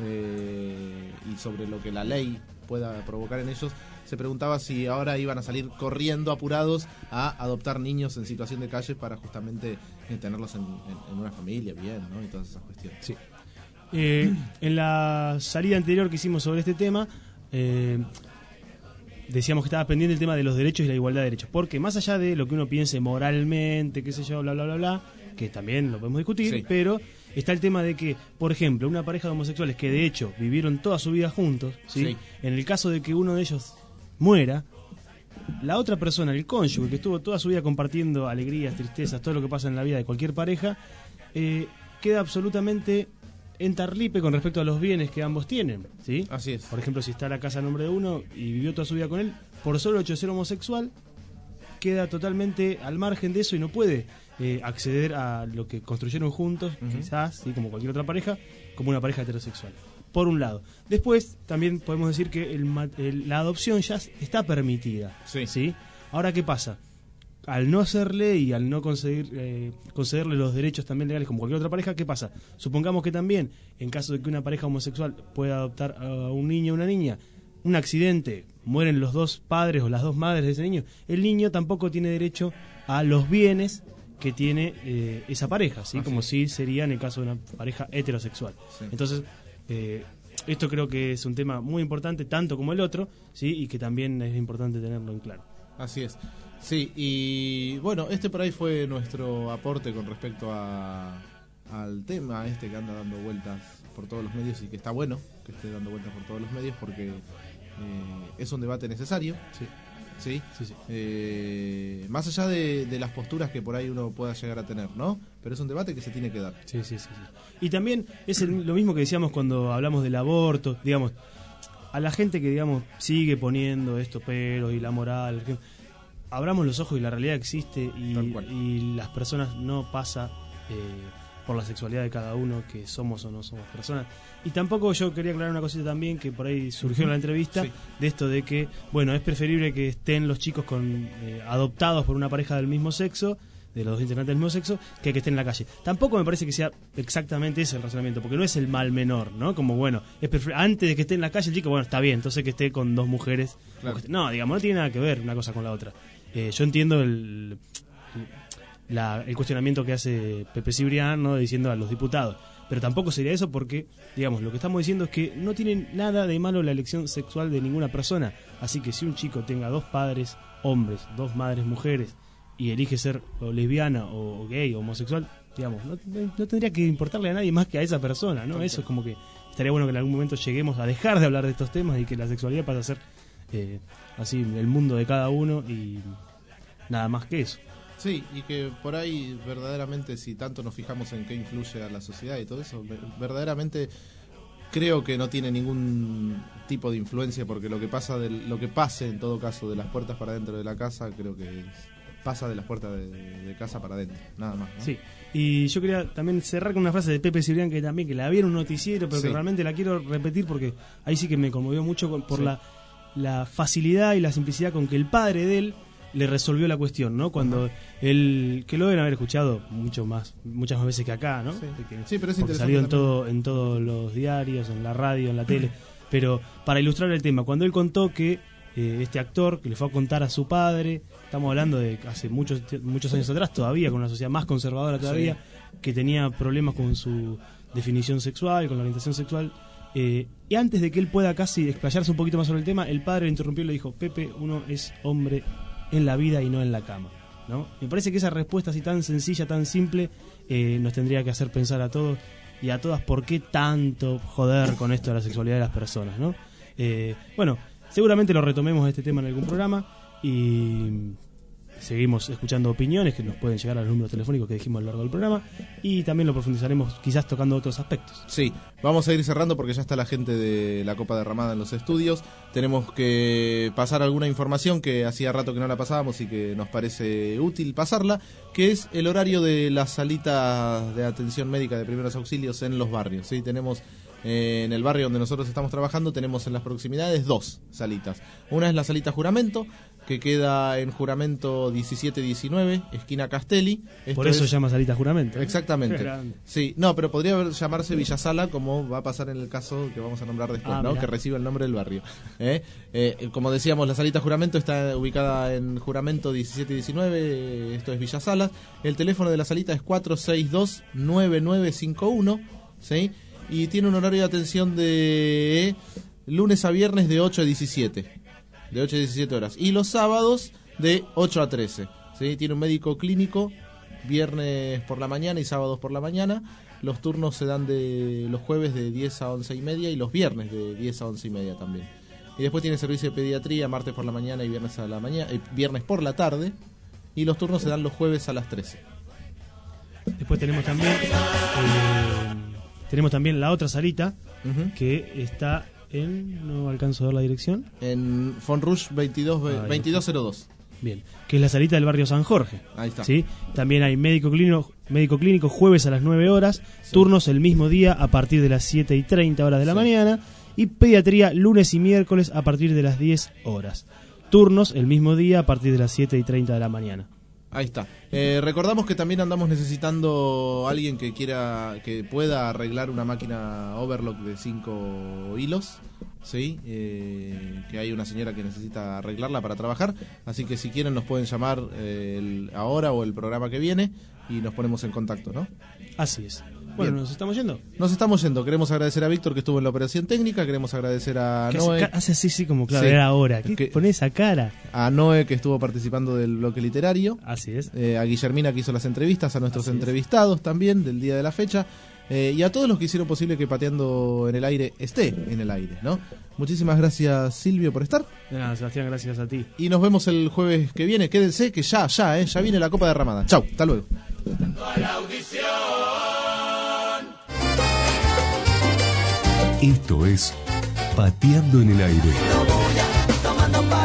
eh, y sobre lo que la ley pueda provocar en ellos, se preguntaba si ahora iban a salir corriendo apurados a adoptar niños en situación de calle para justamente eh, tenerlos en, en, en una familia bien, ¿no? Y todas esas cuestiones. Sí. Eh, en la salida anterior que hicimos sobre este tema, eh, decíamos que estaba pendiente el tema de los derechos y la igualdad de derechos, porque más allá de lo que uno piense moralmente, qué sé yo, bla, bla, bla, bla, que también lo podemos discutir, sí. Pero está el tema de que, por ejemplo, una pareja de homosexuales que de hecho vivieron toda su vida juntos, ¿sí? Sí. En el caso de que uno de ellos muera, la otra persona, el cónyuge, que estuvo toda su vida compartiendo alegrías, tristezas, todo lo que pasa en la vida de cualquier pareja, eh, queda absolutamente en tarlipe con respecto a los bienes que ambos tienen, ¿sí? Así es. Por ejemplo, si está la casa a nombre de uno y vivió toda su vida con él, por solo hecho de ser homosexual, queda totalmente al margen de eso y no puede eh, acceder a lo que construyeron juntos, uh-huh. quizás, ¿sí? Como cualquier otra pareja, como una pareja heterosexual. Por un lado. Después, también podemos decir que el, el, la adopción ya está permitida, sí. ¿sí? Ahora, ¿qué pasa? Al no ser ley y al no conceder, eh, concederle los derechos también legales como cualquier otra pareja, ¿qué pasa? Supongamos que también, en caso de que una pareja homosexual pueda adoptar a un niño o una niña, un accidente, mueren los dos padres o las dos madres de ese niño, el niño tampoco tiene derecho a los bienes que tiene eh, esa pareja, ¿sí? Como si sería en el caso de una pareja heterosexual. Sí. Entonces, eh, esto creo que es un tema muy importante, tanto como el otro, ¿sí? Y que también es importante tenerlo en claro. Así es. Sí, y bueno, este por ahí fue nuestro aporte con respecto a, al tema este que anda dando vueltas por todos los medios y que está bueno que esté dando vueltas por todos los medios porque eh, es un debate necesario. Sí. ¿Sí? Sí, sí. Eh, más allá de, de las posturas que por ahí uno pueda llegar a tener, ¿no? Pero es un debate que se tiene que dar. Sí, sí, sí, sí. Y también es el, lo mismo que decíamos cuando hablamos del aborto, digamos, a la gente que, digamos, sigue poniendo estos peros y la moral, que, abramos los ojos y la realidad existe y, y las personas no pasa eh, por la sexualidad de cada uno, que somos o no somos personas. Y tampoco yo quería aclarar una cosita también que por ahí surgió en la entrevista, sí, de esto de que, bueno, es preferible que estén los chicos con eh, adoptados por una pareja del mismo sexo, de los dos integrantes del mismo sexo, que que estén en la calle. Tampoco me parece que sea exactamente ese el razonamiento, porque no es el mal menor, ¿no? Como, bueno, es prefer- antes de que esté en la calle el chico, bueno, está bien, entonces que esté con dos mujeres. Claro. Esté, no, digamos, no tiene nada que ver una cosa con la otra. Eh, yo entiendo el, la, el cuestionamiento que hace Pepe Cibrián, ¿no? Diciendo a los diputados. Pero tampoco sería eso porque, digamos, lo que estamos diciendo es que no tiene nada de malo la elección sexual de ninguna persona. Así que si un chico tenga dos padres hombres, dos madres mujeres, y elige ser o lesbiana o gay o homosexual, digamos, no, no tendría que importarle a nadie más que a esa persona, ¿no? Eso es como que estaría bueno que en algún momento lleguemos a dejar de hablar de estos temas y que la sexualidad pase a ser eh, así el mundo de cada uno y nada más que eso. Sí, y que por ahí verdaderamente, si tanto nos fijamos en qué influye a la sociedad y todo eso, verdaderamente creo que no tiene ningún tipo de influencia, porque lo que pasa de, lo que pase en todo caso de las puertas para dentro de la casa, creo que es, pasa de las puertas de, de casa para adentro, nada más, ¿no? Sí, y yo quería también cerrar con una frase de Pepe Cibrián que también, que la vi en un noticiero, pero sí, que realmente la quiero repetir porque ahí sí que me conmovió mucho por sí, la, la facilidad y la simplicidad con que el padre de él le resolvió la cuestión, ¿no? Cuando uh-huh. él, que lo deben haber escuchado mucho más, muchas más veces que acá, ¿no? Sí, porque, sí, pero es interesante. Salió en todo, en todos los diarios, en la radio, en la tele. Pero para ilustrar el tema, cuando él contó que eh, este actor, que le fue a contar a su padre, estamos hablando de hace muchos muchos años atrás, todavía con una sociedad más conservadora todavía, sí, que tenía problemas con su definición sexual, con la orientación sexual. Eh, y antes de que él pueda casi explayarse un poquito más sobre el tema, el padre le interrumpió y le dijo: Pepe, uno es hombre en la vida y no en la cama, ¿no? Me parece que esa respuesta así tan sencilla, tan simple, eh, nos tendría que hacer pensar a todos y a todas por qué tanto joder con esto de la sexualidad de las personas, ¿no? Eh, bueno, seguramente lo retomemos este tema en algún programa y seguimos escuchando opiniones que nos pueden llegar a los números telefónicos que dijimos a lo largo del programa y también lo profundizaremos quizás tocando otros aspectos. Sí, vamos a ir cerrando porque ya está la gente de la Copa Derramada en los estudios. Tenemos que pasar alguna información que hacía rato que no la pasábamos y que nos parece útil pasarla, que es el horario de las salitas de atención médica de primeros auxilios en los barrios. ¿Sí? Tenemos eh, en el barrio donde nosotros estamos trabajando, tenemos en las proximidades dos salitas. Una es la salita Juramento, que queda en Juramento diecisiete diecinueve, esquina Castelli. Esto Por eso es... se llama salita Juramento. Exactamente. Sí, no, pero podría haber, llamarse Villasala, como va a pasar en el caso que vamos a nombrar después, ah, ¿no? Que reciba el nombre del barrio. ¿Eh? Eh, como decíamos, la salita Juramento está ubicada en Juramento diecisiete diecinueve, esto es Villasala. El teléfono de la salita es cuatro seis dos, nueve nueve cinco uno, ¿sí? Y tiene un horario de atención de lunes a viernes de ocho a diecisiete. De ocho a diecisiete horas. Y los sábados de ocho a trece. ¿Sí? Tiene un médico clínico viernes por la mañana y sábados por la mañana. Los turnos se dan de los jueves de diez a once y media y los viernes de diez a once y media también. Y después tiene servicio de pediatría martes por la mañana y viernes a la mañana, eh, viernes por la tarde. Y los turnos se dan los jueves a las trece. Después tenemos también eh, tenemos también la otra salita, uh-huh, que está en, no alcanzo a ver la dirección, en Fonrush veintidós cero dos. Bien, que es la salita del barrio San Jorge. Ahí está. ¿Sí? También hay médico clínico, médico clínico jueves a las nueve horas, sí, turnos el mismo día a partir de las siete y treinta horas de la sí. mañana, y pediatría lunes y miércoles a partir de las diez horas. Turnos el mismo día a partir de las siete y treinta de la mañana. Ahí está. Eh, recordamos que también andamos necesitando alguien que quiera, que pueda arreglar una máquina overlock de cinco hilos, ¿sí? Eh, que hay una señora que necesita arreglarla para trabajar, así que si quieren nos pueden llamar eh, el, ahora o el programa que viene y nos ponemos en contacto, ¿no? Así es. Bueno, Bien. nos estamos yendo. Nos estamos yendo. Queremos agradecer a Víctor que estuvo en la operación técnica. Queremos agradecer a Que Noé. hace, hace así, sí, como claro, Sí. era ahora. ¿Qué Que- pone esa cara? A Noé que estuvo participando del bloque literario. Así es. Eh, a Guillermina que hizo las entrevistas. A nuestros Así es. entrevistados también del día de la fecha. Eh, y a todos los que hicieron posible que Pateando en el Aire esté en el aire, ¿no? Muchísimas gracias, Silvio, por estar. De nada, Sebastián, gracias a ti. Y nos vemos el jueves que viene. Quédense que ya, ya, eh, ya viene la Copa Derramada. Chau, hasta luego. a la audición. Esto es Pateando en el Aire. Tomando pa'